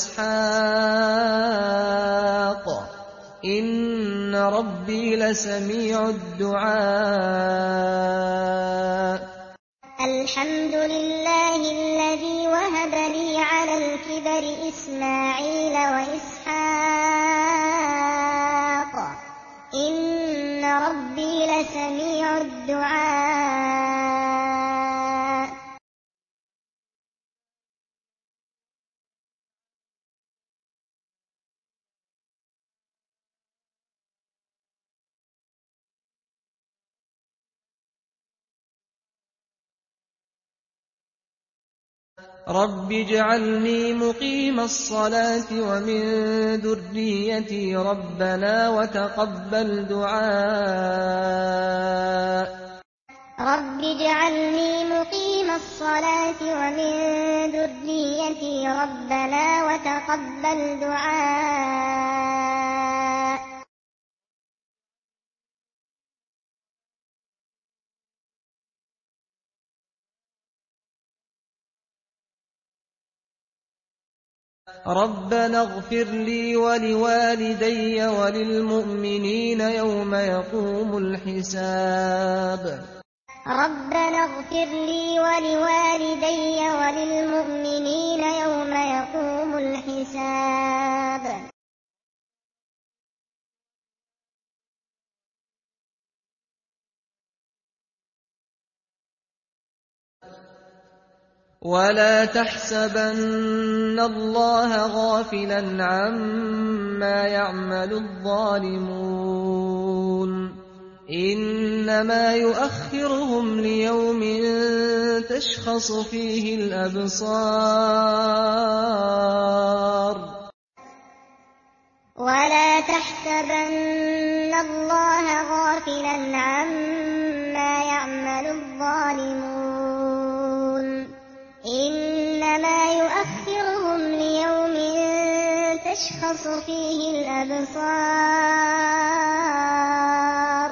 A: وَإِسْحَاقَ ۚ إِنَّ رَبِّي لَسَمِيعُ الدُّعَاءِ
B: الْحَمْدُ لِلَّهِ الَّذِي وَهَبَ لِي عَلَى الْكِبَرِ إِسْمَاعِيلَ وَإِسْحَاقَ ۚ إِنَّ رَبِّي لَسَمِيعُ الدُّعَاءِ
A: رَبِّ اجْعَلْنِي مُقِيمَ الصَّلَاةِ وَمِن ذُرِّيَّتِي رَبَّنَا وَتَقَبَّلْ دُعَاءِ
B: رَبِّ اجْعَلْنِي مُقِيمَ الصَّلَاةِ وَمِن ذُرِّيَّتِي رَبَّنَا وَتَقَبَّلْ دُعَاءِ
A: رَبَّنَا اغْفِرْ لِي وَلِوَالِدَيَّ وَلِلْمُؤْمِنِينَ يَوْمَ يَقُومُ الْحِسَابُ
B: رَبَّنَا اغْفِرْ لِي وَلِوَالِدَيَّ وَلِلْمُؤْمِنِينَ يَوْمَ يَقُومُ الْحِسَابُ
A: وَلَا تَحْسَبَنَّ اللَّهَ غَافِلًا عَمَّا يَعْمَلُ الظَّالِمُونَ ۚ إِنَّمَا يُؤَخِّرُهُمْ لِيَوْمٍ تَشْخَصُ فِيهِ الْأَبْصَارُ
B: وَلَا تَحْسَبَنَّ اللَّهَ غَافِلًا عَمَّا يَعْمَلُ الظَّالِمُونَ ۚ إِنَّمَا يُؤَخِّرُهُمْ لِيَوْمٍ تَشْخَصُ فِيهِ الْأَبْصَارُ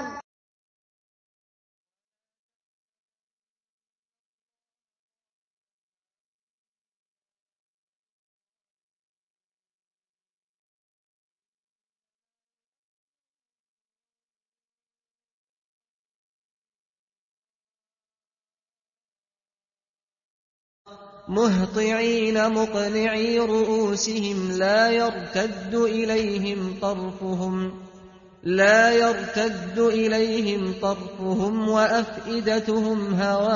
A: مُهْطِعِينَ مُقْنِعِي رُءُوسِهِمْ لَا يَرْتَدُّ إِلَيْهِمْ طَرْفُهُمْ وَأَفْئِدَتُهُمْ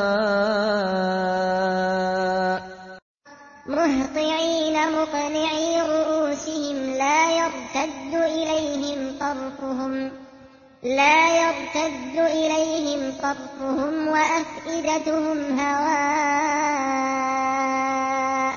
A: هَوَاءٌ
B: مُهْطِعِينَ مُقْنِعِي رُءُوسِهِمْ لَا يَرْتَدُّ إِلَيْهِمْ طَرْفُهُمْ وَأَفْئِدَتُهُمْ هَوَاءٌ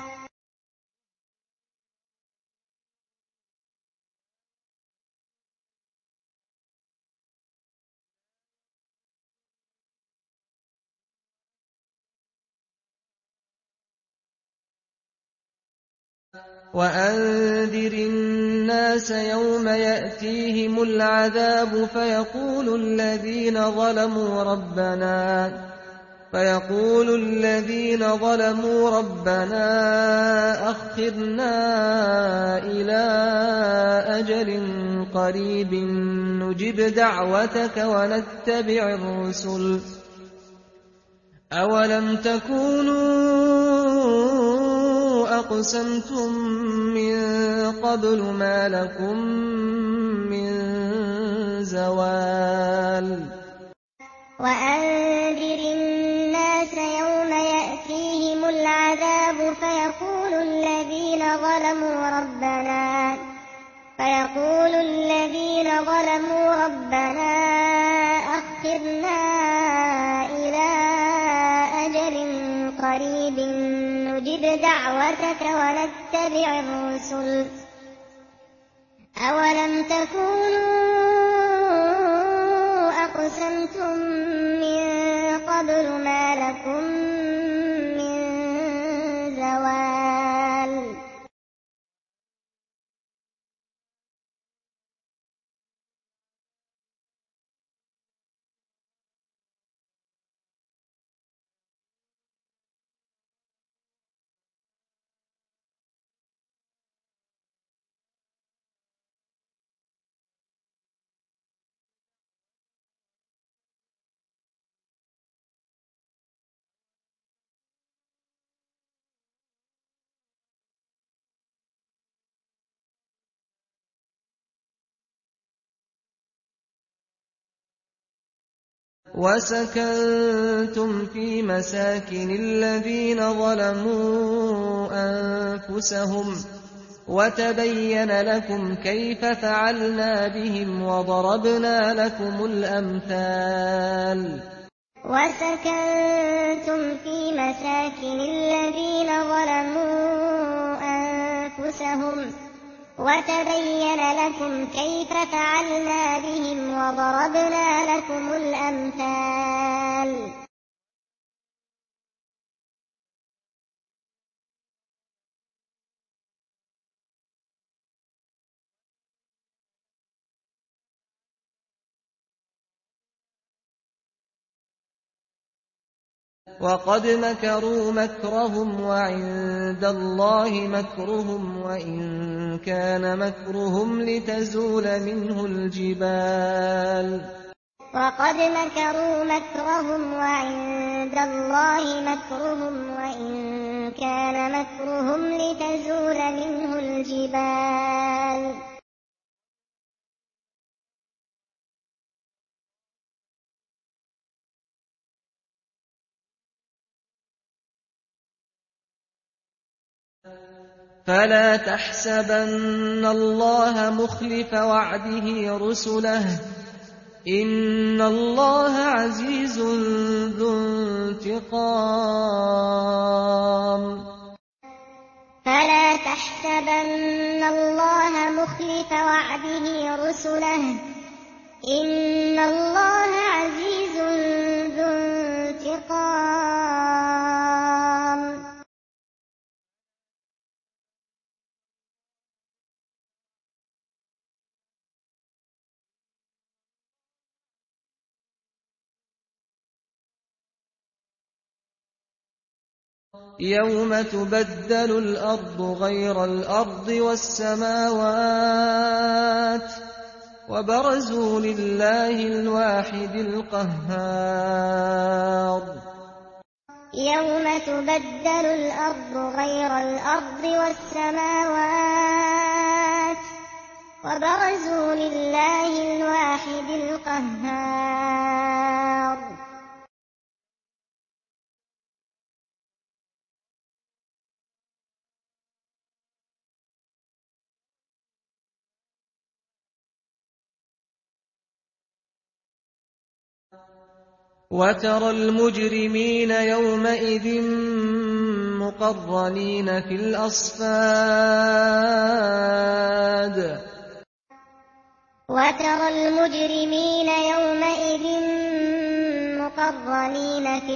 A: وَأَنذِرِ النَّاسَ يَوْمَ يَأْتِيهِمُ الْعَذَابُ فَيَقُولُ الَّذِينَ ظَلَمُوا رَبَّنَا أَخِّرْنَا إِلَىٰ أَجَلٍ قَرِيبٍ نُّجِبْ دَعْوَتَكَ وَنَتَّبِعِ الرُّسُلَ ۗ أَوَلَمْ تَكُونُوا أَقْسَمْتُم مِّن قَبْلُ مَا لَكُم مِّن زَوَالٍ
B: وَأَنذِرِ النَّاسَ يَوْمَ يَأْتِيهِمُ الْعَذَابُ فَيَقُولُ الَّذِينَ ظَلَمُوا رَبَّنَا أَخِّرْنَا إِلَىٰ أَجَلٍ قَرِيبٍ نُّجِبْ دَعْوَتَكَ وَنَتَّبِعِ الرُّسُلَ ۗ أَوَلَمْ تَكُونُوا أَقْسَمْتُم مِّن قَبْلُ مَا لَكُم مِّن زَوَالٍ
A: وَسَكَنتُمْ فِي مَسَاكِنِ الَّذِينَ ظَلَمُوا أَنفُسَهُمْ وَتَبَيَّنَ لَكُمْ كَيْفَ فَعَلْنَا بِهِمْ وَضَرَبْنَا لَكُمُ الْأَمْثَالَ
B: وَسَكَنتُمْ فِي مَسَاكِنِ الَّذِينَ ظَلَمُوا أنفسهم وتبين لكم كيف فعلنا بهم وضربنا لكم الأمثال.
A: وَقَدْ مَكَرُوا مَكْرَهُمْ وَعِندَ اللَّهِ مَكْرُهُمْ وَإِن كَانَ مَكْرُهُمْ لِتَزُولَ مِنْهُ الْجِبَالُ.
B: وَقَدْ مَكَرُوا مَكْرَهُمْ وَعِندَ اللَّهِ مَكْرُهُمْ وَإِن كَانَ مَكْرُهُمْ لِتَزُولَ مِنْهُ الْجِبَالُ.
A: فَلَا تَحْسَبَنَّ اللَّهَ مُخْلِفَ وَعْدِهِ رُسُلَهُ ۗ إِنَّ اللَّهَ عَزِيزٌ ذُو انتِقَامٍ.
B: فَلَا تَحْسَبَنَّ اللَّهَ مُخْلِفَ وَعْدِهِ رُسُلَهُ ۗ إِنَّ اللَّهَ عَزِيزٌ ذُو انتِقَامٍ.
A: يَوْمَ تُبَدَّلُ الْأَرْضُ غَيْرَ الْأَرْضِ وَالسَّمَاوَاتُ وَبَرَزُوا لِلَّهِ الْوَاحِدِ الْقَهَّارِ.
B: يَوْمَ تُبَدَّلُ الْأَرْضُ غَيْرَ الْأَرْضِ وَالسَّمَاوَاتُ وَبَرَزُوا لِلَّهِ الْوَاحِدِ الْقَهَّارِ.
A: وَتَرَى الْمُجْرِمِينَ يَوْمَئِذٍ مُّقَرَّنِينَ فِي الْأَصْفَادِ.
B: وَتَرَى الْمُجْرِمِينَ يَوْمَئِذٍ مُّقَرَّنِينَ فِي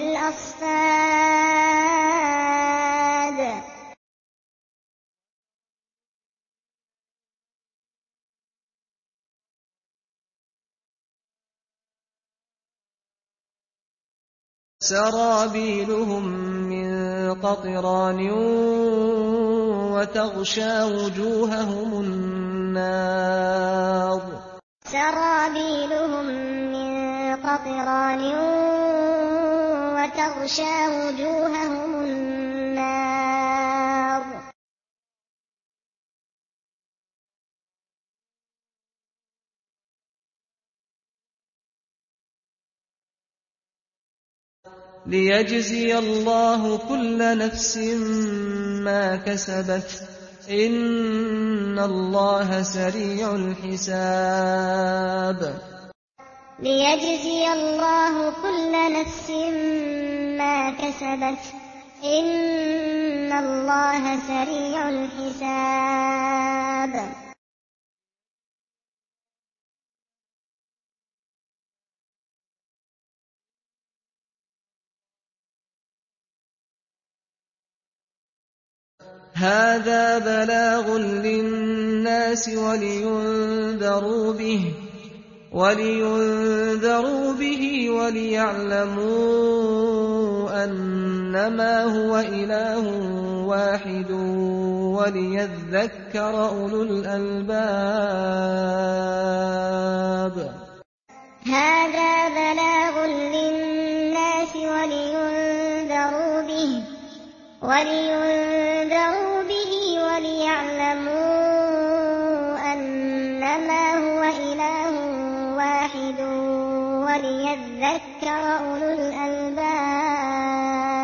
B: الْأَصْفَادِ.
A: سَرَابِيلُهُم مِّن قَطِرَانٍ وَتَغْشَىٰ وُجُوهَهُمُ النَّارُ.
B: سَرَابِيلُهُم مِّن قَطِرَانٍ وَتَغْشَىٰ وُجُوهَهُمُ النَّارُ.
A: لِيَجْزِيَ اللَّهُ كُلَّ نَفْسٍ مَّا كَسَبَتْ ۚ إِنَّ اللَّهَ سَرِيعُ الْحِسَابِ.
B: لِيَجْزِيَ اللَّهُ كُلَّ نَفْسٍ مَّا كَسَبَتْ ۚ إِنَّ اللَّهَ سَرِيعُ الْحِسَابِ.
A: هَٰذَا بَلَاغٌ لِّلنَّاسِ وَلِيُنذَرُوا بِهِ وَلِيُنذَرُوا بِهِ وَلِيَعْلَمُوا أَنَّمَا هُوَ إِلَٰهٌ وَاحِدٌ وَلِيَذَّكَّرَ أُولُو الْأَلْبَابِ.
B: هَٰذَا بَلَاغٌ لِّلنَّاسِ وَلِيُنذَرُوا بِهِ وَلِيُنذَرُوا بِهِ وَلِيَعْلَمُوا أَنَّمَا هُوَ إِلَٰهٌ وَاحِدٌ وَلِيَذَّكَّرَ أُولُو الْأَلْبَابِ.